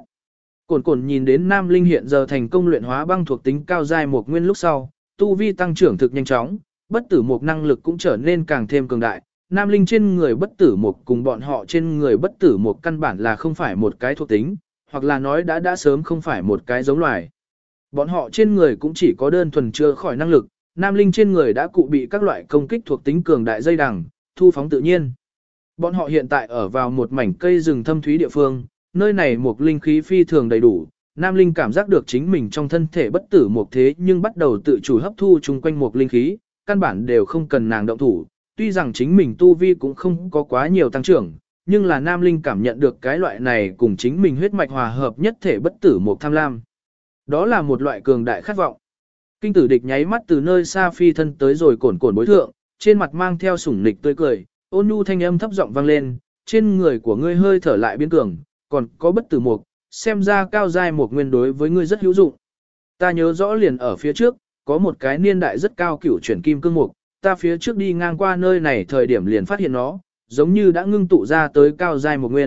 Cổn nhìn đến Nam Linh hiện giờ thành công luyện hóa băng thuộc tính cao giai một nguyên lúc sau, tu vi tăng trưởng thực nhanh chóng, bất tử một năng lực cũng trở nên càng thêm cường đại. Nam Linh trên người bất tử một cùng bọn họ trên người bất tử một căn bản là không phải một cái thuộc tính, hoặc là nói đã sớm không phải một cái giống loài. Bọn họ trên người cũng chỉ có đơn thuần chưa khỏi năng lực, Nam Linh trên người đã cụ bị các loại công kích thuộc tính cường đại dây đằng, thu phóng tự nhiên. Bọn họ hiện tại ở vào một mảnh cây rừng thâm thúy địa phương, nơi này một linh khí phi thường đầy đủ, Nam Linh cảm giác được chính mình trong thân thể bất tử một thế nhưng bắt đầu tự chủ hấp thu chung quanh một linh khí, căn bản đều không cần nàng động thủ, tuy rằng chính mình tu vi cũng không có quá nhiều tăng trưởng, nhưng là Nam Linh cảm nhận được cái loại này cùng chính mình huyết mạch hòa hợp nhất thể bất tử một tham lam. Đó là một loại cường đại khát vọng. Kinh tử địch nháy mắt từ nơi xa phi thân tới rồi cổn bối thượng, trên mặt mang theo sủng nịch tươi cười, ôn nhu thanh âm thấp giọng vang lên, trên người của ngươi hơi thở lại biến cường, còn có bất tử mục, xem ra cao giai một nguyên đối với ngươi rất hữu dụng. Ta nhớ rõ liền ở phía trước, có một cái niên đại rất cao cửu chuyển kim cương mục, ta phía trước đi ngang qua nơi này thời điểm liền phát hiện nó, giống như đã ngưng tụ ra tới cao giai một nguyên,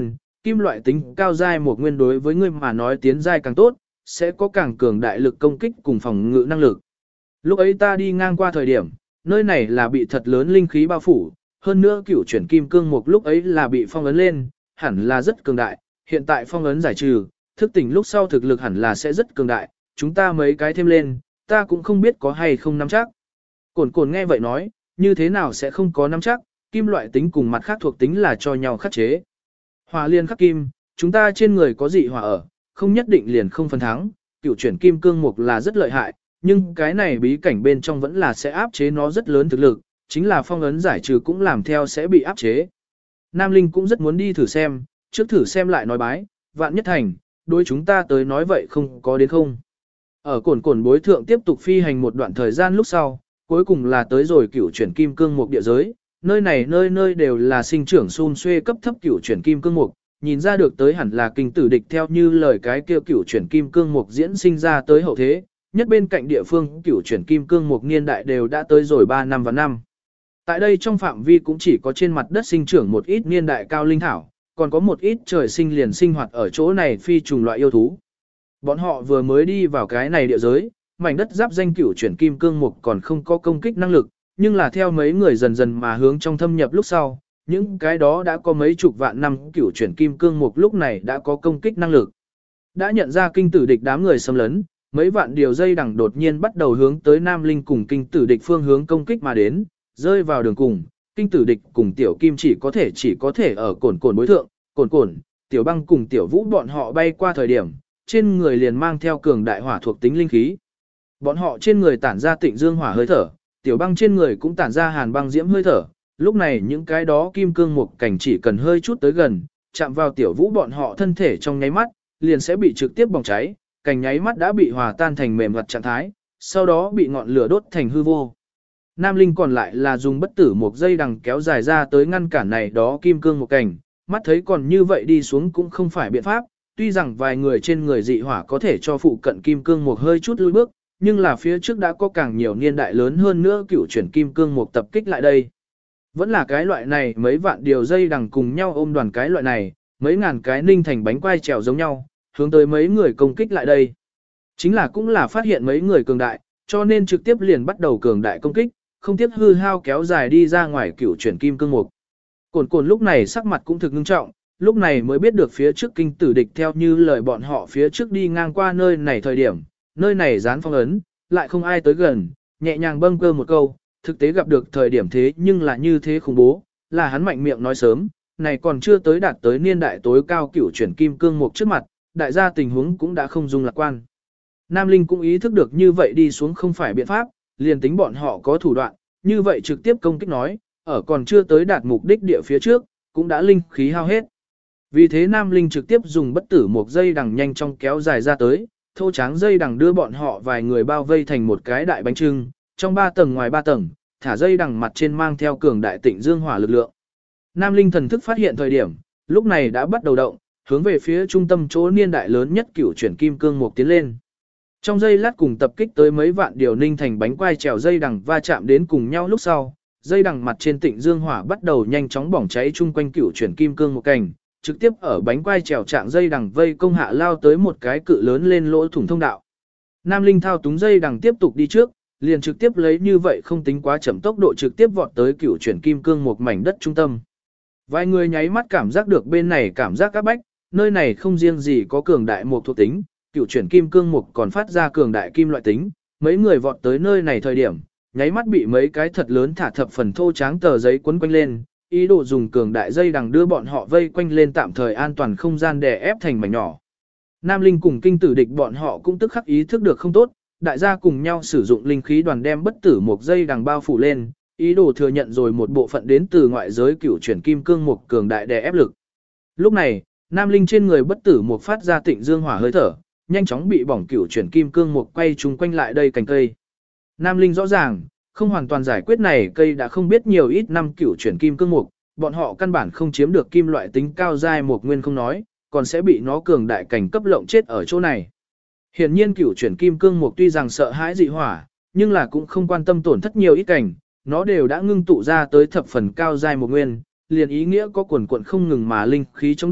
kim loại tính cao giai một nguyên đối với ngươi mà nói tiến giai càng tốt, sẽ có càng cường đại lực công kích cùng phòng ngự năng lực. Lúc ấy ta đi ngang qua thời điểm, nơi này là bị thật lớn linh khí bao phủ, hơn nữa cửu chuyển kim cương một lúc ấy là bị phong ấn lên, hẳn là rất cường đại, hiện tại phong ấn giải trừ, thức tỉnh lúc sau thực lực hẳn là sẽ rất cường đại, chúng ta mấy cái thêm lên, ta cũng không biết có hay không nắm chắc. Cổn cổn nghe vậy nói, như thế nào sẽ không có nắm chắc, kim loại tính cùng mặt khác thuộc tính là cho nhau khắc chế. Hỏa liên khắc kim, chúng ta trên người có dị hỏa ở, không nhất định liền không phần thắng, cửu chuyển kim cương mục là rất lợi hại, nhưng cái này bí cảnh bên trong vẫn là sẽ áp chế nó rất lớn thực lực, chính là phong ấn giải trừ cũng làm theo sẽ bị áp chế. Nam Linh cũng rất muốn đi thử xem, trước thử xem lại nói bái, vạn nhất thành, đối chúng ta tới nói vậy không có đến không. Ở cổn cổn bối thượng tiếp tục phi hành một đoạn thời gian lúc sau, cuối cùng là tới rồi cửu chuyển kim cương mục địa giới, nơi này nơi nơi đều là sinh trưởng xun xuê cấp thấp cửu chuyển kim cương mục, nhìn ra được tới hẳn là kinh tử địch theo như lời cái kêu cửu chuyển kim cương mục diễn sinh ra tới hậu thế, nhất bên cạnh địa phương cửu chuyển kim cương mục niên đại đều đã tới rồi 3 năm và năm. Tại đây trong phạm vi cũng chỉ có trên mặt đất sinh trưởng một ít niên đại cao linh thảo, còn có một ít trời sinh liền sinh hoạt ở chỗ này phi trùng loại yêu thú. Bọn họ vừa mới đi vào cái này địa giới, mảnh đất giáp danh cửu chuyển kim cương mục còn không có công kích năng lực, nhưng là theo mấy người dần dần mà hướng trong thâm nhập lúc sau, những cái đó đã có mấy chục vạn năm cửu chuyển kim cương mục lúc này đã có công kích năng lực. Đã nhận ra kinh tử địch đám người xâm lấn, mấy vạn điều dây đằng đột nhiên bắt đầu hướng tới Nam Linh cùng kinh tử địch phương hướng công kích mà đến, rơi vào đường cùng, kinh tử địch cùng tiểu kim chỉ có thể ở cồn cồn bối thượng, cồn, tiểu băng cùng tiểu vũ bọn họ bay qua thời điểm, trên người liền mang theo cường đại hỏa thuộc tính linh khí. Bọn họ trên người tản ra tịnh dương hỏa hơi thở, tiểu băng trên người cũng tản ra hàn băng diễm hơi thở, lúc này những cái đó kim cương mục cảnh chỉ cần hơi chút tới gần, chạm vào tiểu vũ bọn họ thân thể trong nháy mắt, liền sẽ bị trực tiếp bỏng cháy, cảnh nháy mắt đã bị hòa tan thành mềm mặt trạng thái, sau đó bị ngọn lửa đốt thành hư vô. Nam Linh còn lại là dùng bất tử một dây đằng kéo dài ra tới ngăn cản này đó kim cương một cảnh, mắt thấy còn như vậy đi xuống cũng không phải biện pháp, tuy rằng vài người trên người dị hỏa có thể cho phụ cận kim cương một hơi chút lùi bước, nhưng là phía trước đã có càng nhiều niên đại lớn hơn nữa cửu chuyển kim cương một tập kích lại đây. Vẫn là cái loại này mấy vạn điều dây đằng cùng nhau ôm đoàn cái loại này, mấy ngàn cái ninh thành bánh quai trèo giống nhau, hướng tới mấy người công kích lại đây. Chính là cũng là phát hiện mấy người cường đại, cho nên trực tiếp liền bắt đầu cường đại công kích, không tiếp hư hao kéo dài đi ra ngoài cửu chuyển kim cương mục. Cồn lúc này sắc mặt cũng thực ngưng trọng, lúc này mới biết được phía trước kinh tử địch theo như lời bọn họ phía trước đi ngang qua nơi này thời điểm, nơi này dán phong ấn, lại không ai tới gần, nhẹ nhàng bâng cơ một câu, thực tế gặp được thời điểm thế nhưng là như thế khủng bố, là hắn mạnh miệng nói sớm, này còn chưa tới đạt tới niên đại tối cao cửu chuyển kim cương mục trước mặt, đại gia tình huống cũng đã không dung lạc quan. Nam Linh cũng ý thức được như vậy đi xuống không phải biện pháp, liền tính bọn họ có thủ đoạn, như vậy trực tiếp công kích nói, ở còn chưa tới đạt mục đích địa phía trước, cũng đã linh khí hao hết. Vì thế Nam Linh trực tiếp dùng bất tử một dây đằng nhanh trong kéo dài ra tới, thô tráng dây đằng đưa bọn họ vài người bao vây thành một cái đại bánh trưng, trong 3 tầng ngoài 3 tầng, thả dây đằng mặt trên mang theo cường đại tịnh dương hỏa lực lượng. Nam Linh thần thức phát hiện thời điểm, lúc này đã bắt đầu động, hướng về phía trung tâm chỗ niên đại lớn nhất cửu chuyển kim cương mục tiến lên. Trong giây lát cùng tập kích tới mấy vạn điều ninh thành bánh quai trèo dây đằng va chạm đến cùng nhau lúc sau, dây đằng mặt trên tịnh dương hỏa bắt đầu nhanh chóng bỏng cháy chung quanh cửu chuyển kim cương một cành, trực tiếp ở bánh quai trèo trạng dây đằng vây công hạ lao tới một cái cự lớn lên lỗ thủng thông đạo. Nam Linh thao túng dây đằng tiếp tục đi trước, liền trực tiếp lấy như vậy không tính quá chậm tốc độ trực tiếp vọt tới cửu chuyển kim cương một mảnh đất trung tâm. Vài người nháy mắt cảm giác được bên này cảm giác áp bách, nơi này không riêng gì có cường đại một thuộc tính, cửu chuyển kim cương mục còn phát ra cường đại kim loại tính, mấy người vọt tới nơi này thời điểm, nháy mắt bị mấy cái thật lớn thả thập phần thô tráng tờ giấy quấn quanh lên, ý đồ dùng cường đại dây đằng đưa bọn họ vây quanh lên tạm thời an toàn không gian đè ép thành mảnh nhỏ. Nam Linh cùng kinh tử địch bọn họ cũng tức khắc ý thức được không tốt, đại gia cùng nhau sử dụng linh khí đoàn đem bất tử một dây đằng bao phủ lên, ý đồ thừa nhận rồi một bộ phận đến từ ngoại giới cửu chuyển kim cương mục cường đại đè ép lực. Lúc này, Nam Linh trên người bất tử một phát ra tịnh dương hỏa hơi thở, nhanh chóng bị bỏng cửu chuyển kim cương mục quay chung quanh lại đây cành cây. Nam Linh rõ ràng, không hoàn toàn giải quyết này cây đã không biết nhiều ít năm cửu chuyển kim cương mục, bọn họ căn bản không chiếm được kim loại tính cao giai mục nguyên không nói, còn sẽ bị nó cường đại cảnh cấp lộng chết ở chỗ này. Hiển nhiên cửu chuyển kim cương mục tuy rằng sợ hãi dị hỏa, nhưng là cũng không quan tâm tổn thất nhiều ít cảnh, nó đều đã ngưng tụ ra tới thập phần cao giai mục nguyên, liền ý nghĩa có quần quận không ngừng mà linh khí chống đỡ,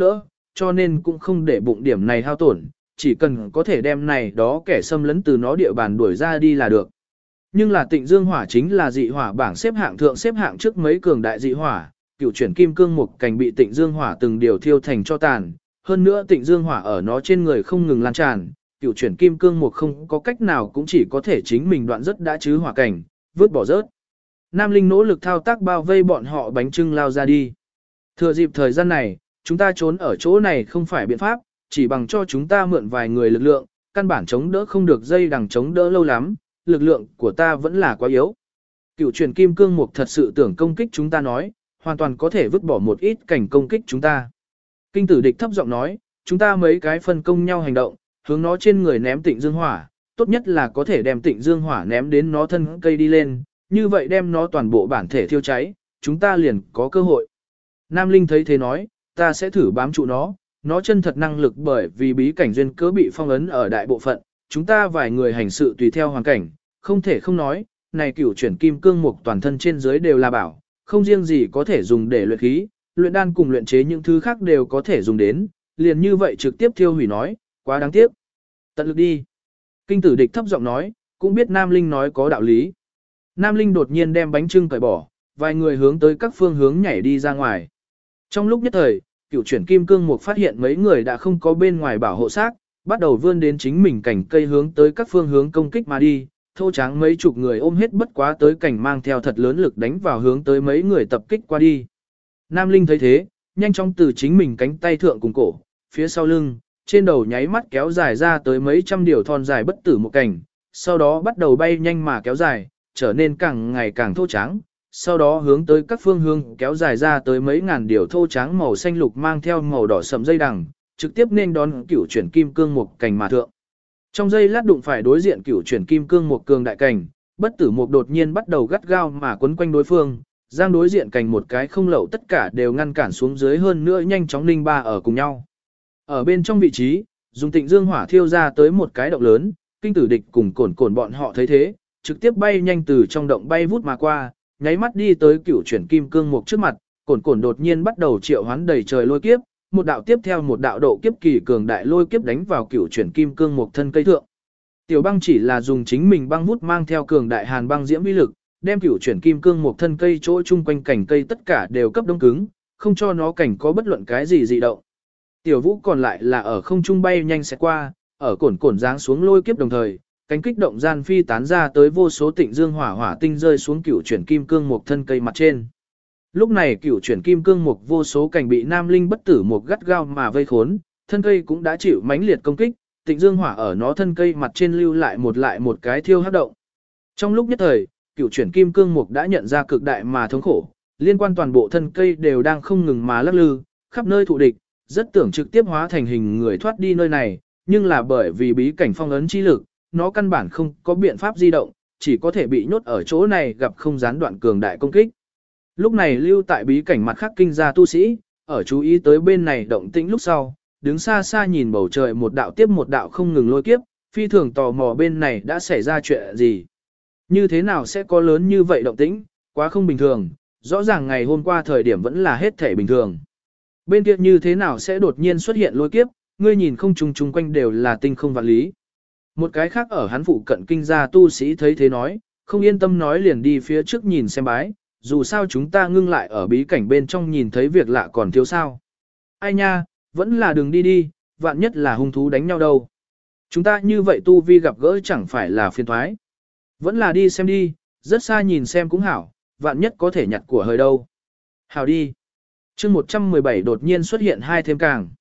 cho nên cũng không để bụng điểm này hao tổn, chỉ cần có thể đem này đó kẻ xâm lấn từ nó địa bàn đuổi ra đi là được. Nhưng là Tịnh Dương Hỏa chính là dị hỏa bảng xếp hạng thượng xếp hạng trước mấy cường đại dị hỏa, cửu chuyển kim cương mục cảnh bị Tịnh Dương Hỏa từng điều thiêu thành cho tàn, hơn nữa Tịnh Dương Hỏa ở nó trên người không ngừng lan tràn, cửu chuyển kim cương mục không có cách nào cũng chỉ có thể chính mình đoạn rất đã chứ hỏa cảnh, vứt bỏ rớt. Nam Linh nỗ lực thao tác bao vây bọn họ bánh trưng lao ra đi. Thừa dịp thời gian này, chúng ta trốn ở chỗ này không phải biện pháp, chỉ bằng cho chúng ta mượn vài người lực lượng, căn bản chống đỡ không được dây đằng chống đỡ lâu lắm, lực lượng của ta vẫn là quá yếu. Cựu truyền kim cương mục thật sự tưởng công kích chúng ta nói, hoàn toàn có thể vứt bỏ một ít cảnh công kích chúng ta. Kinh tử địch thấp giọng nói, chúng ta mấy cái phân công nhau hành động, hướng nó trên người ném Tịnh Dương Hỏa, tốt nhất là có thể đem Tịnh Dương Hỏa ném đến nó thân cây đi lên, như vậy đem nó toàn bộ bản thể thiêu cháy, chúng ta liền có cơ hội. Nam Linh thấy thế nói, ta sẽ thử bám trụ nó chân thật năng lực bởi vì bí cảnh duyên cớ bị phong ấn ở đại bộ phận, chúng ta vài người hành sự tùy theo hoàn cảnh, không thể không nói, này cửu chuyển kim cương mục toàn thân trên dưới đều là bảo, không riêng gì có thể dùng để luyện khí, luyện đan cùng luyện chế những thứ khác đều có thể dùng đến, liền như vậy trực tiếp thiêu hủy nói, quá đáng tiếc. Tận lực đi. Kinh tử địch thấp giọng nói, cũng biết Nam Linh nói có đạo lý. Nam Linh đột nhiên đem bánh trưng cởi bỏ, vài người hướng tới các phương hướng nhảy đi ra ngoài. Trong lúc nhất thời, cửu chuyển kim cương mục phát hiện mấy người đã không có bên ngoài bảo hộ xác, bắt đầu vươn đến chính mình cảnh cây hướng tới các phương hướng công kích mà đi, thô tráng mấy chục người ôm hết bất quá tới cảnh mang theo thật lớn lực đánh vào hướng tới mấy người tập kích qua đi. Nam Linh thấy thế, nhanh chóng từ chính mình cánh tay thượng cùng cổ, phía sau lưng, trên đầu nháy mắt kéo dài ra tới mấy trăm điều thon dài bất tử một cảnh, sau đó bắt đầu bay nhanh mà kéo dài, trở nên càng ngày càng thô tráng, sau đó hướng tới các phương hướng kéo dài ra tới mấy ngàn điều thô tráng màu xanh lục mang theo màu đỏ sậm dây đằng, trực tiếp nên đón cửu chuyển kim cương một cảnh mà thượng. Trong giây lát đụng phải đối diện cửu chuyển kim cương một cường đại cảnh, bất tử một đột nhiên bắt đầu gắt gao mà quấn quanh đối phương, giang đối diện cảnh một cái không lậu tất cả đều ngăn cản xuống dưới hơn nữa nhanh chóng ninh ba ở cùng nhau. Ở bên trong vị trí, dùng Tịnh Dương Hỏa thiêu ra tới một cái động lớn, kinh tử địch cùng cổn bọn họ thấy thế, trực tiếp bay nhanh từ trong động bay vút mà qua, nháy mắt đi tới cửu chuyển kim cương mục trước mặt, cổn đột nhiên bắt đầu triệu hoán đầy trời lôi kiếp, một đạo tiếp theo một đạo độ kiếp kỳ cường đại lôi kiếp đánh vào cửu chuyển kim cương mục thân cây thượng. Tiểu Băng chỉ là dùng chính mình băng hút mang theo cường đại hàn băng diễm uy lực, đem cửu chuyển kim cương mục thân cây chỗ chung quanh cảnh cây tất cả đều cấp đông cứng, không cho nó cảnh có bất luận cái gì dị động. Tiểu Vũ còn lại là ở không trung bay nhanh sẽ qua, ở cổn giáng xuống lôi kiếp đồng thời, cánh kích động gian phi tán ra tới vô số Tịnh Dương hỏa tinh rơi xuống cửu chuyển kim cương mục thân cây mặt trên. Lúc này cửu chuyển kim cương mục vô số cảnh bị Nam Linh bất tử mục gắt gao mà vây khốn, thân cây cũng đã chịu mãnh liệt công kích, Tịnh Dương hỏa ở nó thân cây mặt trên lưu lại một cái thiêu hấp động. Trong lúc nhất thời, cửu chuyển kim cương mục đã nhận ra cực đại mà thống khổ, liên quan toàn bộ thân cây đều đang không ngừng mà lắc lư, khắp nơi thụ địch, rất tưởng trực tiếp hóa thành hình người thoát đi nơi này, nhưng là bởi vì bí cảnh phong ấn chi lực, nó căn bản không có biện pháp di động, chỉ có thể bị nhốt ở chỗ này gặp không gián đoạn cường đại công kích. Lúc này lưu tại bí cảnh mặt khác kinh gia tu sĩ, ở chú ý tới bên này động tĩnh lúc sau, đứng xa xa nhìn bầu trời một đạo tiếp một đạo không ngừng lôi kiếp, phi thường tò mò bên này đã xảy ra chuyện gì. Như thế nào sẽ có lớn như vậy động tĩnh, quá không bình thường, rõ ràng ngày hôm qua thời điểm vẫn là hết thể bình thường. Bên kia như thế nào sẽ đột nhiên xuất hiện lôi kiếp, ngươi nhìn không chung quanh đều là tinh không vạn lý. Một cái khác ở hắn phụ cận kinh gia tu sĩ thấy thế nói, không yên tâm nói liền đi phía trước nhìn xem bái, dù sao chúng ta ngưng lại ở bí cảnh bên trong nhìn thấy việc lạ còn thiếu sao. Ai nha, vẫn là đừng đi, vạn nhất là hung thú đánh nhau đâu. Chúng ta như vậy tu vi gặp gỡ chẳng phải là phiền thoái. Vẫn là đi xem đi, rất xa nhìn xem cũng hảo, vạn nhất có thể nhặt của hơi đâu. Hảo đi. Chương 117 đột nhiên xuất hiện hai thêm càng.